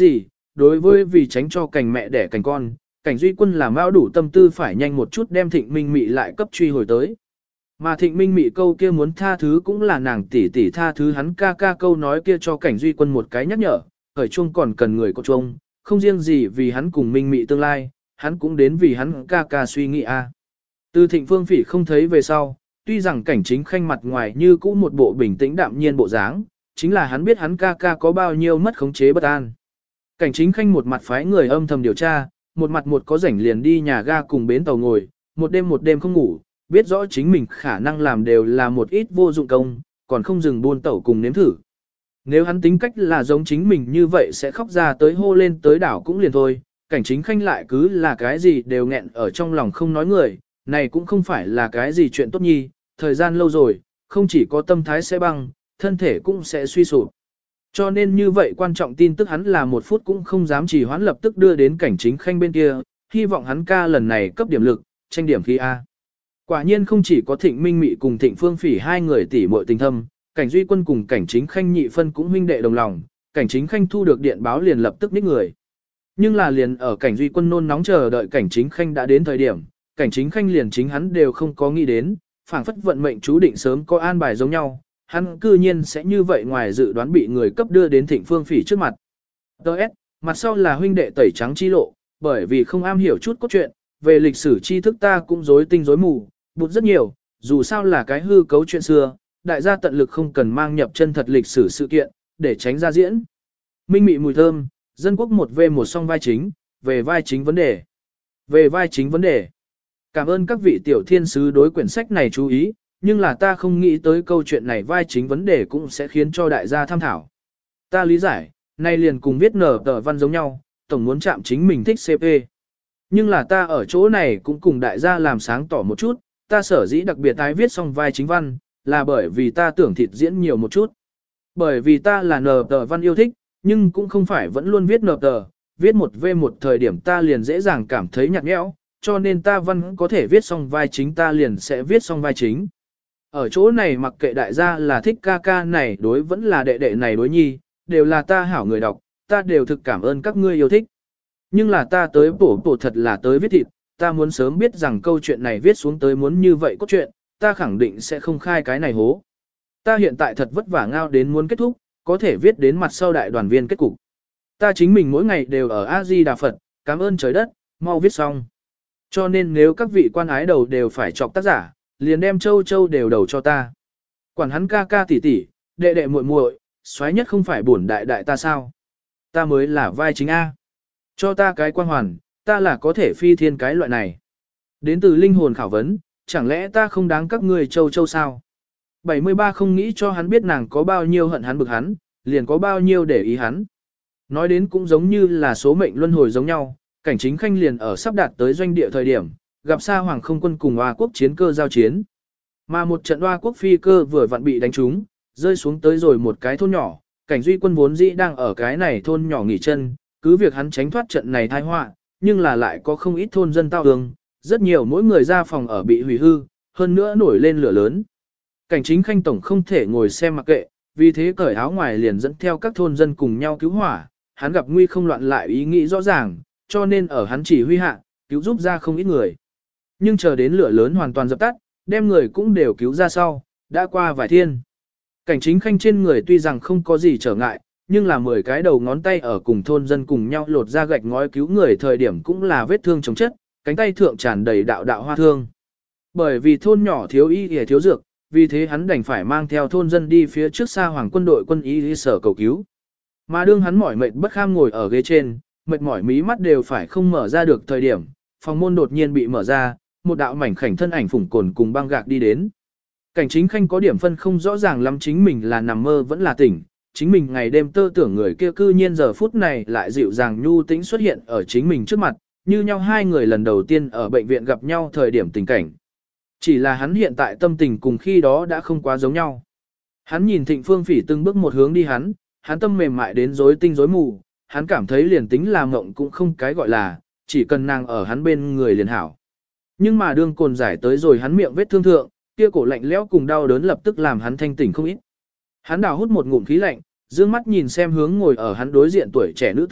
Speaker 1: đối với vì tránh cho cảnh mẹ đẻ cảnh con, cảnh duy quân làm bao đủ tâm tư phải nhanh một chút đem thịnh minh mị lại cấp truy hồi tới. Mà thịnh minh mị câu kia muốn tha thứ cũng là nàng tỷ tỷ tha thứ hắn ca ca câu nói kia cho cảnh duy quân một cái nhắc nhở, khởi chuông còn cần người có chuông, không riêng gì vì hắn cùng minh mị tương lai, hắn cũng đến vì hắn ca ca suy nghĩ a. Từ thịnh phương phỉ không thấy về sau, tuy rằng cảnh chính khanh mặt ngoài như cũ một bộ bình tĩnh đạm nhiên bộ dáng, chính là hắn biết hắn ca ca có bao nhiêu mất khống chế bất an. Cảnh chính khanh một mặt phái người âm thầm điều tra, một mặt một có rảnh liền đi nhà ga cùng bến tàu ngồi, một đêm một đêm không ngủ, biết rõ chính mình khả năng làm đều là một ít vô dụng công, còn không dừng buôn tàu cùng nếm thử. Nếu hắn tính cách là giống chính mình như vậy sẽ khóc ra tới hô lên tới đảo cũng liền thôi, cảnh chính khanh lại cứ là cái gì đều nghẹn ở trong lòng không nói người, này cũng không phải là cái gì chuyện tốt nhi, thời gian lâu rồi, không chỉ có tâm thái sẽ băng, thân thể cũng sẽ suy sụp. Cho nên như vậy quan trọng tin tức hắn là một phút cũng không dám trì hoãn lập tức đưa đến cảnh chính khanh bên kia, hy vọng hắn ca lần này cấp điểm lực, tranh điểm khí A. Quả nhiên không chỉ có thịnh minh mị cùng thịnh phương phỉ hai người tỷ muội tình thâm, cảnh duy quân cùng cảnh chính khanh nhị phân cũng huynh đệ đồng lòng, cảnh chính khanh thu được điện báo liền lập tức ních người. Nhưng là liền ở cảnh duy quân nôn nóng chờ đợi cảnh chính khanh đã đến thời điểm, cảnh chính khanh liền chính hắn đều không có nghĩ đến, phảng phất vận mệnh chú định sớm có an bài giống nhau, hắn cư nhiên sẽ như vậy ngoài dự đoán bị người cấp đưa đến thịnh phương phỉ trước mặt. Đợt, mặt sau là huynh đệ tẩy trắng chi lộ, bởi vì không am hiểu chút cốt truyện, về lịch sử tri thức ta cũng rối tinh rối mù, bụt rất nhiều, dù sao là cái hư cấu chuyện xưa, đại gia tận lực không cần mang nhập chân thật lịch sử sự kiện, để tránh ra diễn. Minh mị mùi thơm, dân quốc một v một song vai chính, về vai chính vấn đề. Về vai chính vấn đề. Cảm ơn các vị tiểu thiên sứ đối quyển sách này chú ý, nhưng là ta không nghĩ tới câu chuyện này vai chính vấn đề cũng sẽ khiến cho đại gia tham thảo. Ta lý giải, nay liền cùng viết nở tờ văn giống nhau, tổng muốn chạm chính mình thích xê pê. Nhưng là ta ở chỗ này cũng cùng đại gia làm sáng tỏ một chút, ta sở dĩ đặc biệt tái viết xong vai chính văn, là bởi vì ta tưởng thịt diễn nhiều một chút. Bởi vì ta là nở tờ văn yêu thích, nhưng cũng không phải vẫn luôn viết nở tờ, viết một v một thời điểm ta liền dễ dàng cảm thấy nhạt nhẽo, cho nên ta văn có thể viết xong vai chính ta liền sẽ viết xong vai chính. Ở chỗ này mặc kệ đại gia là thích ca ca này đối vẫn là đệ đệ này đối nhi, đều là ta hảo người đọc, ta đều thực cảm ơn các ngươi yêu thích. Nhưng là ta tới bổ bổ thật là tới viết thịt, ta muốn sớm biết rằng câu chuyện này viết xuống tới muốn như vậy cốt truyện, ta khẳng định sẽ không khai cái này hố. Ta hiện tại thật vất vả ngao đến muốn kết thúc, có thể viết đến mặt sau đại đoàn viên kết cục. Ta chính mình mỗi ngày đều ở A-di-đà Phật, cảm ơn trời đất, mau viết xong. Cho nên nếu các vị quan ái đầu đều phải chọc tác giả, liền đem châu châu đều đầu cho ta. Quản hắn ca ca tỷ tỷ, đệ đệ muội muội, xoáy nhất không phải bổn đại đại ta sao? Ta mới là vai chính A. Cho ta cái quan hoàn, ta là có thể phi thiên cái loại này. Đến từ linh hồn khảo vấn, chẳng lẽ ta không đáng các ngươi châu châu sao? bảy mươi ba không nghĩ cho hắn biết nàng có bao nhiêu hận hắn bực hắn, liền có bao nhiêu để ý hắn. Nói đến cũng giống như là số mệnh luân hồi giống nhau, cảnh chính khanh liền ở sắp đạt tới doanh địa thời điểm, gặp xa hoàng không quân cùng Hoa quốc chiến cơ giao chiến. Mà một trận Hoa quốc phi cơ vừa vặn bị đánh trúng, rơi xuống tới rồi một cái thôn nhỏ, cảnh duy quân vốn dĩ đang ở cái này thôn nhỏ nghỉ chân, cứ việc hắn tránh thoát trận này tai họa, nhưng là lại có không ít thôn dân tao ương, rất nhiều mỗi người ra phòng ở bị hủy hư, hơn nữa nổi lên lửa lớn. Cảnh chính khanh tổng không thể ngồi xem mặc kệ, vì thế cởi áo ngoài liền dẫn theo các thôn dân cùng nhau cứu hỏa, hắn gặp nguy không loạn lại ý nghĩ rõ ràng, cho nên ở hắn chỉ huy hạ, cứu giúp ra không ít người. Nhưng chờ đến lửa lớn hoàn toàn dập tắt, đem người cũng đều cứu ra sau, đã qua vài thiên. Cảnh chính khanh trên người tuy rằng không có gì trở ngại, nhưng là mười cái đầu ngón tay ở cùng thôn dân cùng nhau lột ra gạch ngói cứu người thời điểm cũng là vết thương chống chất, cánh tay thượng tràn đầy đạo đạo hoa thương. Bởi vì thôn nhỏ thiếu y y thiếu dược, vì thế hắn đành phải mang theo thôn dân đi phía trước xa hoàng quân đội quân y y sở cầu cứu. Mà đương hắn mỏi mệt bất kham ngồi ở ghế trên, mệt mỏi mí mắt đều phải không mở ra được thời điểm, phòng môn đột nhiên bị mở ra, một đạo mảnh khảnh thân ảnh phủng cồn cùng băng gạc đi đến. Cảnh chính khanh có điểm phân không rõ ràng lắm chính mình là nằm mơ vẫn là tỉnh, chính mình ngày đêm tơ tưởng người kia cư nhiên giờ phút này lại dịu dàng nhu tĩnh xuất hiện ở chính mình trước mặt, như nhau hai người lần đầu tiên ở bệnh viện gặp nhau thời điểm tình cảnh. Chỉ là hắn hiện tại tâm tình cùng khi đó đã không quá giống nhau. Hắn nhìn Thịnh Phương Phỉ từng bước một hướng đi hắn, hắn tâm mềm mại đến rối tinh rối mù, hắn cảm thấy liền tính là mộng cũng không cái gọi là, chỉ cần nàng ở hắn bên người liền hảo. Nhưng mà đương cồn giải tới rồi hắn miệng vết thương thượng, kia cổ lạnh lẽo cùng đau đớn lập tức làm hắn thanh tỉnh không ít. Hắn đào hút một ngụm khí lạnh, dương mắt nhìn xem hướng ngồi ở hắn đối diện tuổi trẻ nữ tử,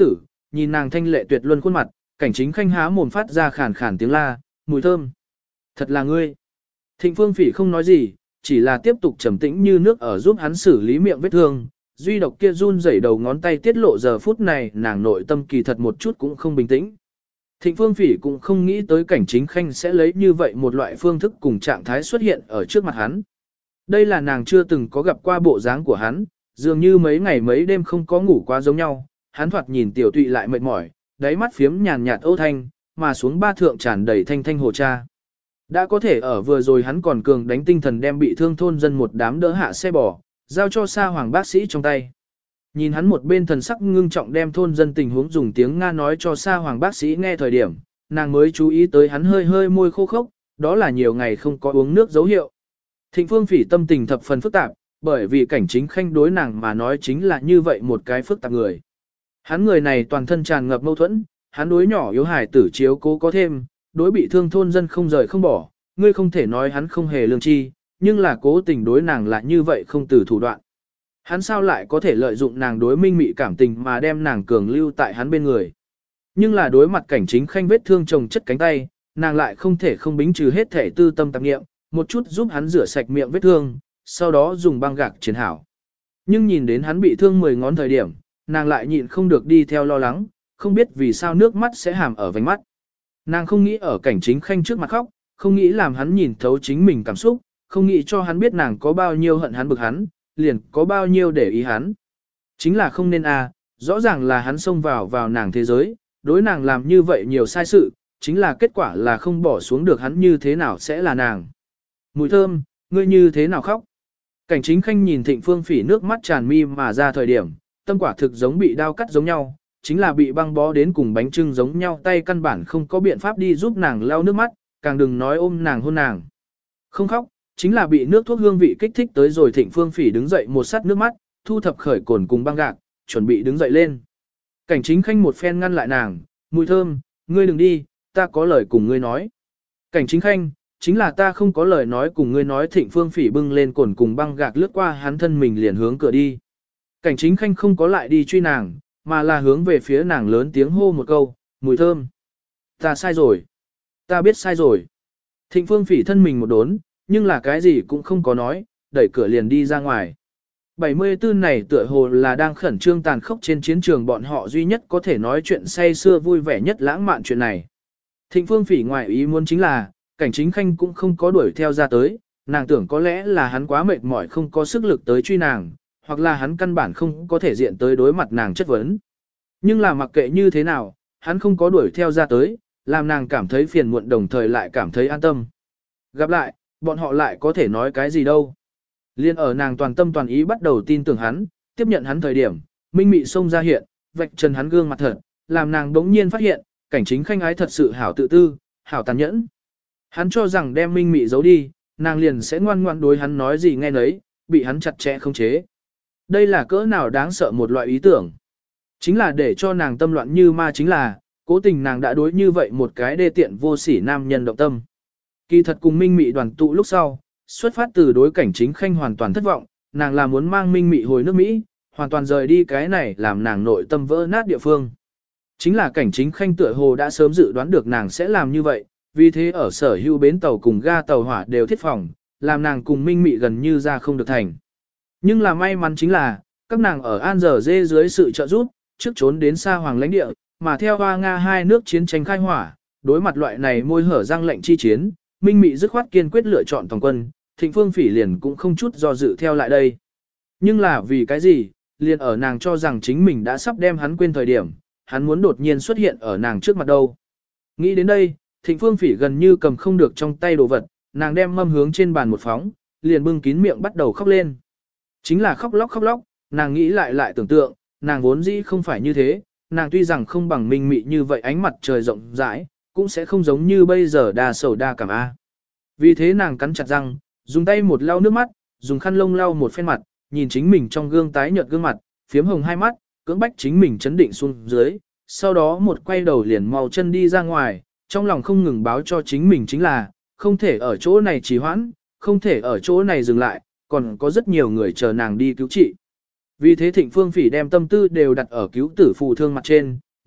Speaker 1: nhìn nàng thanh lệ tuyệt luân khuôn mặt, Cảnh Chính Khanh há mồm phát ra khàn khàn tiếng la, mùi thơm. Thật là ngươi. Thịnh Phương Phỉ không nói gì, chỉ là tiếp tục trầm tĩnh như nước ở giúp hắn xử lý miệng vết thương. Duy độc kia run rẩy đầu ngón tay tiết lộ giờ phút này nàng nội tâm kỳ thật một chút cũng không bình tĩnh. Thịnh Phương Phỉ cũng không nghĩ tới Cảnh Chính Khanh sẽ lấy như vậy một loại phương thức cùng trạng thái xuất hiện ở trước mặt hắn. Đây là nàng chưa từng có gặp qua bộ dáng của hắn, dường như mấy ngày mấy đêm không có ngủ quá giống nhau, hắn thoạt nhìn tiểu tụy lại mệt mỏi, đáy mắt phiếm nhàn nhạt âu thanh, mà xuống ba thượng tràn đầy thanh thanh hồ cha. Đã có thể ở vừa rồi hắn còn cường đánh tinh thần đem bị thương thôn dân một đám đỡ hạ xe bò, giao cho Sa Hoàng bác sĩ trong tay. Nhìn hắn một bên thần sắc ngưng trọng đem thôn dân tình huống dùng tiếng Nga nói cho Sa Hoàng bác sĩ nghe thời điểm, nàng mới chú ý tới hắn hơi hơi môi khô khốc, đó là nhiều ngày không có uống nước dấu hiệu. Thịnh Phương Phỉ tâm tình thập phần phức tạp, bởi vì Cảnh Chính Khanh đối nàng mà nói chính là như vậy một cái phức tạp người. Hắn người này toàn thân tràn ngập mâu thuẫn, hắn đối nhỏ yếu hài tử chiếu cố có thêm, đối bị thương thôn dân không rời không bỏ, ngươi không thể nói hắn không hề lương tri, nhưng là cố tình đối nàng là như vậy không từ thủ đoạn. Hắn sao lại có thể lợi dụng nàng đối Minh Mị cảm tình mà đem nàng cường lưu tại hắn bên người. Nhưng là đối mặt Cảnh Chính Khanh vết thương chồng chất cánh tay, nàng lại không thể không bính trừ hết thể tư tâm tạp nghiệm, một chút giúp hắn rửa sạch miệng vết thương, sau đó dùng băng gạc chiến hảo. Nhưng nhìn đến hắn bị thương mười ngón thời điểm, nàng lại nhịn không được đi theo lo lắng, không biết vì sao nước mắt sẽ hàm ở vành mắt. Nàng không nghĩ ở Cảnh Chính Khanh trước mặt khóc, không nghĩ làm hắn nhìn thấu chính mình cảm xúc, không nghĩ cho hắn biết nàng có bao nhiêu hận hắn bực hắn, liền có bao nhiêu để ý hắn. Chính là không nên a, rõ ràng là hắn xông vào vào nàng thế giới, đối nàng làm như vậy nhiều sai sự, chính là kết quả là không bỏ xuống được hắn như thế nào sẽ là nàng. Mùi thơm, ngươi như thế nào khóc? Cảnh Chính Khanh nhìn Thịnh Phương Phỉ nước mắt tràn mi mà ra thời điểm, tâm quả thực giống bị đao cắt giống nhau, chính là bị băng bó đến cùng bánh trưng giống nhau, tay căn bản không có biện pháp đi giúp nàng lau nước mắt, càng đừng nói ôm nàng hôn nàng. Không khóc, chính là bị nước thuốc hương vị kích thích tới rồi. Thịnh Phương Phỉ đứng dậy một sát nước mắt, thu thập khởi cồn cùng băng gạc, chuẩn bị đứng dậy lên. Cảnh Chính Khanh một phen ngăn lại nàng, mùi thơm, ngươi đừng đi, ta có lời cùng ngươi nói. Cảnh Chính Khanh, chính là ta không có lời nói cùng ngươi nói. Thịnh Phương Phỉ bưng lên cồn cùng băng gạc lướt qua hắn thân mình liền hướng cửa đi. Cảnh Chính Khanh không có lại đi truy nàng, mà là hướng về phía nàng lớn tiếng hô một câu, mùi thơm. Ta sai rồi. Ta biết sai rồi. Thịnh Phương Phỉ thân mình một đốn, nhưng là cái gì cũng không có nói, đẩy cửa liền đi ra ngoài. bảy mươi tư này tựa hồ là đang khẩn trương tàn khốc trên chiến trường bọn họ duy nhất có thể nói chuyện say xưa vui vẻ nhất lãng mạn chuyện này. Thịnh Phương Phỉ ngoài ý muốn chính là, Cảnh Chính Khanh cũng không có đuổi theo ra tới, nàng tưởng có lẽ là hắn quá mệt mỏi không có sức lực tới truy nàng, hoặc là hắn căn bản không có thể diện tới đối mặt nàng chất vấn. Nhưng là mặc kệ như thế nào, hắn không có đuổi theo ra tới, làm nàng cảm thấy phiền muộn đồng thời lại cảm thấy an tâm. Gặp lại, bọn họ lại có thể nói cái gì đâu. Liên ở nàng toàn tâm toàn ý bắt đầu tin tưởng hắn, tiếp nhận hắn thời điểm, Minh Mị xông ra hiện, vạch trần hắn gương mặt thật, làm nàng đống nhiên phát hiện, Cảnh Chính Khanh ái thật sự hảo tự tư, hảo tàn nhẫn. Hắn cho rằng đem Minh Mị giấu đi, nàng liền sẽ ngoan ngoãn đối hắn nói gì nghe nấy, bị hắn chặt chẽ khống chế. Đây là cỡ nào đáng sợ một loại ý tưởng. Chính là để cho nàng tâm loạn như ma, chính là, cố tình nàng đã đối như vậy một cái đê tiện vô sỉ nam nhân động tâm. Kỳ thật cùng Minh Mị đoàn tụ lúc sau, xuất phát từ đối Cảnh Chính Khanh hoàn toàn thất vọng, nàng là muốn mang Minh Mị hồi nước Mỹ, hoàn toàn rời đi cái này làm nàng nội tâm vỡ nát địa phương. Chính là Cảnh Chính Khanh tựa hồ đã sớm dự đoán được nàng sẽ làm như vậy, vì thế ở sở hữu bến tàu cùng ga tàu hỏa đều thiết phòng, làm nàng cùng Minh Mị gần như ra không được thành. Nhưng là may mắn chính là, các nàng ở An Giờ Dê dưới sự trợ giúp, trước trốn đến Sa Hoàng lãnh địa, mà theo Hoa Nga hai nước chiến tranh khai hỏa, đối mặt loại này môi hở răng lệnh chi chiến, Minh Mị dứt khoát kiên quyết lựa chọn toàn quân, Thịnh Phương Phỉ liền cũng không chút do dự theo lại đây. Nhưng là vì cái gì, liền ở nàng cho rằng chính mình đã sắp đem hắn quên thời điểm, hắn muốn đột nhiên xuất hiện ở nàng trước mặt đâu. Nghĩ đến đây, Thịnh Phương Phỉ gần như cầm không được trong tay đồ vật, nàng đem mâm hướng trên bàn một phóng, liền bưng kín miệng bắt đầu khóc lên. Chính là khóc lóc khóc lóc, nàng nghĩ lại lại tưởng tượng, nàng vốn dĩ không phải như thế, nàng tuy rằng không bằng Minh Mị như vậy ánh mặt trời rộng rãi, cũng sẽ không giống như bây giờ đa sầu đa cảm a. Vì thế nàng cắn chặt răng, dùng tay một lau nước mắt, dùng khăn lông lau một phen mặt, nhìn chính mình trong gương tái nhợt gương mặt, phiếm hồng hai mắt, cưỡng bách chính mình chấn định xuống dưới, sau đó một quay đầu liền mau chân đi ra ngoài, trong lòng không ngừng báo cho chính mình chính là, không thể ở chỗ này trì hoãn, không thể ở chỗ này dừng lại, còn có rất nhiều người chờ nàng đi cứu trị. Vì thế Thịnh Phương Phỉ đem tâm tư đều đặt ở cứu tử phù thương mặt trên,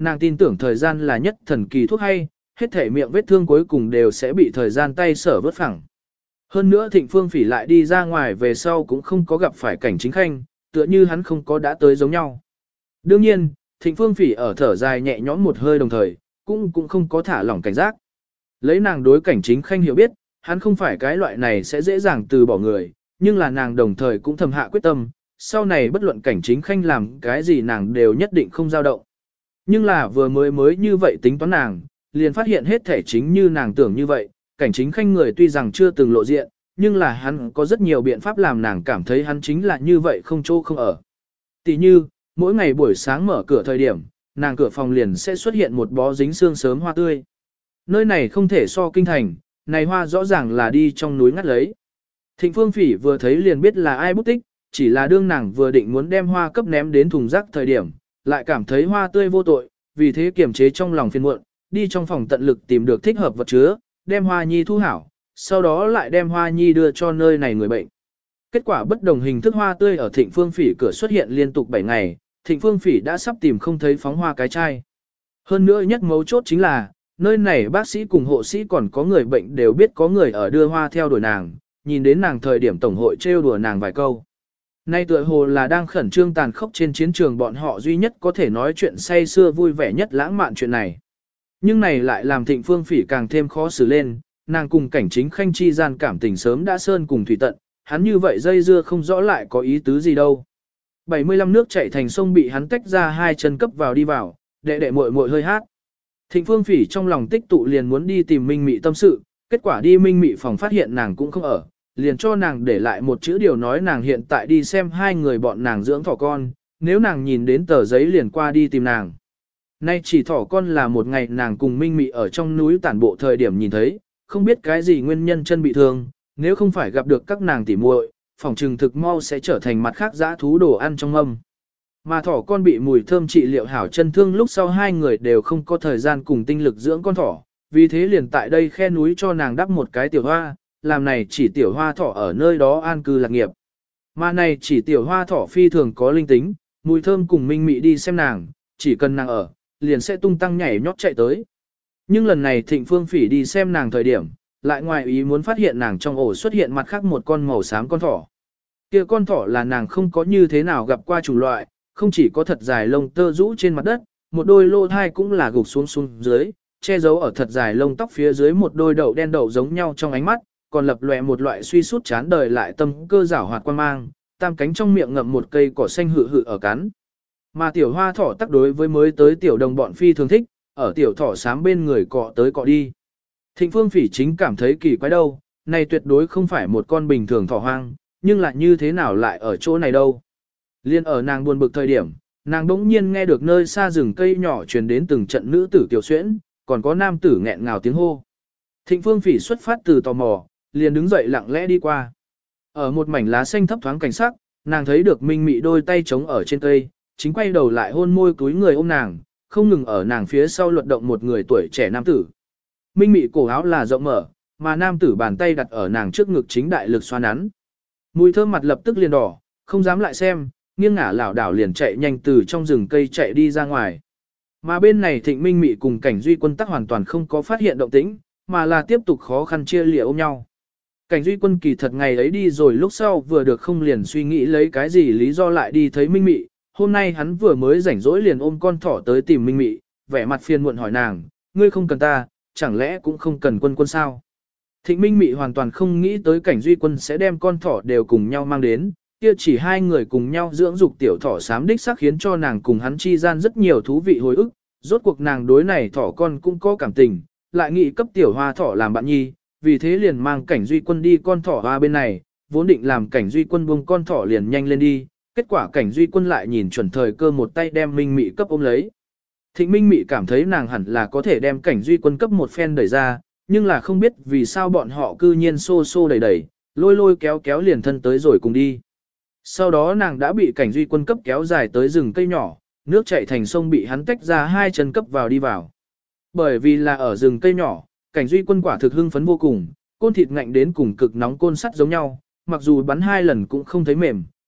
Speaker 1: nàng tin tưởng thời gian là nhất thần kỳ thuốc hay, hết thể miệng vết thương cuối cùng đều sẽ bị thời gian tay sở vớt phẳng. Hơn nữa Thịnh Phương Phỉ lại đi ra ngoài về sau cũng không có gặp phải cảnh chính khanh, tựa như hắn không có đã tới giống nhau. Đương nhiên, Thịnh Phương Phỉ ở thở dài nhẹ nhõm một hơi đồng thời, cũng cũng không có thả lỏng cảnh giác. Lấy nàng đối cảnh chính khanh hiểu biết, hắn không phải cái loại này sẽ dễ dàng từ bỏ người, nhưng là nàng đồng thời cũng thầm hạ quyết tâm, sau này bất luận cảnh chính khanh làm cái gì nàng đều nhất định không dao động. Nhưng là vừa mới mới như vậy tính toán nàng, liền phát hiện hết thể chính như nàng tưởng như vậy, cảnh chính khanh người tuy rằng chưa từng lộ diện, nhưng là hắn có rất nhiều biện pháp làm nàng cảm thấy hắn chính là như vậy không chỗ không ở. Tỷ như, mỗi ngày buổi sáng mở cửa thời điểm, nàng cửa phòng liền sẽ xuất hiện một bó dính xương sớm hoa tươi. Nơi này không thể so kinh thành, này hoa rõ ràng là đi trong núi ngắt lấy. Thịnh Phương Phỉ vừa thấy liền biết là ai bút tích, chỉ là đương nàng vừa định muốn đem hoa cấp ném đến thùng rác thời điểm, lại cảm thấy hoa tươi vô tội, vì thế kiềm chế trong lòng phiền muộn, đi trong phòng tận lực tìm được thích hợp vật chứa, đem hoa nhi thu hảo, sau đó lại đem hoa nhi đưa cho nơi này người bệnh. Kết quả bất đồng hình thức hoa tươi ở Thịnh Phương Phỉ cửa xuất hiện liên tục bảy ngày, Thịnh Phương Phỉ đã sắp tìm không thấy phóng hoa cái chai. Hơn nữa nhất mấu chốt chính là, nơi này bác sĩ cùng hộ sĩ còn có người bệnh đều biết có người ở đưa hoa theo đuổi nàng, nhìn đến nàng thời điểm tổng hội trêu đùa nàng vài câu. Nay tựa hồ là đang khẩn trương tàn khốc trên chiến trường bọn họ duy nhất có thể nói chuyện say xưa vui vẻ nhất lãng mạn chuyện này. Nhưng này lại làm Thịnh Phương Phỉ càng thêm khó xử lên, nàng cùng cảnh chính khanh chi gian cảm tình sớm đã sơn cùng thủy tận, hắn như vậy dây dưa không rõ lại có ý tứ gì đâu. bảy mươi lăm nước chảy thành sông bị hắn tách ra hai chân cấp vào đi vào, đệ đệ muội muội hơi hát. Thịnh Phương Phỉ trong lòng tích tụ liền muốn đi tìm Minh Mị tâm sự, kết quả đi Minh Mị phòng phát hiện nàng cũng không ở, liền cho nàng để lại một chữ điều nói nàng hiện tại đi xem hai người bọn nàng dưỡng thỏ con, nếu nàng nhìn đến tờ giấy liền qua đi tìm nàng. Nay chỉ thỏ con là một ngày nàng cùng Minh Mị ở trong núi tản bộ thời điểm nhìn thấy, không biết cái gì nguyên nhân chân bị thương, nếu không phải gặp được các nàng tỉ muội, phòng trừng thực mau sẽ trở thành mặt khác dã thú đồ ăn trong mâm. Mà thỏ con bị mùi thơm trị liệu hảo chân thương lúc sau hai người đều không có thời gian cùng tinh lực dưỡng con thỏ, vì thế liền tại đây khe núi cho nàng đắp một cái tiểu hoa, làm này chỉ tiểu hoa thỏ ở nơi đó an cư lạc nghiệp. Mà này chỉ tiểu hoa thỏ phi thường có linh tính, mùi thơm cùng Minh Mị đi xem nàng, chỉ cần nàng ở, liền sẽ tung tăng nhảy nhót chạy tới. Nhưng lần này Thịnh Phương Phỉ đi xem nàng thời điểm, lại ngoài ý muốn phát hiện nàng trong ổ xuất hiện mặt khác một con màu xám con thỏ. Kia con thỏ là nàng không có như thế nào gặp qua chủng loại, không chỉ có thật dài lông tơ rũ trên mặt đất, một đôi lô thai cũng là gục xuống xuống dưới, che giấu ở thật dài lông tóc phía dưới một đôi đậu đen đậu giống nhau trong ánh mắt, còn lập lòe một loại suy sút chán đời lại tâm cơ giảo hoạt quan mang, tam cánh trong miệng ngậm một cây cỏ xanh hự hự ở cắn. Mà tiểu hoa thỏ tác đối với mới tới tiểu đồng bọn phi thường thích, ở tiểu thỏ xám bên người cọ tới cọ đi. Thịnh Phương Phỉ chính cảm thấy kỳ quái đâu, này tuyệt đối không phải một con bình thường thỏ hoang, nhưng lại như thế nào lại ở chỗ này đâu. Liên ở nàng buồn bực thời điểm, nàng đống nhiên nghe được nơi xa rừng cây nhỏ truyền đến từng trận nữ tử tiểu xuyễn, còn có nam tử nghẹn ngào tiếng hô. Thịnh Phương Phỉ xuất phát từ tò mò, liền đứng dậy lặng lẽ đi qua. Ở một mảnh lá xanh thấp thoáng cảnh sắc, nàng thấy được Minh Mị đôi tay trống ở trên cây, chính quay đầu lại hôn môi túi người ôm nàng, không ngừng ở nàng phía sau luật động một người tuổi trẻ nam tử. Minh Mị cổ áo là rộng mở, mà nam tử bàn tay đặt ở nàng trước ngực chính đại lực xoa nắn. Mùi thơm mặt lập tức liền đỏ, không dám lại xem, nghiêng ngả lảo đảo liền chạy nhanh từ trong rừng cây chạy đi ra ngoài. Mà bên này Thịnh Minh Mị cùng Cảnh Duy Quân tắc hoàn toàn không có phát hiện động tĩnh, mà là tiếp tục khó khăn chia lìa ôm nhau. Cảnh Duy Quân kỳ thật ngày ấy đi rồi lúc sau vừa được không liền suy nghĩ lấy cái gì lý do lại đi thấy Minh Mị, hôm nay hắn vừa mới rảnh rỗi liền ôm con thỏ tới tìm Minh Mị, vẻ mặt phiền muộn hỏi nàng, ngươi không cần ta, chẳng lẽ cũng không cần Quân Quân sao? Thịnh Minh Mị hoàn toàn không nghĩ tới Cảnh Duy Quân sẽ đem con thỏ đều cùng nhau mang đến, kia chỉ hai người cùng nhau dưỡng dục tiểu thỏ xám đích xác khiến cho nàng cùng hắn chi gian rất nhiều thú vị hồi ức, rốt cuộc nàng đối này thỏ con cũng có cảm tình, lại nghĩ cấp tiểu hoa thỏ làm bạn nhi, vì thế liền mang Cảnh Duy Quân đi con thỏ hoa bên này, vốn định làm Cảnh Duy Quân buông con thỏ liền nhanh lên đi, kết quả Cảnh Duy Quân lại nhìn chuẩn thời cơ một tay đem Minh Mị cấp ôm lấy. Thịnh Minh Mị cảm thấy nàng hẳn là có thể đem Cảnh Duy Quân cấp một phen đẩy ra, nhưng là không biết vì sao bọn họ cư nhiên xô xô đẩy đẩy, lôi lôi kéo kéo liền thân tới rồi cùng đi. Sau đó nàng đã bị Cảnh Duy Quân cấp kéo dài tới rừng cây nhỏ, nước chảy thành sông bị hắn tách ra hai chân cấp vào đi vào. Bởi vì là ở rừng cây nhỏ, Cảnh Duy Quân quả thực hưng phấn vô cùng, côn thịt ngạnh đến cùng cực nóng côn sắt giống nhau, mặc dù bắn hai lần cũng không thấy mềm,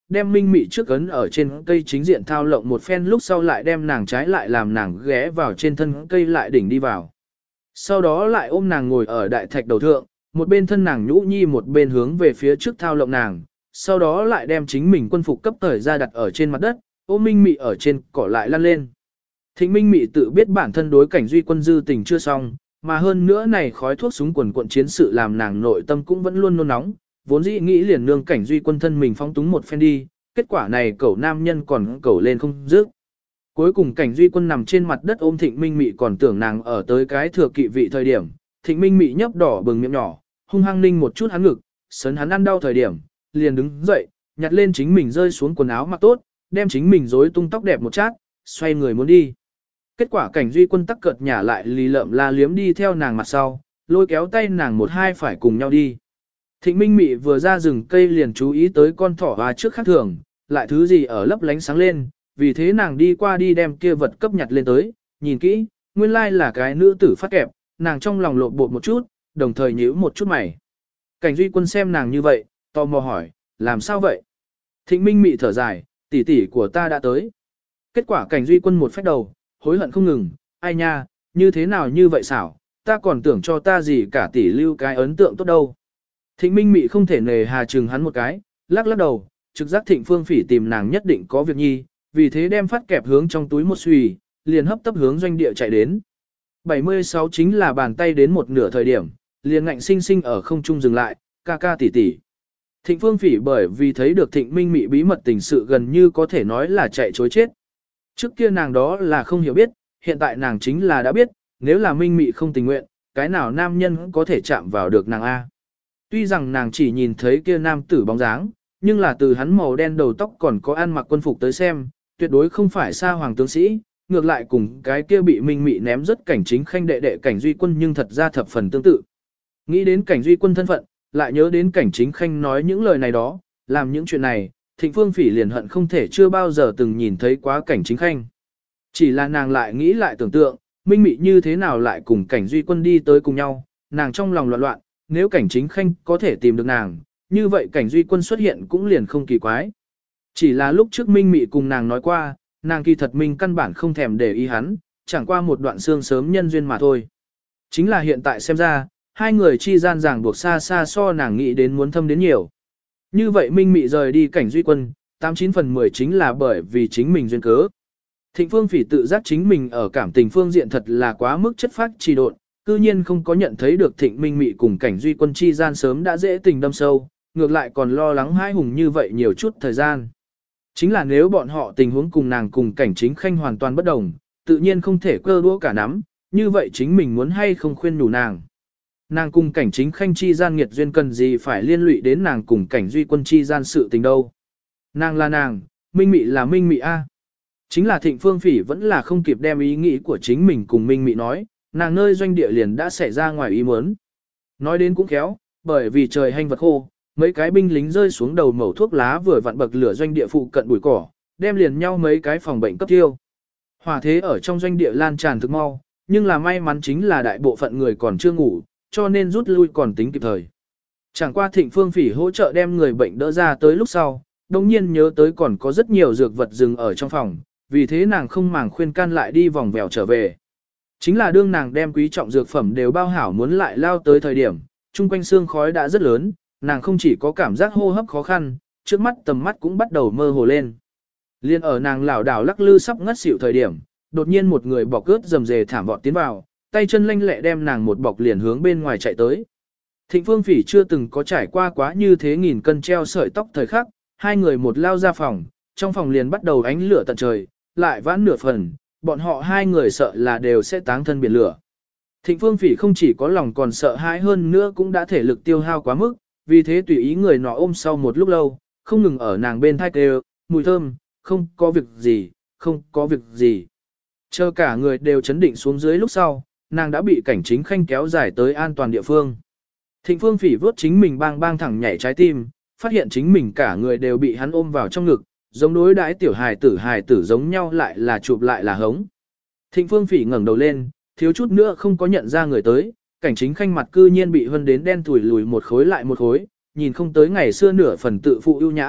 Speaker 1: đem Minh Mị trước ấn ở trên cây chính diện thao lộng một phen lúc sau lại đem nàng trái lại làm nàng ghé vào trên thân cây lại đỉnh đi vào. Sau đó lại ôm nàng ngồi ở đại thạch đầu thượng, một bên thân nàng nhũ nhi một bên hướng về phía trước thao lộng nàng, sau đó lại đem chính mình quân phục cấp thời ra đặt ở trên mặt đất, ôm Minh Mị ở trên cỏ lại lăn lên. Thịnh Minh Mị tự biết bản thân đối cảnh Duy Quân dư tình chưa xong, mà hơn nữa này khói thuốc súng quần quận chiến sự làm nàng nội tâm cũng vẫn luôn nôn nóng, vốn dĩ nghĩ liền nương cảnh Duy Quân thân mình phóng túng một phen đi, kết quả này cẩu nam nhân còn cẩu lên không dứt. Cuối cùng cảnh Duy Quân nằm trên mặt đất ôm Thịnh Minh Mị còn tưởng nàng ở tới cái thừa kỵ vị thời điểm, Thịnh Minh Mị nhấp đỏ bừng miệng nhỏ, hung hăng ninh một chút hắn ngực, sấn hắn ăn đau thời điểm, liền đứng dậy, nhặt lên chính mình rơi xuống quần áo mặc tốt, đem chính mình rối tung tóc đẹp một chát, xoay người muốn đi. Kết quả cảnh Duy Quân tắc cợt nhả lại lì lợm la liếm đi theo nàng mặt sau, lôi kéo tay nàng một hai phải cùng nhau đi. Thịnh Minh Mị vừa ra rừng cây liền chú ý tới con thỏ hoa trước khác thường, lại thứ gì ở lấp lánh sáng lên, vì thế nàng đi qua đi đem kia vật cấp nhặt lên tới, nhìn kỹ, nguyên lai là cái nữ tử phát kẹp, nàng trong lòng lộn bột một chút, đồng thời nhíu một chút mày. Cảnh Duy Quân xem nàng như vậy, tò mò hỏi, làm sao vậy? Thịnh Minh Mị thở dài, tỷ tỷ của ta đã tới. Kết quả Cảnh Duy Quân một phách đầu, hối hận không ngừng, ai nha, như thế nào như vậy xảo, ta còn tưởng cho ta gì cả tỷ lưu cái ấn tượng tốt đâu. Thịnh Minh Mị không thể nề hà chừng hắn một cái, lắc lắc đầu, trực giác Thịnh Phương Phỉ tìm nàng nhất định có việc nhi, vì thế đem phát kẹp hướng trong túi một xùy, liền hấp tấp hướng doanh địa chạy đến. bảy mươi sáu chính là bàn tay đến một nửa thời điểm, liền ngạnh sinh sinh ở không trung dừng lại, ca ca tỷ tỷ. Thịnh Phương Phỉ bởi vì thấy được Thịnh Minh Mị bí mật tình sự gần như có thể nói là chạy chối chết. Trước kia nàng đó là không hiểu biết, hiện tại nàng chính là đã biết, nếu là Minh Mị không tình nguyện, cái nào nam nhân có thể chạm vào được nàng A. Tuy rằng nàng chỉ nhìn thấy kia nam tử bóng dáng, nhưng là từ hắn màu đen đầu tóc còn có ăn mặc quân phục tới xem, tuyệt đối không phải xa hoàng tướng sĩ, ngược lại cùng cái kia bị Minh Mị ném rất cảnh chính khanh đệ đệ cảnh Duy Quân nhưng thật ra thập phần tương tự. Nghĩ đến cảnh Duy Quân thân phận, lại nhớ đến cảnh chính khanh nói những lời này đó, làm những chuyện này, Thịnh Phương Phỉ liền hận không thể chưa bao giờ từng nhìn thấy quá cảnh chính khanh. Chỉ là nàng lại nghĩ lại tưởng tượng, Minh Mị như thế nào lại cùng cảnh Duy Quân đi tới cùng nhau, nàng trong lòng loạn loạn, nếu cảnh chính khanh có thể tìm được nàng, như vậy cảnh Duy Quân xuất hiện cũng liền không kỳ quái. Chỉ là lúc trước Minh Mị cùng nàng nói qua, nàng kỳ thật mình căn bản không thèm để ý hắn, chẳng qua một đoạn xương sớm nhân duyên mà thôi. Chính là hiện tại xem ra, hai người chi gian ràng buộc xa xa so nàng nghĩ đến muốn thâm đến nhiều. Như vậy Minh Mị rời đi cảnh Duy Quân, tám chín phần mười chính là bởi vì chính mình duyên cớ. Thịnh Phương Phỉ tự giác chính mình ở cảm tình phương diện thật là quá mức chất phác trì độn, cư nhiên không có nhận thấy được Thịnh Minh Mị cùng cảnh Duy Quân chi gian sớm đã dễ tình đâm sâu, ngược lại còn lo lắng hai hùng như vậy nhiều chút thời gian. Chính là nếu bọn họ tình huống cùng nàng cùng cảnh chính khanh hoàn toàn bất đồng, tự nhiên không thể cơ đũa cả nắm, như vậy chính mình muốn hay không khuyên nhủ nàng. Nàng cùng cảnh chính khanh chi gian nghiệt duyên cần gì phải liên lụy đến nàng cùng cảnh Duy Quân chi gian sự tình đâu. Nàng là nàng, Minh Mị là Minh Mị A. Chính là Thịnh Phương Phỉ vẫn là không kịp đem ý nghĩ của chính mình cùng Minh Mị nói, nàng nơi doanh địa liền đã xảy ra ngoài ý muốn. Nói đến cũng khéo, bởi vì trời hanh vật khô, mấy cái binh lính rơi xuống đầu mẩu thuốc lá vừa vặn bậc lửa doanh địa phụ cận bụi cỏ, đem liền nhau mấy cái phòng bệnh cấp tiêu. Hỏa thế ở trong doanh địa lan tràn thực mau, nhưng là may mắn chính là đại bộ phận người còn chưa ngủ, cho nên rút lui còn tính kịp thời. Chẳng qua Thịnh Phương Phỉ hỗ trợ đem người bệnh đỡ ra tới lúc sau, đồng nhiên nhớ tới còn có rất nhiều dược vật dừng ở trong phòng, vì thế nàng không màng khuyên can lại đi vòng vèo trở về. Chính là đương nàng đem quý trọng dược phẩm đều bao hảo muốn lại lao tới thời điểm, chung quanh xương khói đã rất lớn, nàng không chỉ có cảm giác hô hấp khó khăn, trước mắt tầm mắt cũng bắt đầu mơ hồ lên. Liên ở nàng lảo đảo lắc lư sắp ngất xỉu thời điểm, đột nhiên một người bọc cướp rầm rề thảm vọt tiến vào, tay chân lanh lẹ đem nàng một bọc liền hướng bên ngoài chạy tới. Thịnh Phương Phỉ chưa từng có trải qua quá như thế nghìn cân treo sợi tóc thời khắc, hai người một lao ra phòng, trong phòng liền bắt đầu ánh lửa tận trời, lại vãn nửa phần, bọn họ hai người sợ là đều sẽ táng thân biển lửa. Thịnh Phương Phỉ không chỉ có lòng còn sợ hãi hơn nữa cũng đã thể lực tiêu hao quá mức, vì thế tùy ý người nọ ôm sau một lúc lâu, không ngừng ở nàng bên thai kêu, mùi thơm, không có việc gì, không có việc gì. Chờ cả người đều chấn định xuống dưới lúc sau, nàng đã bị cảnh chính khanh kéo dài tới an toàn địa phương. Thịnh Phương Phỉ vớt chính mình bang bang thẳng nhảy trái tim, phát hiện chính mình cả người đều bị hắn ôm vào trong ngực, giống đối đãi tiểu hài tử hài tử giống nhau lại là chụp lại là hống. Thịnh Phương Phỉ ngẩng đầu lên, thiếu chút nữa không có nhận ra người tới, cảnh chính khanh mặt cư nhiên bị hân đến đen thủi lùi một khối lại một khối, nhìn không tới ngày xưa nửa phần tự phụ ưu nhã,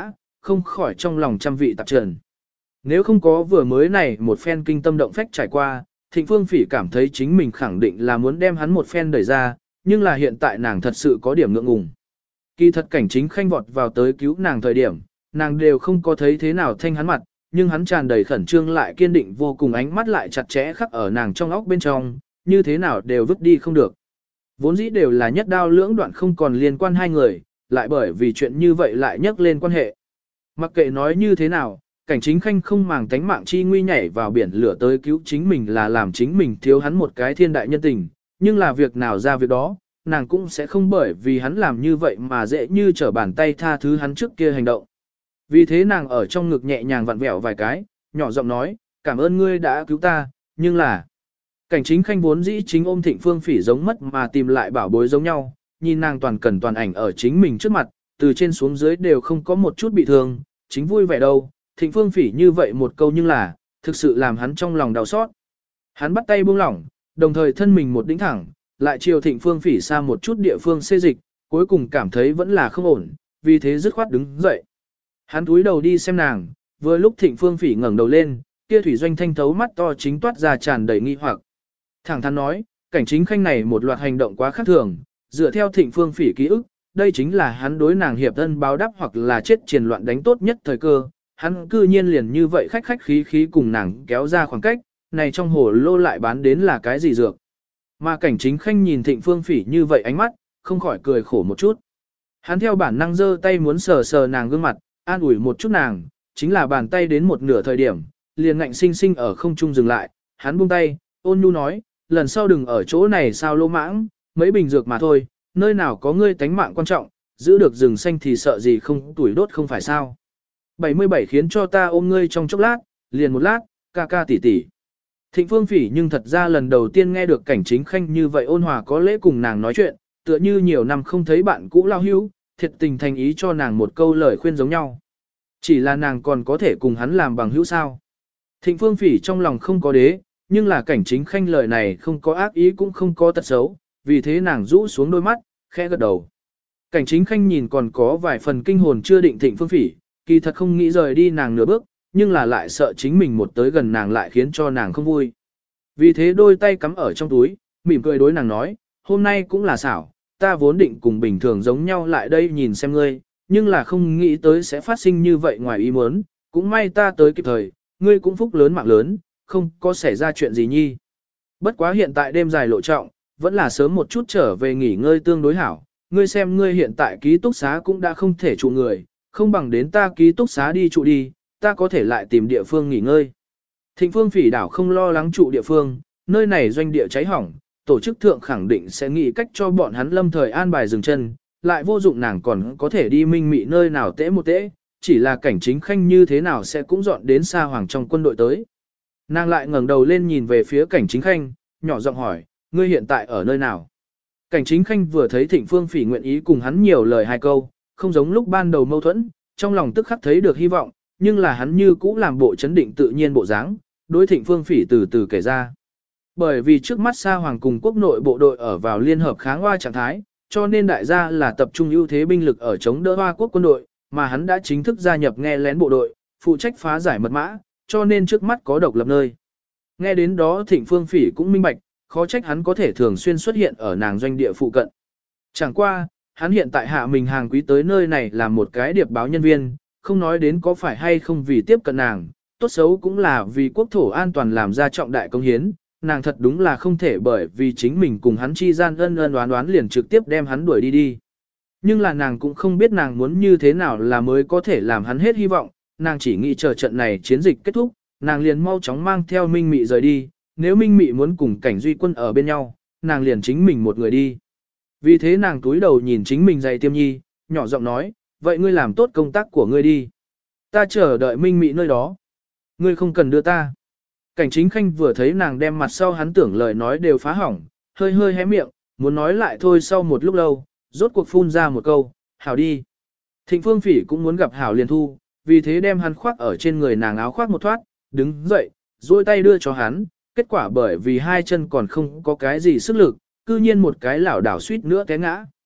Speaker 1: không khỏi trong lòng trăm vị tạp trần. Nếu không có vừa mới này một phen kinh tâm động phách trải qua, Thịnh Phương Phỉ cảm thấy chính mình khẳng định là muốn đem hắn một phen đẩy ra, nhưng là hiện tại nàng thật sự có điểm ngượng ngùng. Kỳ thật Cảnh Chính Khanh vọt vào tới cứu nàng thời điểm, nàng đều không có thấy thế nào thanh hắn mặt, nhưng hắn tràn đầy khẩn trương lại kiên định vô cùng, ánh mắt lại chặt chẽ khắc ở nàng trong óc bên trong, như thế nào đều vứt đi không được. Vốn dĩ đều là nhất đao lưỡng đoạn không còn liên quan hai người, lại bởi vì chuyện như vậy lại nhắc lên quan hệ. Mặc kệ nói như thế nào, Cảnh Chính Khanh không màng tánh mạng chi nguy nhảy vào biển lửa tới cứu chính mình là làm chính mình thiếu hắn một cái thiên đại nhân tình, nhưng là việc nào ra việc đó, nàng cũng sẽ không bởi vì hắn làm như vậy mà dễ như trở bàn tay tha thứ hắn trước kia hành động. Vì thế nàng ở trong ngực nhẹ nhàng vặn vẹo vài cái, nhỏ giọng nói, cảm ơn ngươi đã cứu ta, nhưng là... Cảnh Chính Khanh vốn dĩ chính ôm Thịnh Phương Phỉ giống mất mà tìm lại bảo bối giống nhau, nhìn nàng toàn cần toàn ảnh ở chính mình trước mặt, từ trên xuống dưới đều không có một chút bị thương, chính vui vẻ đâu. Thịnh Phương Phỉ như vậy một câu nhưng là, thực sự làm hắn trong lòng đau xót. Hắn bắt tay buông lỏng, đồng thời thân mình một đĩnh thẳng, lại chiều Thịnh Phương Phỉ xa một chút địa phương xê dịch, cuối cùng cảm thấy vẫn là không ổn, vì thế dứt khoát đứng dậy. Hắn cúi đầu đi xem nàng, vừa lúc Thịnh Phương Phỉ ngẩng đầu lên, kia thủy doanh thanh thấu mắt to chính toát ra tràn đầy nghi hoặc. Thẳng thắn nói, Cảnh Chính Khanh này một loạt hành động quá khác thường, dựa theo Thịnh Phương Phỉ ký ức, đây chính là hắn đối nàng hiệp ân báo đáp hoặc là chết triền loạn đánh tốt nhất thời cơ, hắn cư nhiên liền như vậy khách khách khí khí cùng nàng kéo ra khoảng cách, này trong hồ lô lại bán đến là cái gì dược. Mà Cảnh Chính Khanh nhìn Thịnh Phương Phỉ như vậy ánh mắt, không khỏi cười khổ một chút. Hắn theo bản năng giơ tay muốn sờ sờ nàng gương mặt, an ủi một chút nàng, chính là bàn tay đến một nửa thời điểm, liền ngạnh sinh sinh ở không trung dừng lại, hắn buông tay, ôn nhu nói, lần sau đừng ở chỗ này sao lô mãng, mấy bình dược mà thôi, nơi nào có ngươi tánh mạng quan trọng, giữ được rừng xanh thì sợ gì không tuổi đốt không phải sao. bảy mươi bảy khiến cho ta ôm ngươi trong chốc lát, liền một lát, ca ca tỉ tỉ. Thịnh Phương Phỉ nhưng thật ra lần đầu tiên nghe được Cảnh Chính Khanh như vậy ôn hòa có lễ cùng nàng nói chuyện, tựa như nhiều năm không thấy bạn cũ lao hữu, thiệt tình thành ý cho nàng một câu lời khuyên giống nhau. Chỉ là nàng còn có thể cùng hắn làm bằng hữu sao. Thịnh Phương Phỉ trong lòng không có đế, nhưng là Cảnh Chính Khanh lời này không có ác ý cũng không có tật xấu, vì thế nàng rũ xuống đôi mắt, khẽ gật đầu. Cảnh Chính Khanh nhìn còn có vài phần kinh hồn chưa định Thịnh Phương Phỉ, kỳ thật không nghĩ rời đi nàng nửa bước, nhưng là lại sợ chính mình một tới gần nàng lại khiến cho nàng không vui. Vì thế đôi tay cắm ở trong túi, mỉm cười đối nàng nói, hôm nay cũng là xảo, ta vốn định cùng bình thường giống nhau lại đây nhìn xem ngươi, nhưng là không nghĩ tới sẽ phát sinh như vậy ngoài ý muốn, cũng may ta tới kịp thời, ngươi cũng phúc lớn mạng lớn, không có xảy ra chuyện gì nhi. Bất quá hiện tại đêm dài lộ trọng, vẫn là sớm một chút trở về nghỉ ngơi tương đối hảo, ngươi xem ngươi hiện tại ký túc xá cũng đã không thể trụ người, không bằng đến ta ký túc xá đi trụ đi, ta có thể lại tìm địa phương nghỉ ngơi. Thịnh Phương Phỉ đảo không lo lắng trụ địa phương, nơi này doanh địa cháy hỏng, tổ chức thượng khẳng định sẽ nghĩ cách cho bọn hắn lâm thời an bài dừng chân, lại vô dụng nàng còn có thể đi minh mị nơi nào tễ một tễ, chỉ là Cảnh Chính Khanh như thế nào sẽ cũng dọn đến xa hoàng trong quân đội tới. Nàng lại ngẩng đầu lên nhìn về phía Cảnh Chính Khanh, nhỏ giọng hỏi, ngươi hiện tại ở nơi nào? Cảnh Chính Khanh vừa thấy Thịnh Phương Phỉ nguyện ý cùng hắn nhiều lời hai câu, không giống lúc ban đầu mâu thuẫn, trong lòng tức khắc thấy được hy vọng, nhưng là hắn như cũ làm bộ chấn định tự nhiên bộ dáng, đối Thịnh Phương Phỉ từ từ kể ra. Bởi vì trước mắt Sa Hoàng cùng quốc nội bộ đội ở vào liên hợp kháng Hoa trạng thái, cho nên đại gia là tập trung ưu thế binh lực ở chống đỡ Hoa quốc quân đội, mà hắn đã chính thức gia nhập nghe lén bộ đội, phụ trách phá giải mật mã, cho nên trước mắt có độc lập nơi. Nghe đến đó Thịnh Phương Phỉ cũng minh bạch, khó trách hắn có thể thường xuyên xuất hiện ở nàng doanh địa phụ cận. Chẳng qua, hắn hiện tại hạ mình hàng quý tới nơi này là một cái điệp báo nhân viên, không nói đến có phải hay không vì tiếp cận nàng, tốt xấu cũng là vì quốc thổ an toàn làm ra trọng đại công hiến, nàng thật đúng là không thể bởi vì chính mình cùng hắn chi gian ân ân đoán đoán liền trực tiếp đem hắn đuổi đi đi. Nhưng là nàng cũng không biết nàng muốn như thế nào là mới có thể làm hắn hết hy vọng, nàng chỉ nghĩ chờ trận này chiến dịch kết thúc, nàng liền mau chóng mang theo Minh Mị rời đi, nếu Minh Mị muốn cùng Cảnh Duy Quân ở bên nhau, nàng liền chính mình một người đi. Vì thế nàng túi đầu nhìn chính mình giày tiêm nhi, nhỏ giọng nói, vậy ngươi làm tốt công tác của ngươi đi. Ta chờ đợi Minh Mị nơi đó. Ngươi không cần đưa ta. Cảnh Chính Khanh vừa thấy nàng đem mặt sau hắn tưởng lời nói đều phá hỏng, hơi hơi hé miệng, muốn nói lại thôi sau một lúc lâu, rốt cuộc phun ra một câu, hảo đi. Thịnh Phương Phỉ cũng muốn gặp hảo liền thu, vì thế đem hắn khoác ở trên người nàng áo khoác một thoát, đứng dậy, duỗi tay đưa cho hắn, kết quả bởi vì hai chân còn không có cái gì sức lực, cư nhiên một cái lảo đảo suýt nữa té ngã.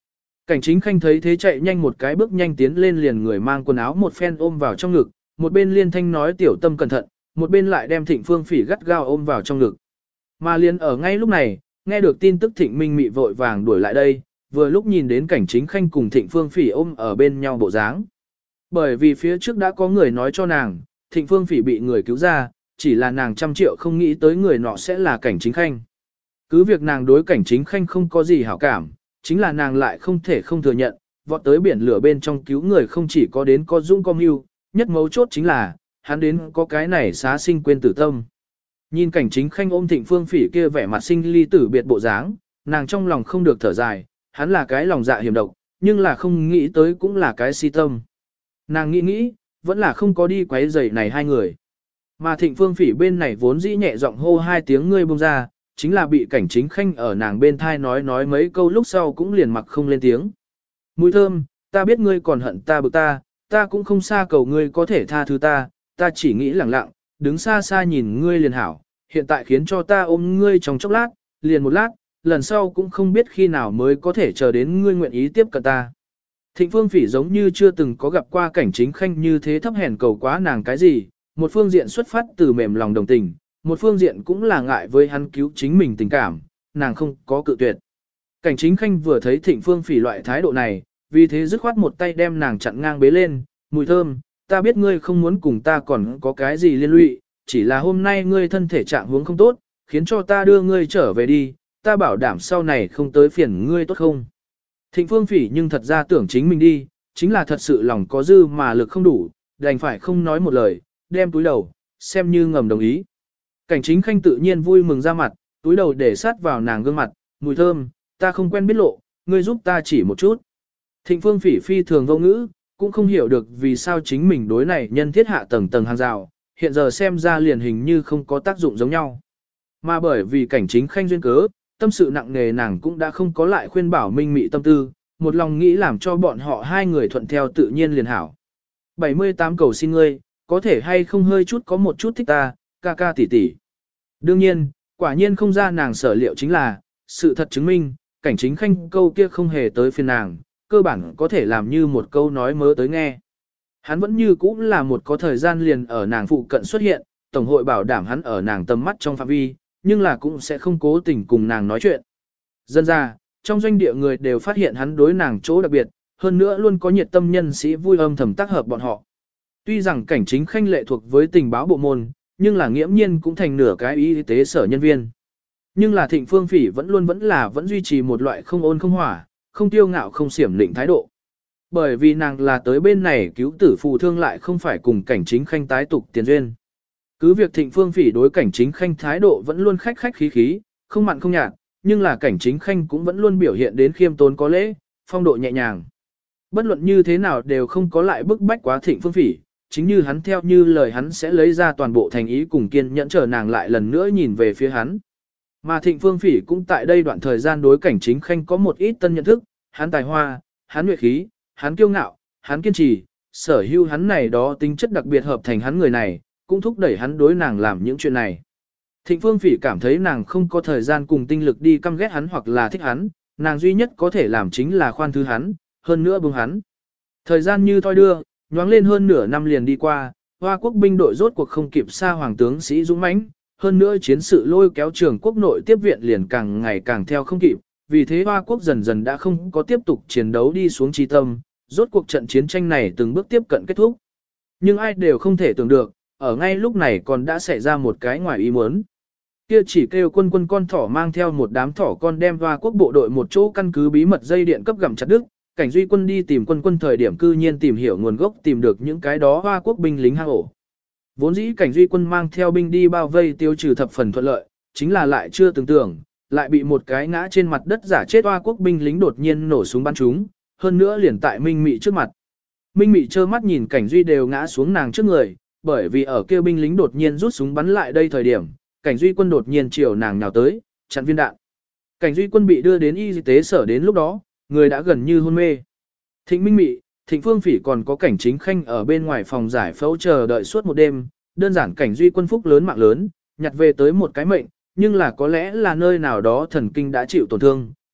Speaker 1: Cảnh Chính Khanh thấy thế chạy nhanh một cái bước nhanh tiến lên liền người mang quần áo một phen ôm vào trong ngực, một bên liên thanh nói tiểu tâm cẩn thận, một bên lại đem Thịnh Phương Phỉ gắt gao ôm vào trong ngực. Mà liền ở ngay lúc này, nghe được tin tức Thịnh Minh Mị vội vàng đuổi lại đây, vừa lúc nhìn đến Cảnh Chính Khanh cùng Thịnh Phương Phỉ ôm ở bên nhau bộ dáng. Bởi vì phía trước đã có người nói cho nàng, Thịnh Phương Phỉ bị người cứu ra, chỉ là nàng trăm triệu không nghĩ tới người nọ sẽ là Cảnh Chính Khanh. Cứ việc nàng đối Cảnh Chính Khanh không có gì hảo cảm, chính là nàng lại không thể không thừa nhận, vọt tới biển lửa bên trong cứu người không chỉ có đến có dũng có mưu, nhất mấu chốt chính là, hắn đến có cái này xá sinh quên tử tâm. Nhìn Cảnh Chính Khanh ôm Thịnh Phương Phỉ kia vẻ mặt sinh ly tử biệt bộ dáng, nàng trong lòng không được thở dài, hắn là cái lòng dạ hiểm độc, nhưng là không nghĩ tới cũng là cái si tâm. Nàng nghĩ nghĩ, vẫn là không có đi quấy rầy này hai người. Mà Thịnh Phương Phỉ bên này vốn dĩ nhẹ giọng hô hai tiếng ngươi buông ra, chính là bị Cảnh Chính Khanh ở nàng bên thai nói nói mấy câu lúc sau cũng liền mặc không lên tiếng. Mùi thơm, ta biết ngươi còn hận ta bực ta, ta cũng không xa cầu ngươi có thể tha thứ ta, ta chỉ nghĩ lẳng lặng, đứng xa xa nhìn ngươi liền hảo, hiện tại khiến cho ta ôm ngươi trong chốc lát, liền một lát, lần sau cũng không biết khi nào mới có thể chờ đến ngươi nguyện ý tiếp cận ta. Thịnh Phương Phỉ giống như chưa từng có gặp qua Cảnh Chính Khanh như thế thấp hèn cầu quá nàng cái gì, một phương diện xuất phát từ mềm lòng đồng tình, một phương diện cũng là ngại với hắn cứu chính mình tình cảm, nàng không có cự tuyệt. Cảnh Chính Khanh vừa thấy Thịnh Phương Phỉ loại thái độ này, vì thế dứt khoát một tay đem nàng chặn ngang bế lên, mùi thơm, ta biết ngươi không muốn cùng ta còn có cái gì liên lụy, chỉ là hôm nay ngươi thân thể trạng huống không tốt, khiến cho ta đưa ngươi trở về đi, ta bảo đảm sau này không tới phiền ngươi tốt không. Thịnh Phương Phỉ nhưng thật ra tưởng chính mình đi, chính là thật sự lòng có dư mà lực không đủ, đành phải không nói một lời, đem túi đầu, xem như ngầm đồng ý. Cảnh Chính Khanh tự nhiên vui mừng ra mặt, túi đầu để sát vào nàng gương mặt, mùi thơm, ta không quen biết lộ, ngươi giúp ta chỉ một chút. Thịnh Phương Phỉ phi thường vô ngữ, cũng không hiểu được vì sao chính mình đối này nhân thiết hạ tầng tầng hàng rào, hiện giờ xem ra liền hình như không có tác dụng giống nhau. Mà bởi vì Cảnh Chính Khanh duyên cớ, tâm sự nặng nề nàng cũng đã không có lại khuyên bảo Minh Mị tâm tư, một lòng nghĩ làm cho bọn họ hai người thuận theo tự nhiên liền hảo. bảy mươi tám cầu xin ngươi, có thể hay không hơi chút có một chút thích ta, ca ca tỷ tỷ. Đương nhiên, quả nhiên không ra nàng sở liệu chính là, sự thật chứng minh, Cảnh Chính Khanh câu kia không hề tới phiền nàng, cơ bản có thể làm như một câu nói mớ tới nghe. Hắn vẫn như cũ là một có thời gian liền ở nàng phụ cận xuất hiện, Tổng hội bảo đảm hắn ở nàng tầm mắt trong phạm vi, nhưng là cũng sẽ không cố tình cùng nàng nói chuyện. Dân ra, trong doanh địa người đều phát hiện hắn đối nàng chỗ đặc biệt, hơn nữa luôn có nhiệt tâm nhân sĩ vui âm thầm tác hợp bọn họ. Tuy rằng Cảnh Chính Khanh lệ thuộc với tình báo bộ môn, nhưng là nghiễm nhiên cũng thành nửa cái y tế sở nhân viên. Nhưng là Thịnh Phương Phỉ vẫn luôn vẫn là vẫn duy trì một loại không ôn không hỏa, không tiêu ngạo không xiểm lịnh thái độ. Bởi vì nàng là tới bên này cứu tử phù thương lại không phải cùng Cảnh Chính Khanh tái tục tiền duyên. Cứ việc Thịnh Phương Phỉ đối Cảnh Chính Khanh thái độ vẫn luôn khách khách khí khí, không mặn không nhạt, nhưng là Cảnh Chính Khanh cũng vẫn luôn biểu hiện đến khiêm tốn có lễ, phong độ nhẹ nhàng. Bất luận như thế nào đều không có lại bức bách quá Thịnh Phương Phỉ, chính như hắn theo như lời hắn sẽ lấy ra toàn bộ thành ý cùng kiên nhẫn chờ nàng lại lần nữa nhìn về phía hắn. Mà Thịnh Phương Phỉ cũng tại đây đoạn thời gian đối Cảnh Chính Khanh có một ít tân nhận thức, hắn tài hoa, hắn nhuệ khí, hắn kiêu ngạo, hắn kiên trì, sở hữu hắn này đó tính chất đặc biệt hợp thành hắn người này, cũng thúc đẩy hắn đối nàng làm những chuyện này. Thịnh Phương Phỉ cảm thấy nàng không có thời gian cùng tinh lực đi căm ghét hắn hoặc là thích hắn, nàng duy nhất có thể làm chính là khoan thứ hắn, hơn nữa buông hắn. Thời gian như thoi đưa, nhoáng lên hơn nửa năm liền đi qua, Hoa quốc binh đội rốt cuộc không kịp xa hoàng tướng sĩ dũng mãnh, hơn nữa chiến sự lôi kéo trường quốc nội tiếp viện liền càng ngày càng theo không kịp, vì thế Hoa quốc dần dần đã không có tiếp tục chiến đấu đi xuống chi tâm, rốt cuộc trận chiến tranh này từng bước tiếp cận kết thúc. Nhưng ai đều không thể tưởng được, ở ngay lúc này còn đã xảy ra một cái ngoài ý muốn. Kia chỉ kêu quân quân con thỏ mang theo một đám thỏ con đem Hoa quốc bộ đội một chỗ căn cứ bí mật dây điện cấp gặm chặt đứt, Cảnh Duy quân đi tìm quân quân thời điểm cư nhiên tìm hiểu nguồn gốc tìm được những cái đó Hoa quốc binh lính hang ổ. Vốn dĩ Cảnh Duy quân mang theo binh đi bao vây tiêu trừ thập phần thuận lợi, chính là lại chưa từng tưởng, lại bị một cái ngã trên mặt đất giả chết Hoa quốc binh lính đột nhiên nổ súng bắn chúng, hơn nữa liền tại Minh Mị trước mặt. Minh Mị trơ mắt nhìn Cảnh Duy đều ngã xuống nàng trước người, bởi vì ở kia binh lính đột nhiên rút súng bắn lại đây thời điểm, Cảnh Duy quân đột nhiên chiều nàng nhào tới, chặn viên đạn. Cảnh Duy quân bị đưa đến y tế sở đến lúc đó, người đã gần như hôn mê. Thịnh Minh Mị, Thịnh Phương Phỉ còn có Cảnh Chính Khanh ở bên ngoài phòng giải phẫu chờ đợi suốt một đêm, đơn giản Cảnh Duy quân phúc lớn mạng lớn, nhặt về tới một cái mệnh, nhưng là có lẽ là nơi nào đó thần kinh đã chịu tổn thương,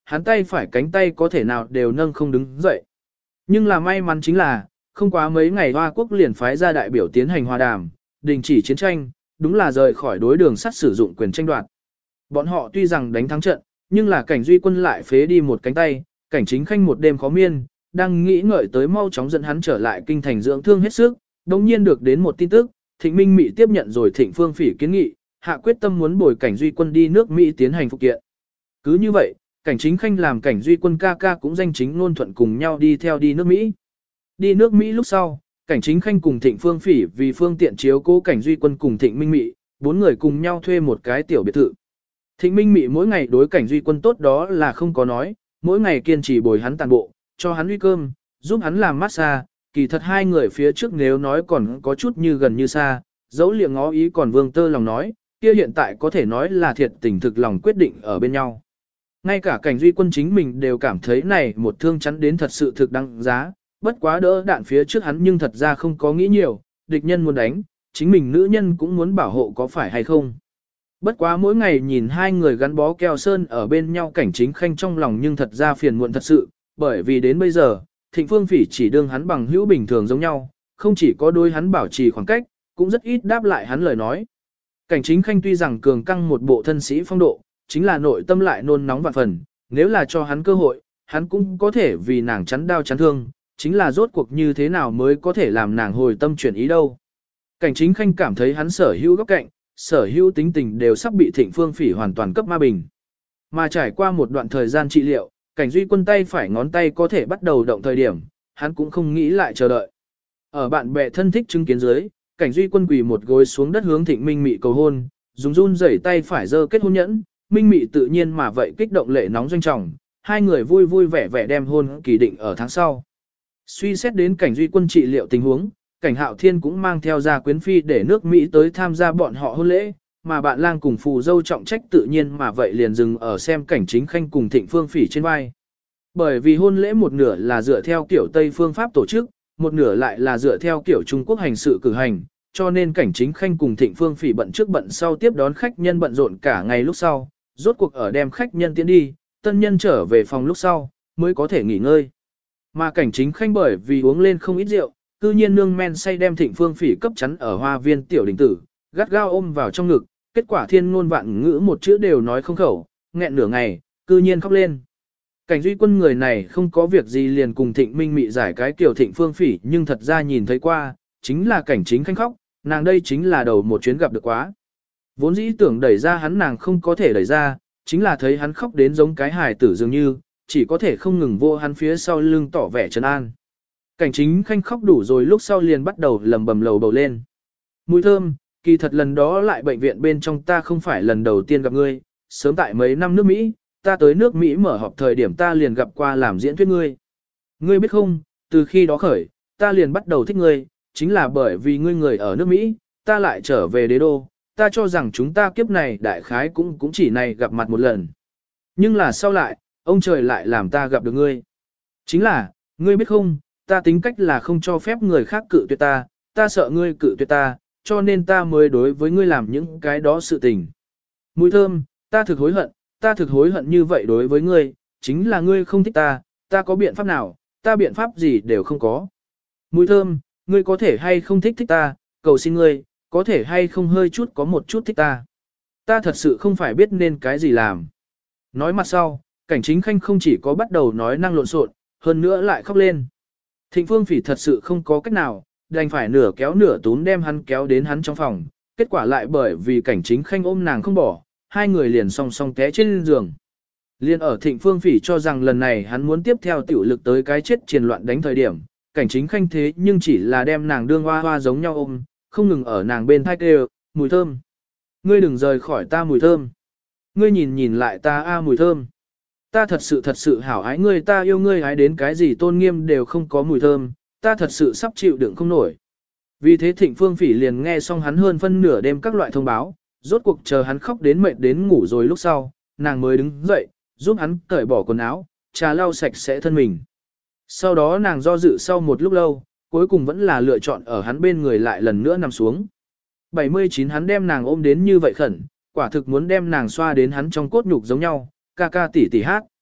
Speaker 1: hắn tay phải cánh tay có thể nào đều nâng không đứng dậy. Nhưng là may mắn chính là, không quá mấy ngày Hoa Quốc liền phái ra đại biểu tiến hành hòa đàm, đình chỉ chiến tranh, đúng là rời khỏi đối đường sắt sử dụng quyền tranh đoạt. Bọn họ tuy rằng đánh thắng trận, nhưng là cảnh duy quân lại phế đi một cánh tay, cảnh chính khanh một đêm khó miên, đang nghĩ ngợi tới mau chóng dẫn hắn trở lại kinh thành dưỡng thương hết sức, đồng nhiên được đến một tin tức, Thịnh Minh Mị tiếp nhận rồi Thịnh Phương Phỉ kiến nghị, hạ quyết tâm muốn bồi cảnh duy quân đi nước Mỹ tiến hành phục kiện. Cứ như vậy, cảnh chính khanh làm cảnh duy quân ca ca cũng danh chính ngôn thuận cùng nhau đi theo đi nước Mỹ. Đi nước Mỹ lúc sau, cảnh chính khanh cùng Thịnh Phương Phỉ vì phương tiện chiếu cố cảnh duy quân cùng Thịnh Minh Mị, bốn người cùng nhau thuê một cái tiểu biệt thự. Thịnh Minh Mị mỗi ngày đối cảnh duy quân tốt đó là không có nói, mỗi ngày kiên trì bồi hắn tàn bộ, cho hắn uy cơm, giúp hắn làm massage, kỳ thật hai người phía trước nếu nói còn có chút như gần như xa, dẫu liệng ngó ý còn vương tơ lòng nói, kia hiện tại có thể nói là thiệt tình thực lòng quyết định ở bên nhau. Ngay cả cảnh duy quân chính mình đều cảm thấy này một thương chắn đến thật sự thực đáng giá, bất quá đỡ đạn phía trước hắn nhưng thật ra không có nghĩ nhiều, địch nhân muốn đánh, chính mình nữ nhân cũng muốn bảo hộ có phải hay không. Bất quá mỗi ngày nhìn hai người gắn bó keo sơn ở bên nhau cảnh chính khanh trong lòng nhưng thật ra phiền muộn thật sự, bởi vì đến bây giờ, Thịnh Phương Phỉ chỉ đương hắn bằng hữu bình thường giống nhau, không chỉ có đối hắn bảo trì khoảng cách, cũng rất ít đáp lại hắn lời nói. Cảnh chính khanh tuy rằng cường căng một bộ thân sĩ phong độ, chính là nội tâm lại nôn nóng vạn phần, nếu là cho hắn cơ hội, hắn cũng có thể vì nàng chắn đau chắn thương, chính là rốt cuộc như thế nào mới có thể làm nàng hồi tâm chuyển ý đâu. Cảnh chính khanh cảm thấy hắn sở hữu góc cạnh, sở hữu tính tình đều sắp bị Thịnh Phương Phỉ hoàn toàn cấp ma bình. Mà trải qua một đoạn thời gian trị liệu, cảnh duy quân tay phải ngón tay có thể bắt đầu động thời điểm, hắn cũng không nghĩ lại chờ đợi. Ở bạn bè thân thích chứng kiến dưới, cảnh duy quân quỳ một gối xuống đất hướng Thịnh Minh Mị cầu hôn, dùng run rẩy tay phải giơ kết hôn nhẫn, Minh Mị tự nhiên mà vậy kích động lệ nóng doanh trọng, hai người vui vui vẻ vẻ đem hôn kỳ định ở tháng sau. Suy xét đến cảnh duy quân trị liệu tình huống, cảnh Hạo Thiên cũng mang theo gia quyến phi để nước Mỹ tới tham gia bọn họ hôn lễ, mà bạn lang cùng phù dâu trọng trách tự nhiên mà vậy liền dừng ở xem cảnh chính khanh cùng Thịnh Phương Phỉ trên vai. Bởi vì hôn lễ một nửa là dựa theo kiểu Tây phương pháp tổ chức, một nửa lại là dựa theo kiểu Trung Quốc hành sự cử hành, cho nên cảnh chính khanh cùng Thịnh Phương Phỉ bận trước bận sau tiếp đón khách nhân bận rộn cả ngày lúc sau, rốt cuộc ở đem khách nhân tiến đi, tân nhân trở về phòng lúc sau, mới có thể nghỉ ngơi. Mà cảnh chính khanh bởi vì uống lên không ít rượu, cư nhiên nương men say đem Thịnh Phương Phỉ cấp chắn ở hoa viên tiểu đình tử, gắt gao ôm vào trong ngực, kết quả thiên ngôn vạn ngữ một chữ đều nói không khẩu, nghẹn nửa ngày, cư nhiên khóc lên. Cảnh duy quân người này không có việc gì liền cùng Thịnh Minh Mị giải cái kiểu Thịnh Phương Phỉ, nhưng thật ra nhìn thấy qua, chính là cảnh chính khanh khóc, nàng đây chính là đầu một chuyến gặp được quá. Vốn dĩ tưởng đẩy ra hắn nàng không có thể đẩy ra, chính là thấy hắn khóc đến giống cái hài tử dường như, chỉ có thể không ngừng vô hắn phía sau lưng tỏ vẻ trấn an. Cảnh chính khanh khóc đủ rồi lúc sau liền bắt đầu lầm bầm lầu bầu lên. Mùi thơm, kỳ thật lần đó lại bệnh viện bên trong ta không phải lần đầu tiên gặp ngươi, sớm tại mấy năm nước Mỹ, ta tới nước Mỹ mở họp thời điểm ta liền gặp qua làm diễn thuyết ngươi. Ngươi biết không, từ khi đó khởi, ta liền bắt đầu thích ngươi, chính là bởi vì ngươi người ở nước Mỹ, ta lại trở về đế đô, ta cho rằng chúng ta kiếp này đại khái cũng cũng chỉ này gặp mặt một lần. Nhưng là sau lại, ông trời lại làm ta gặp được ngươi. Chính là, ngươi biết không, ta tính cách là không cho phép người khác cự tuyệt ta, ta sợ ngươi cự tuyệt ta, cho nên ta mới đối với ngươi làm những cái đó sự tình. Mùi thơm, ta thực hối hận, ta thực hối hận như vậy đối với ngươi, chính là ngươi không thích ta, ta có biện pháp nào, ta biện pháp gì đều không có. Mùi thơm, ngươi có thể hay không thích thích ta, cầu xin ngươi, có thể hay không hơi chút có một chút thích ta. Ta thật sự không phải biết nên cái gì làm. Nói mặt sau, cảnh chính khanh không chỉ có bắt đầu nói năng lộn xộn, hơn nữa lại khóc lên. Thịnh Phương Phỉ thật sự không có cách nào, đành phải nửa kéo nửa túm đem hắn kéo đến hắn trong phòng, kết quả lại bởi vì cảnh chính khanh ôm nàng không bỏ, hai người liền song song té trên giường. Liên ở Thịnh Phương Phỉ cho rằng lần này hắn muốn tiếp theo tiểu lực tới cái chết triền loạn đánh thời điểm, cảnh chính khanh thế nhưng chỉ là đem nàng đương hoa hoa giống nhau ôm, không ngừng ở nàng bên thai kêu, mùi thơm. Ngươi đừng rời khỏi ta mùi thơm. Ngươi nhìn nhìn lại ta a mùi thơm. Ta thật sự thật sự hảo ái ngươi, ta yêu ngươi ái đến cái gì tôn nghiêm đều không có mùi thơm, ta thật sự sắp chịu đựng không nổi. Vì thế Thịnh Phương Phỉ liền nghe xong hắn hơn phân nửa đêm các loại thông báo, rốt cuộc chờ hắn khóc đến mệt đến ngủ rồi lúc sau, nàng mới đứng dậy, giúp hắn cởi bỏ quần áo, trà lau sạch sẽ thân mình. Sau đó nàng do dự sau một lúc lâu, cuối cùng vẫn là lựa chọn ở hắn bên người lại lần nữa nằm xuống. bảy mươi chín hắn đem nàng ôm đến như vậy khẩn, quả thực muốn đem nàng xoa đến hắn trong cốt nhục giống nhau, ca ca tỉ tỉ hát.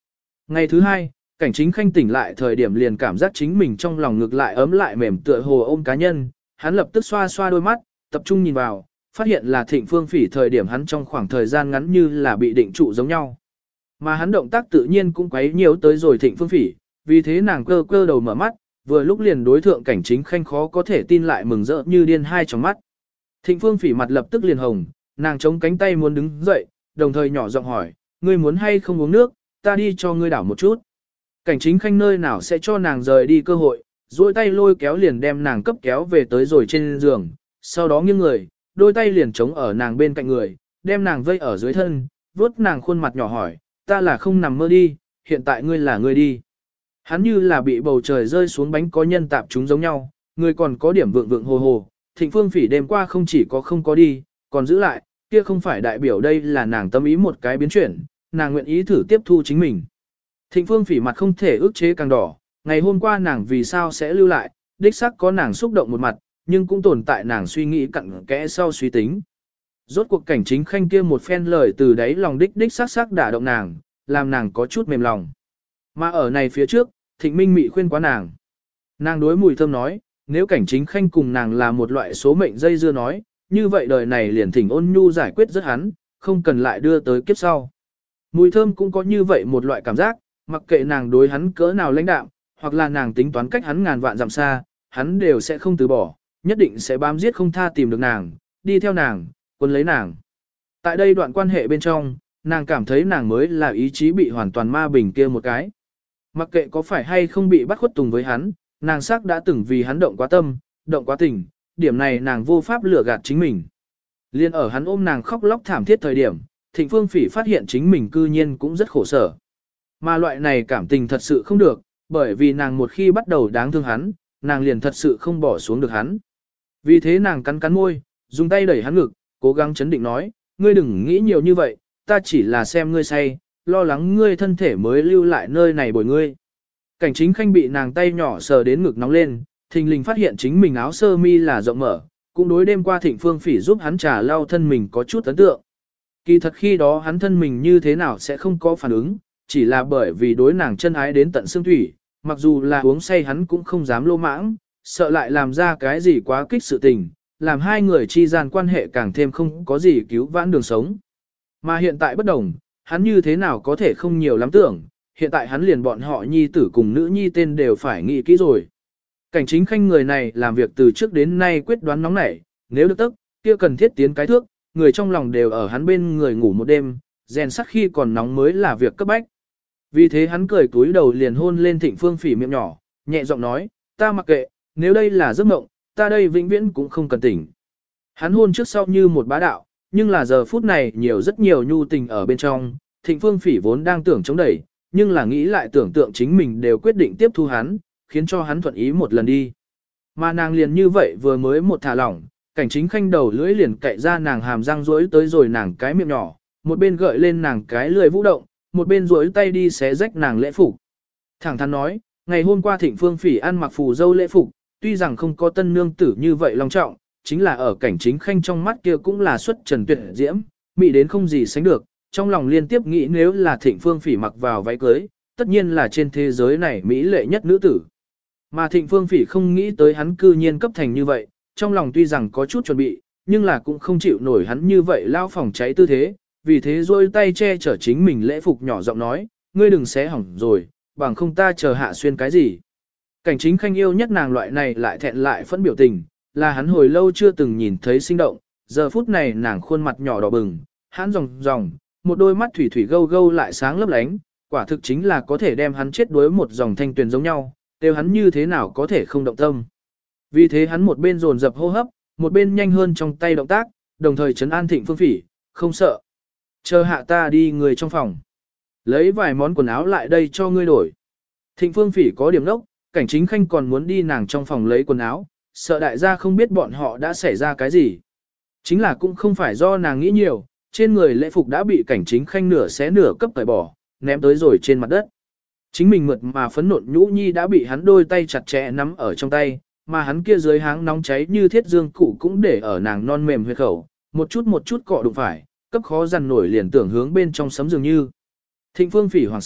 Speaker 1: Ngày thứ hai, cảnh chính khanh tỉnh lại thời điểm liền cảm giác chính mình trong lòng ngực lại ấm lại mềm tựa hồ ôm cá nhân, hắn lập tức xoa xoa đôi mắt, tập trung nhìn vào, phát hiện là Thịnh Phương Phỉ thời điểm hắn trong khoảng thời gian ngắn như là bị định trụ giống nhau. Mà hắn động tác tự nhiên cũng quấy nhiều tới rồi Thịnh Phương Phỉ, vì thế nàng cơ cơ đầu mở mắt, vừa lúc liền đối thượng cảnh chính khanh khó có thể tin lại mừng rỡ như điên hai trong mắt. Thịnh Phương Phỉ mặt lập tức liền hồng, nàng chống cánh tay muốn đứng dậy, đồng thời nhỏ giọng hỏi, ngươi muốn hay không uống nước, ta đi cho ngươi đảo một chút. Cảnh chính khanh nơi nào sẽ cho nàng rời đi cơ hội, duỗi tay lôi kéo liền đem nàng cấp kéo về tới rồi trên giường, sau đó nghiêng người, đôi tay liền chống ở nàng bên cạnh người, đem nàng vây ở dưới thân, vuốt nàng khuôn mặt nhỏ hỏi, ta là không nằm mơ đi, hiện tại ngươi là ngươi đi. Hắn như là bị bầu trời rơi xuống bánh có nhân tạp chúng giống nhau, người còn có điểm vượng vượng hồ hồ, Thịnh Phương Phỉ đêm qua không chỉ có không có đi, còn giữ lại, kia không phải đại biểu đây là nàng tâm ý một cái biến chuyển, nàng nguyện ý thử tiếp thu chính mình. Thịnh Phương Phỉ mặt không thể ức chế càng đỏ, ngày hôm qua nàng vì sao sẽ lưu lại, đích xác có nàng xúc động một mặt, nhưng cũng tồn tại nàng suy nghĩ cặn kẽ sau suy tính. Rốt cuộc cảnh chính khanh kia một phen lời từ đấy lòng đích đích sắc sắc đả động nàng, làm nàng có chút mềm lòng. Mà ở này phía trước, Thịnh Minh Mị khuyên quá nàng. Nàng đối Mùi Thơm nói, nếu cảnh chính khanh cùng nàng là một loại số mệnh dây dưa nói, như vậy đời này liền thỉnh ôn nhu giải quyết rất hắn, không cần lại đưa tới kiếp sau. Mùi Thơm cũng có như vậy một loại cảm giác, mặc kệ nàng đối hắn cỡ nào lãnh đạm, hoặc là nàng tính toán cách hắn ngàn vạn dặm xa, hắn đều sẽ không từ bỏ, nhất định sẽ bám giết không tha tìm được nàng, đi theo nàng, quân lấy nàng. Tại đây đoạn quan hệ bên trong, nàng cảm thấy nàng mới là ý chí bị hoàn toàn ma bình kia một cái. Mặc kệ có phải hay không bị bắt khuất tùng với hắn, nàng xác đã từng vì hắn động quá tâm, động quá tình, điểm này nàng vô pháp lừa gạt chính mình. Liên ở hắn ôm nàng khóc lóc thảm thiết thời điểm, Thịnh Phương Phỉ phát hiện chính mình cư nhiên cũng rất khổ sở. Mà loại này cảm tình thật sự không được, bởi vì nàng một khi bắt đầu đáng thương hắn, nàng liền thật sự không bỏ xuống được hắn. Vì thế nàng cắn cắn môi, dùng tay đẩy hắn ngực, cố gắng chấn định nói, ngươi đừng nghĩ nhiều như vậy, ta chỉ là xem ngươi say, lo lắng ngươi thân thể mới lưu lại nơi này bồi ngươi. Cảnh chính khanh bị nàng tay nhỏ sờ đến ngực nóng lên, thình lình phát hiện chính mình áo sơ mi là rộng mở, cũng đối đêm qua Thịnh Phương Phỉ giúp hắn trà lau thân mình có chút ấn tượng. Kỳ thật khi đó hắn thân mình như thế nào sẽ không có phản ứng, chỉ là bởi vì đối nàng chân ái đến tận xương thủy, mặc dù là uống say hắn cũng không dám lô mãng, sợ lại làm ra cái gì quá kích sự tình, làm hai người chi gian quan hệ càng thêm không có gì cứu vãn đường sống. Mà hiện tại bất đồng, hắn như thế nào có thể không nhiều lắm tưởng, hiện tại hắn liền bọn họ nhi tử cùng nữ nhi tên đều phải nghĩ kỹ rồi. Cảnh chính khanh người này làm việc từ trước đến nay quyết đoán nóng nảy, nếu được tức, kia cần thiết tiến cái thước, người trong lòng đều ở hắn bên người ngủ một đêm, rèn sắt khi còn nóng mới là việc cấp bách. Vì thế hắn cười túi đầu liền hôn lên Thịnh Phương Phỉ miệng nhỏ, nhẹ giọng nói, ta mặc kệ, nếu đây là giấc mộng, ta đây vĩnh viễn cũng không cần tỉnh. Hắn hôn trước sau như một bá đạo, nhưng là giờ phút này nhiều rất nhiều nhu tình ở bên trong, Thịnh Phương Phỉ vốn đang tưởng chống đẩy, nhưng là nghĩ lại tưởng tượng chính mình đều quyết định tiếp thu hắn, khiến cho hắn thuận ý một lần đi. Mà nàng liền như vậy vừa mới một thả lỏng, cảnh chính khanh đầu lưỡi liền cậy ra nàng hàm răng rối tới rồi nàng cái miệng nhỏ, một bên gợi lên nàng cái lười vũ động, một bên rối tay đi xé rách nàng lễ phục. Thẳng thắn nói, ngày hôm qua Thịnh Phương Phỉ ăn mặc phù dâu lễ phục, tuy rằng không có tân nương tử như vậy long trọng, chính là ở cảnh chính khanh trong mắt kia cũng là xuất trần tuyệt diễm, mỹ đến không gì sánh được, trong lòng liên tiếp nghĩ nếu là Thịnh Phương Phỉ mặc vào váy cưới, tất nhiên là trên thế giới này mỹ lệ nhất nữ tử. Mà Thịnh Phương Phỉ không nghĩ tới hắn cư nhiên cấp thành như vậy, trong lòng tuy rằng có chút chuẩn bị, nhưng là cũng không chịu nổi hắn như vậy lao phòng cháy tư thế, vì thế rôi tay che chở chính mình lễ phục nhỏ giọng nói, ngươi đừng xé hỏng rồi, bằng không ta chờ hạ xuyên cái gì. Cảnh chính khanh yêu nhất nàng loại này lại thẹn lại phẫn biểu tình, là hắn hồi lâu chưa từng nhìn thấy sinh động, giờ phút này nàng khuôn mặt nhỏ đỏ bừng, hắn ròng ròng, một đôi mắt thủy thủy gâu gâu lại sáng lấp lánh, quả thực chính là có thể đem hắn chết đuối một dòng thanh tuyền giống nhau, đều hắn như thế nào có thể không động tâm. Vì thế hắn một bên dồn dập hô hấp, một bên nhanh hơn trong tay động tác, đồng thời trấn an Thịnh Phương Phỉ, không sợ. Chờ hạ ta đi người trong phòng. Lấy vài món quần áo lại đây cho ngươi đổi. Thịnh Phương Phỉ có điểm đốc, cảnh chính khanh còn muốn đi nàng trong phòng lấy quần áo, sợ đại gia không biết bọn họ đã xảy ra cái gì. Chính là cũng không phải do nàng nghĩ nhiều, trên người lễ phục đã bị cảnh chính khanh nửa xé nửa cấp tẩy bỏ, ném tới rồi trên mặt đất. Chính mình mượt mà phấn nộn nhũ nhi đã bị hắn đôi tay chặt chẽ nắm ở trong tay, mà hắn kia dưới háng nóng cháy như thiết dương cụ cũng để ở nàng non mềm huyệt khẩu, một chút một chút cọ đụng phải, cấp khó dằn nổi liền tưởng hướng bên trong sấm dường như. Thịnh Phương Phỉ hoảng sợ,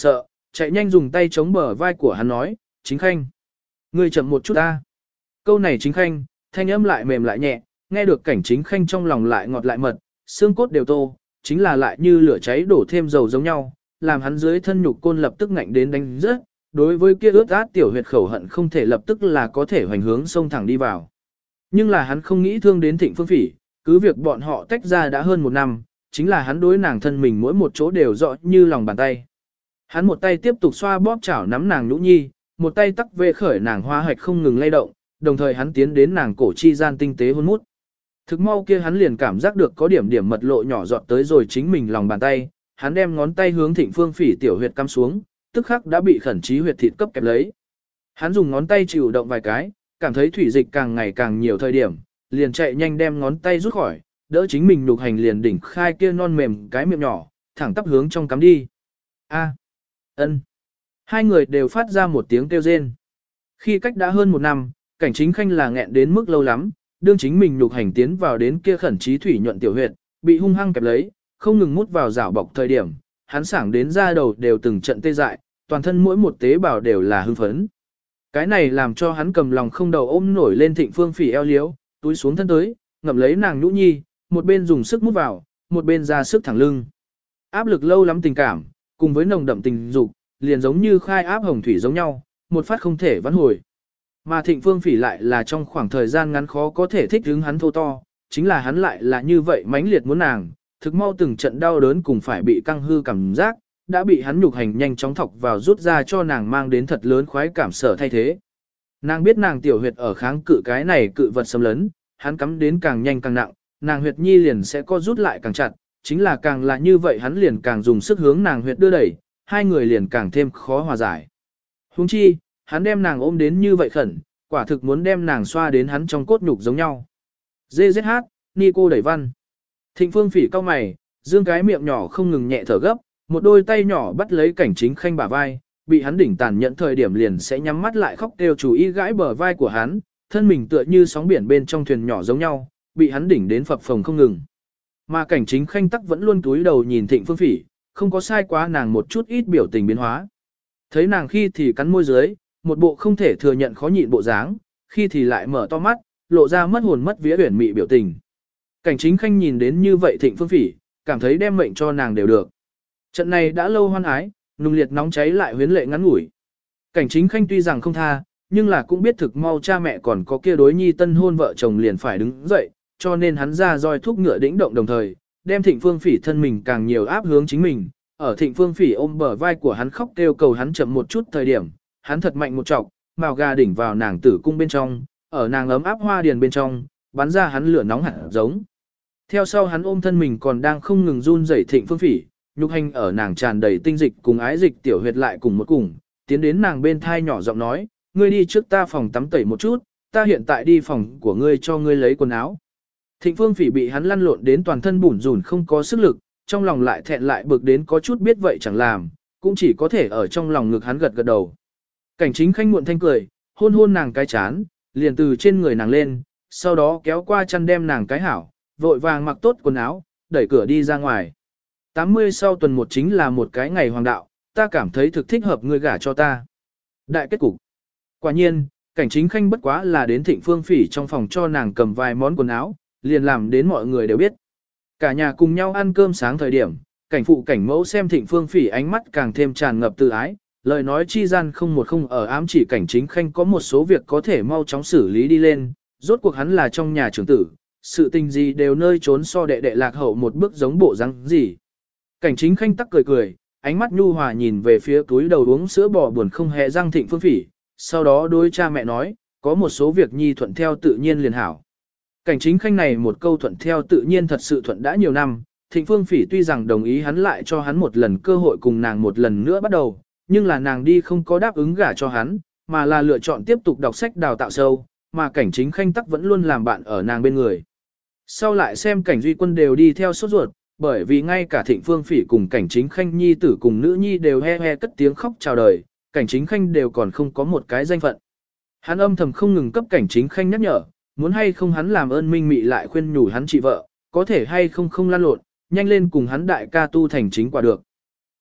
Speaker 1: chạy nhanh dùng tay chống bờ vai của hắn nói, Chính Khanh. Ngươi chậm một chút ta. Câu này Chính Khanh, thanh âm lại mềm lại nhẹ, nghe được cảnh Chính Khanh trong lòng lại ngọt lại mật, xương cốt đều tô, chính là lại như lửa cháy đổ thêm dầu giống nhau, làm hắn dưới thân nhục côn lập tức ngạnh đến đánh rớt, đối với kia ướt át tiểu huyệt khẩu hận không thể lập tức là có thể hoành hướng sông thẳng đi vào. Nhưng là hắn không nghĩ thương đến Thịnh Phương Phỉ, cứ việc bọn họ tách ra đã hơn một năm, chính là hắn đối nàng thân mình mỗi một chỗ đều rõ như lòng bàn tay. Hắn một tay tiếp tục xoa bóp chảo nắm nàng nhũ nhi, một tay tắc về khởi nàng hoa hạch không ngừng lay động, đồng thời hắn tiến đến nàng cổ chi gian tinh tế hôn mút. Thực mau kia hắn liền cảm giác được có điểm điểm mật lộ nhỏ giọt tới rồi chính mình lòng bàn tay, hắn đem ngón tay hướng Thịnh Phương Phỉ tiểu huyệt cắm xuống, tức khắc đã bị khẩn trí huyệt thịt cấp kẹp lấy. Hắn dùng ngón tay chịu động vài cái, cảm thấy thủy dịch càng ngày càng nhiều thời điểm, liền chạy nhanh đem ngón tay rút khỏi, đỡ chính mình nhục hành liền đỉnh khai kia non mềm cái miệng nhỏ, thẳng tắp hướng trong cắm đi. A, ân. Hai người đều phát ra một tiếng kêu rên. Khi cách đã hơn một năm, cảnh Chính Khanh là nghẹn đến mức lâu lắm, đương chính mình nhục hành tiến vào đến kia khẩn trí thủy nhuận tiểu huyệt, bị hung hăng kẹp lấy, không ngừng mút vào rảo bọc thời điểm, hắn sảng đến da đầu đều từng trận tê dại, toàn thân mỗi một tế bào đều là hưng phấn. Cái này làm cho hắn cầm lòng không đầu ôm nổi lên Thịnh Phương Phỉ eo liếu, túi xuống thân tới, ngậm lấy nàng nhũ nhi, một bên dùng sức mút vào, một bên ra sức thẳng lưng. Áp lực lâu lắm tình cảm, cùng với nồng đậm tình dục, liền giống như khai áp hồng thủy giống nhau, một phát không thể vãn hồi. Mà Thịnh Phương Phỉ lại là trong khoảng thời gian ngắn khó có thể thích hứng hắn thô to, chính là hắn lại là như vậy mãnh liệt muốn nàng, thực mau từng trận đau đớn cùng phải bị căng hư cảm giác, đã bị hắn nhục hành nhanh chóng thọc vào rút ra cho nàng mang đến thật lớn khoái cảm sở thay thế. Nàng biết nàng tiểu huyệt ở kháng cự cái này cự vật xâm lấn, hắn cắm đến càng nhanh càng nặng, nàng huyệt nhi liền sẽ co rút lại càng chặt, chính là càng là như vậy hắn liền càng dùng sức hướng nàng huyệt đưa đẩy, hai người liền càng thêm khó hòa giải. Huống chi, hắn đem nàng ôm đến như vậy khẩn, quả thực muốn đem nàng xoa đến hắn trong cốt nhục giống nhau. Dê giết hát, Nico đẩy văn. Thịnh Phương Phỉ cau mày, dương cái miệng nhỏ không ngừng nhẹ thở gấp, một đôi tay nhỏ bắt lấy cảnh Chính Khanh bả vai, bị hắn đỉnh tàn nhẫn thời điểm liền sẽ nhắm mắt lại khóc kêu chú ý gãi bờ vai của hắn, thân mình tựa như sóng biển bên trong thuyền nhỏ giống nhau, bị hắn đỉnh đến phập phồng không ngừng. Mà cảnh Chính Khanh tắc vẫn luôn túi đầu nhìn Thịnh Phương Phỉ, không có sai quá nàng một chút ít biểu tình biến hóa. Thấy nàng khi thì cắn môi dưới, một bộ không thể thừa nhận khó nhịn bộ dáng, khi thì lại mở to mắt, lộ ra mất hồn mất vía uyển mị biểu tình. Cảnh Chính Khanh nhìn đến như vậy Thịnh Phương Phỉ, cảm thấy đem mệnh cho nàng đều được. Trận này đã lâu hoan ái, nung liệt nóng cháy lại huyến lệ ngắn ngủi. Cảnh Chính Khanh tuy rằng không tha, nhưng là cũng biết thực mau cha mẹ còn có kia đối nhi tân hôn vợ chồng liền phải đứng dậy, cho nên hắn ra roi thúc ngựa đĩnh động đồng thời, đem Thịnh Phương Phỉ thân mình càng nhiều áp hướng chính mình. Ở Thịnh Phương Phỉ ôm bờ vai của hắn khóc kêu cầu hắn chậm một chút thời điểm, hắn thật mạnh một chọc, mào gà đỉnh vào nàng tử cung bên trong, ở nàng ấm áp hoa điền bên trong, bắn ra hắn lửa nóng hẳn giống. Theo sau hắn ôm thân mình còn đang không ngừng run rẩy Thịnh Phương Phỉ, nhục hành ở nàng tràn đầy tinh dịch cùng ái dịch tiểu huyệt lại cùng một cùng, tiến đến nàng bên thai nhỏ giọng nói, ngươi đi trước ta phòng tắm tẩy một chút, ta hiện tại đi phòng của ngươi cho ngươi lấy quần áo. Thịnh Phương Phỉ bị hắn lăn lộn đến toàn thân bủn rủn không có sức lực, trong lòng lại thẹn lại bực đến có chút biết vậy chẳng làm, cũng chỉ có thể ở trong lòng ngực hắn gật gật đầu. Cảnh Chính Khanh muộn thanh cười, hôn hôn nàng cái chán, liền từ trên người nàng lên, sau đó kéo qua chăn đem nàng cái hảo, vội vàng mặc tốt quần áo, đẩy cửa đi ra ngoài. tám mươi sau tuần một chính là một cái ngày hoàng đạo, ta cảm thấy thực thích hợp ngươi gả cho ta. Đại kết cục. Quả nhiên, Cảnh Chính Khanh bất quá là đến Thịnh Phương Phỉ trong phòng cho nàng cầm vài món quần áo, liền làm đến mọi người đều biết. Cả nhà cùng nhau ăn cơm sáng thời điểm, cảnh phụ cảnh mẫu xem Thịnh Phương Phỉ ánh mắt càng thêm tràn ngập tự ái, lời nói chi gian không một không ở ám chỉ Cảnh Chính Khanh có một số việc có thể mau chóng xử lý đi lên, rốt cuộc hắn là trong nhà trưởng tử, sự tình gì đều nơi trốn so đệ đệ lạc hậu một bước giống bộ răng gì. Cảnh Chính Khanh tắc cười cười, ánh mắt nhu hòa nhìn về phía túi đầu uống sữa bò buồn không hề răng Thịnh Phương Phỉ, sau đó đối cha mẹ nói, có một số việc nhi thuận theo tự nhiên liền hảo. Cảnh Chính Khanh này một câu thuận theo tự nhiên thật sự thuận đã nhiều năm, Thịnh Phương Phỉ tuy rằng đồng ý hắn lại cho hắn một lần cơ hội cùng nàng một lần nữa bắt đầu, nhưng là nàng đi không có đáp ứng gả cho hắn, mà là lựa chọn tiếp tục đọc sách đào tạo sâu, mà Cảnh Chính Khanh tắc vẫn luôn làm bạn ở nàng bên người. Sau lại xem Cảnh Duy Quân đều đi theo sốt ruột, bởi vì ngay cả Thịnh Phương Phỉ cùng Cảnh Chính Khanh nhi tử cùng nữ nhi đều he he cất tiếng khóc chào đời, Cảnh Chính Khanh đều còn không có một cái danh phận. Hắn âm thầm không ngừng cấp Cảnh Chính Khanh nhắc nhở, muốn hay không hắn làm ơn minh mị lại khuyên nhủ hắn chị vợ, có thể hay không không lan lộn, nhanh lên cùng hắn đại ca tu thành chính quả được.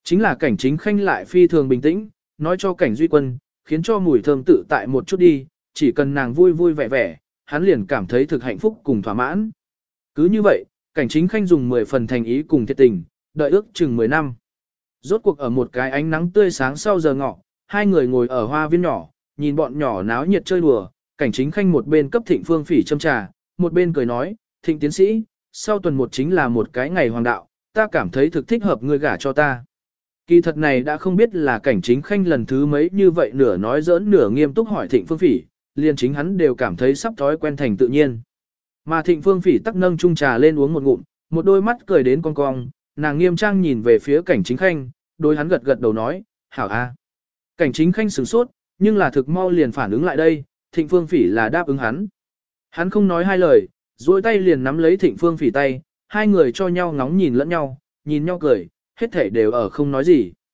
Speaker 1: Chính là cảnh chính khanh lại phi thường bình tĩnh, nói cho cảnh duy quân, khiến cho mùi thơm tự tại một chút đi, chỉ cần nàng vui vui vẻ vẻ, hắn liền cảm thấy thực hạnh phúc cùng thỏa mãn. Cứ như vậy, cảnh chính khanh dùng mười phần thành ý cùng thiệt tình, đợi ước chừng mười năm. Rốt cuộc ở một cái ánh nắng tươi sáng sau giờ ngọ, hai người ngồi ở hoa viên nhỏ, nhìn bọn nhỏ náo nhiệt chơi đùa, cảnh chính khanh một bên cấp Thịnh Phương Phỉ châm trà, một bên cười nói, Thịnh tiến sĩ, sau tuần một chính là một cái ngày hoàng đạo, ta cảm thấy thực thích hợp ngươi gả cho ta. Kỳ thật này đã không biết là cảnh chính khanh lần thứ mấy như vậy nửa nói giỡn nửa nghiêm túc hỏi Thịnh Phương Phỉ, liền chính hắn đều cảm thấy sắp thói quen thành tự nhiên. Mà Thịnh Phương Phỉ tắc nâng chung trà lên uống một ngụm, một đôi mắt cười đến cong cong, nàng nghiêm trang nhìn về phía cảnh chính khanh, đối hắn gật gật đầu nói, hảo a. Cảnh chính khanh sửng sốt, nhưng là thực mau liền phản ứng lại đây, Thịnh Phương Phỉ là đáp ứng hắn. Hắn không nói hai lời, duỗi tay liền nắm lấy Thịnh Phương Phỉ tay, hai người cho nhau ngóng nhìn lẫn nhau, nhìn nhau cười, hết thể đều ở không nói gì.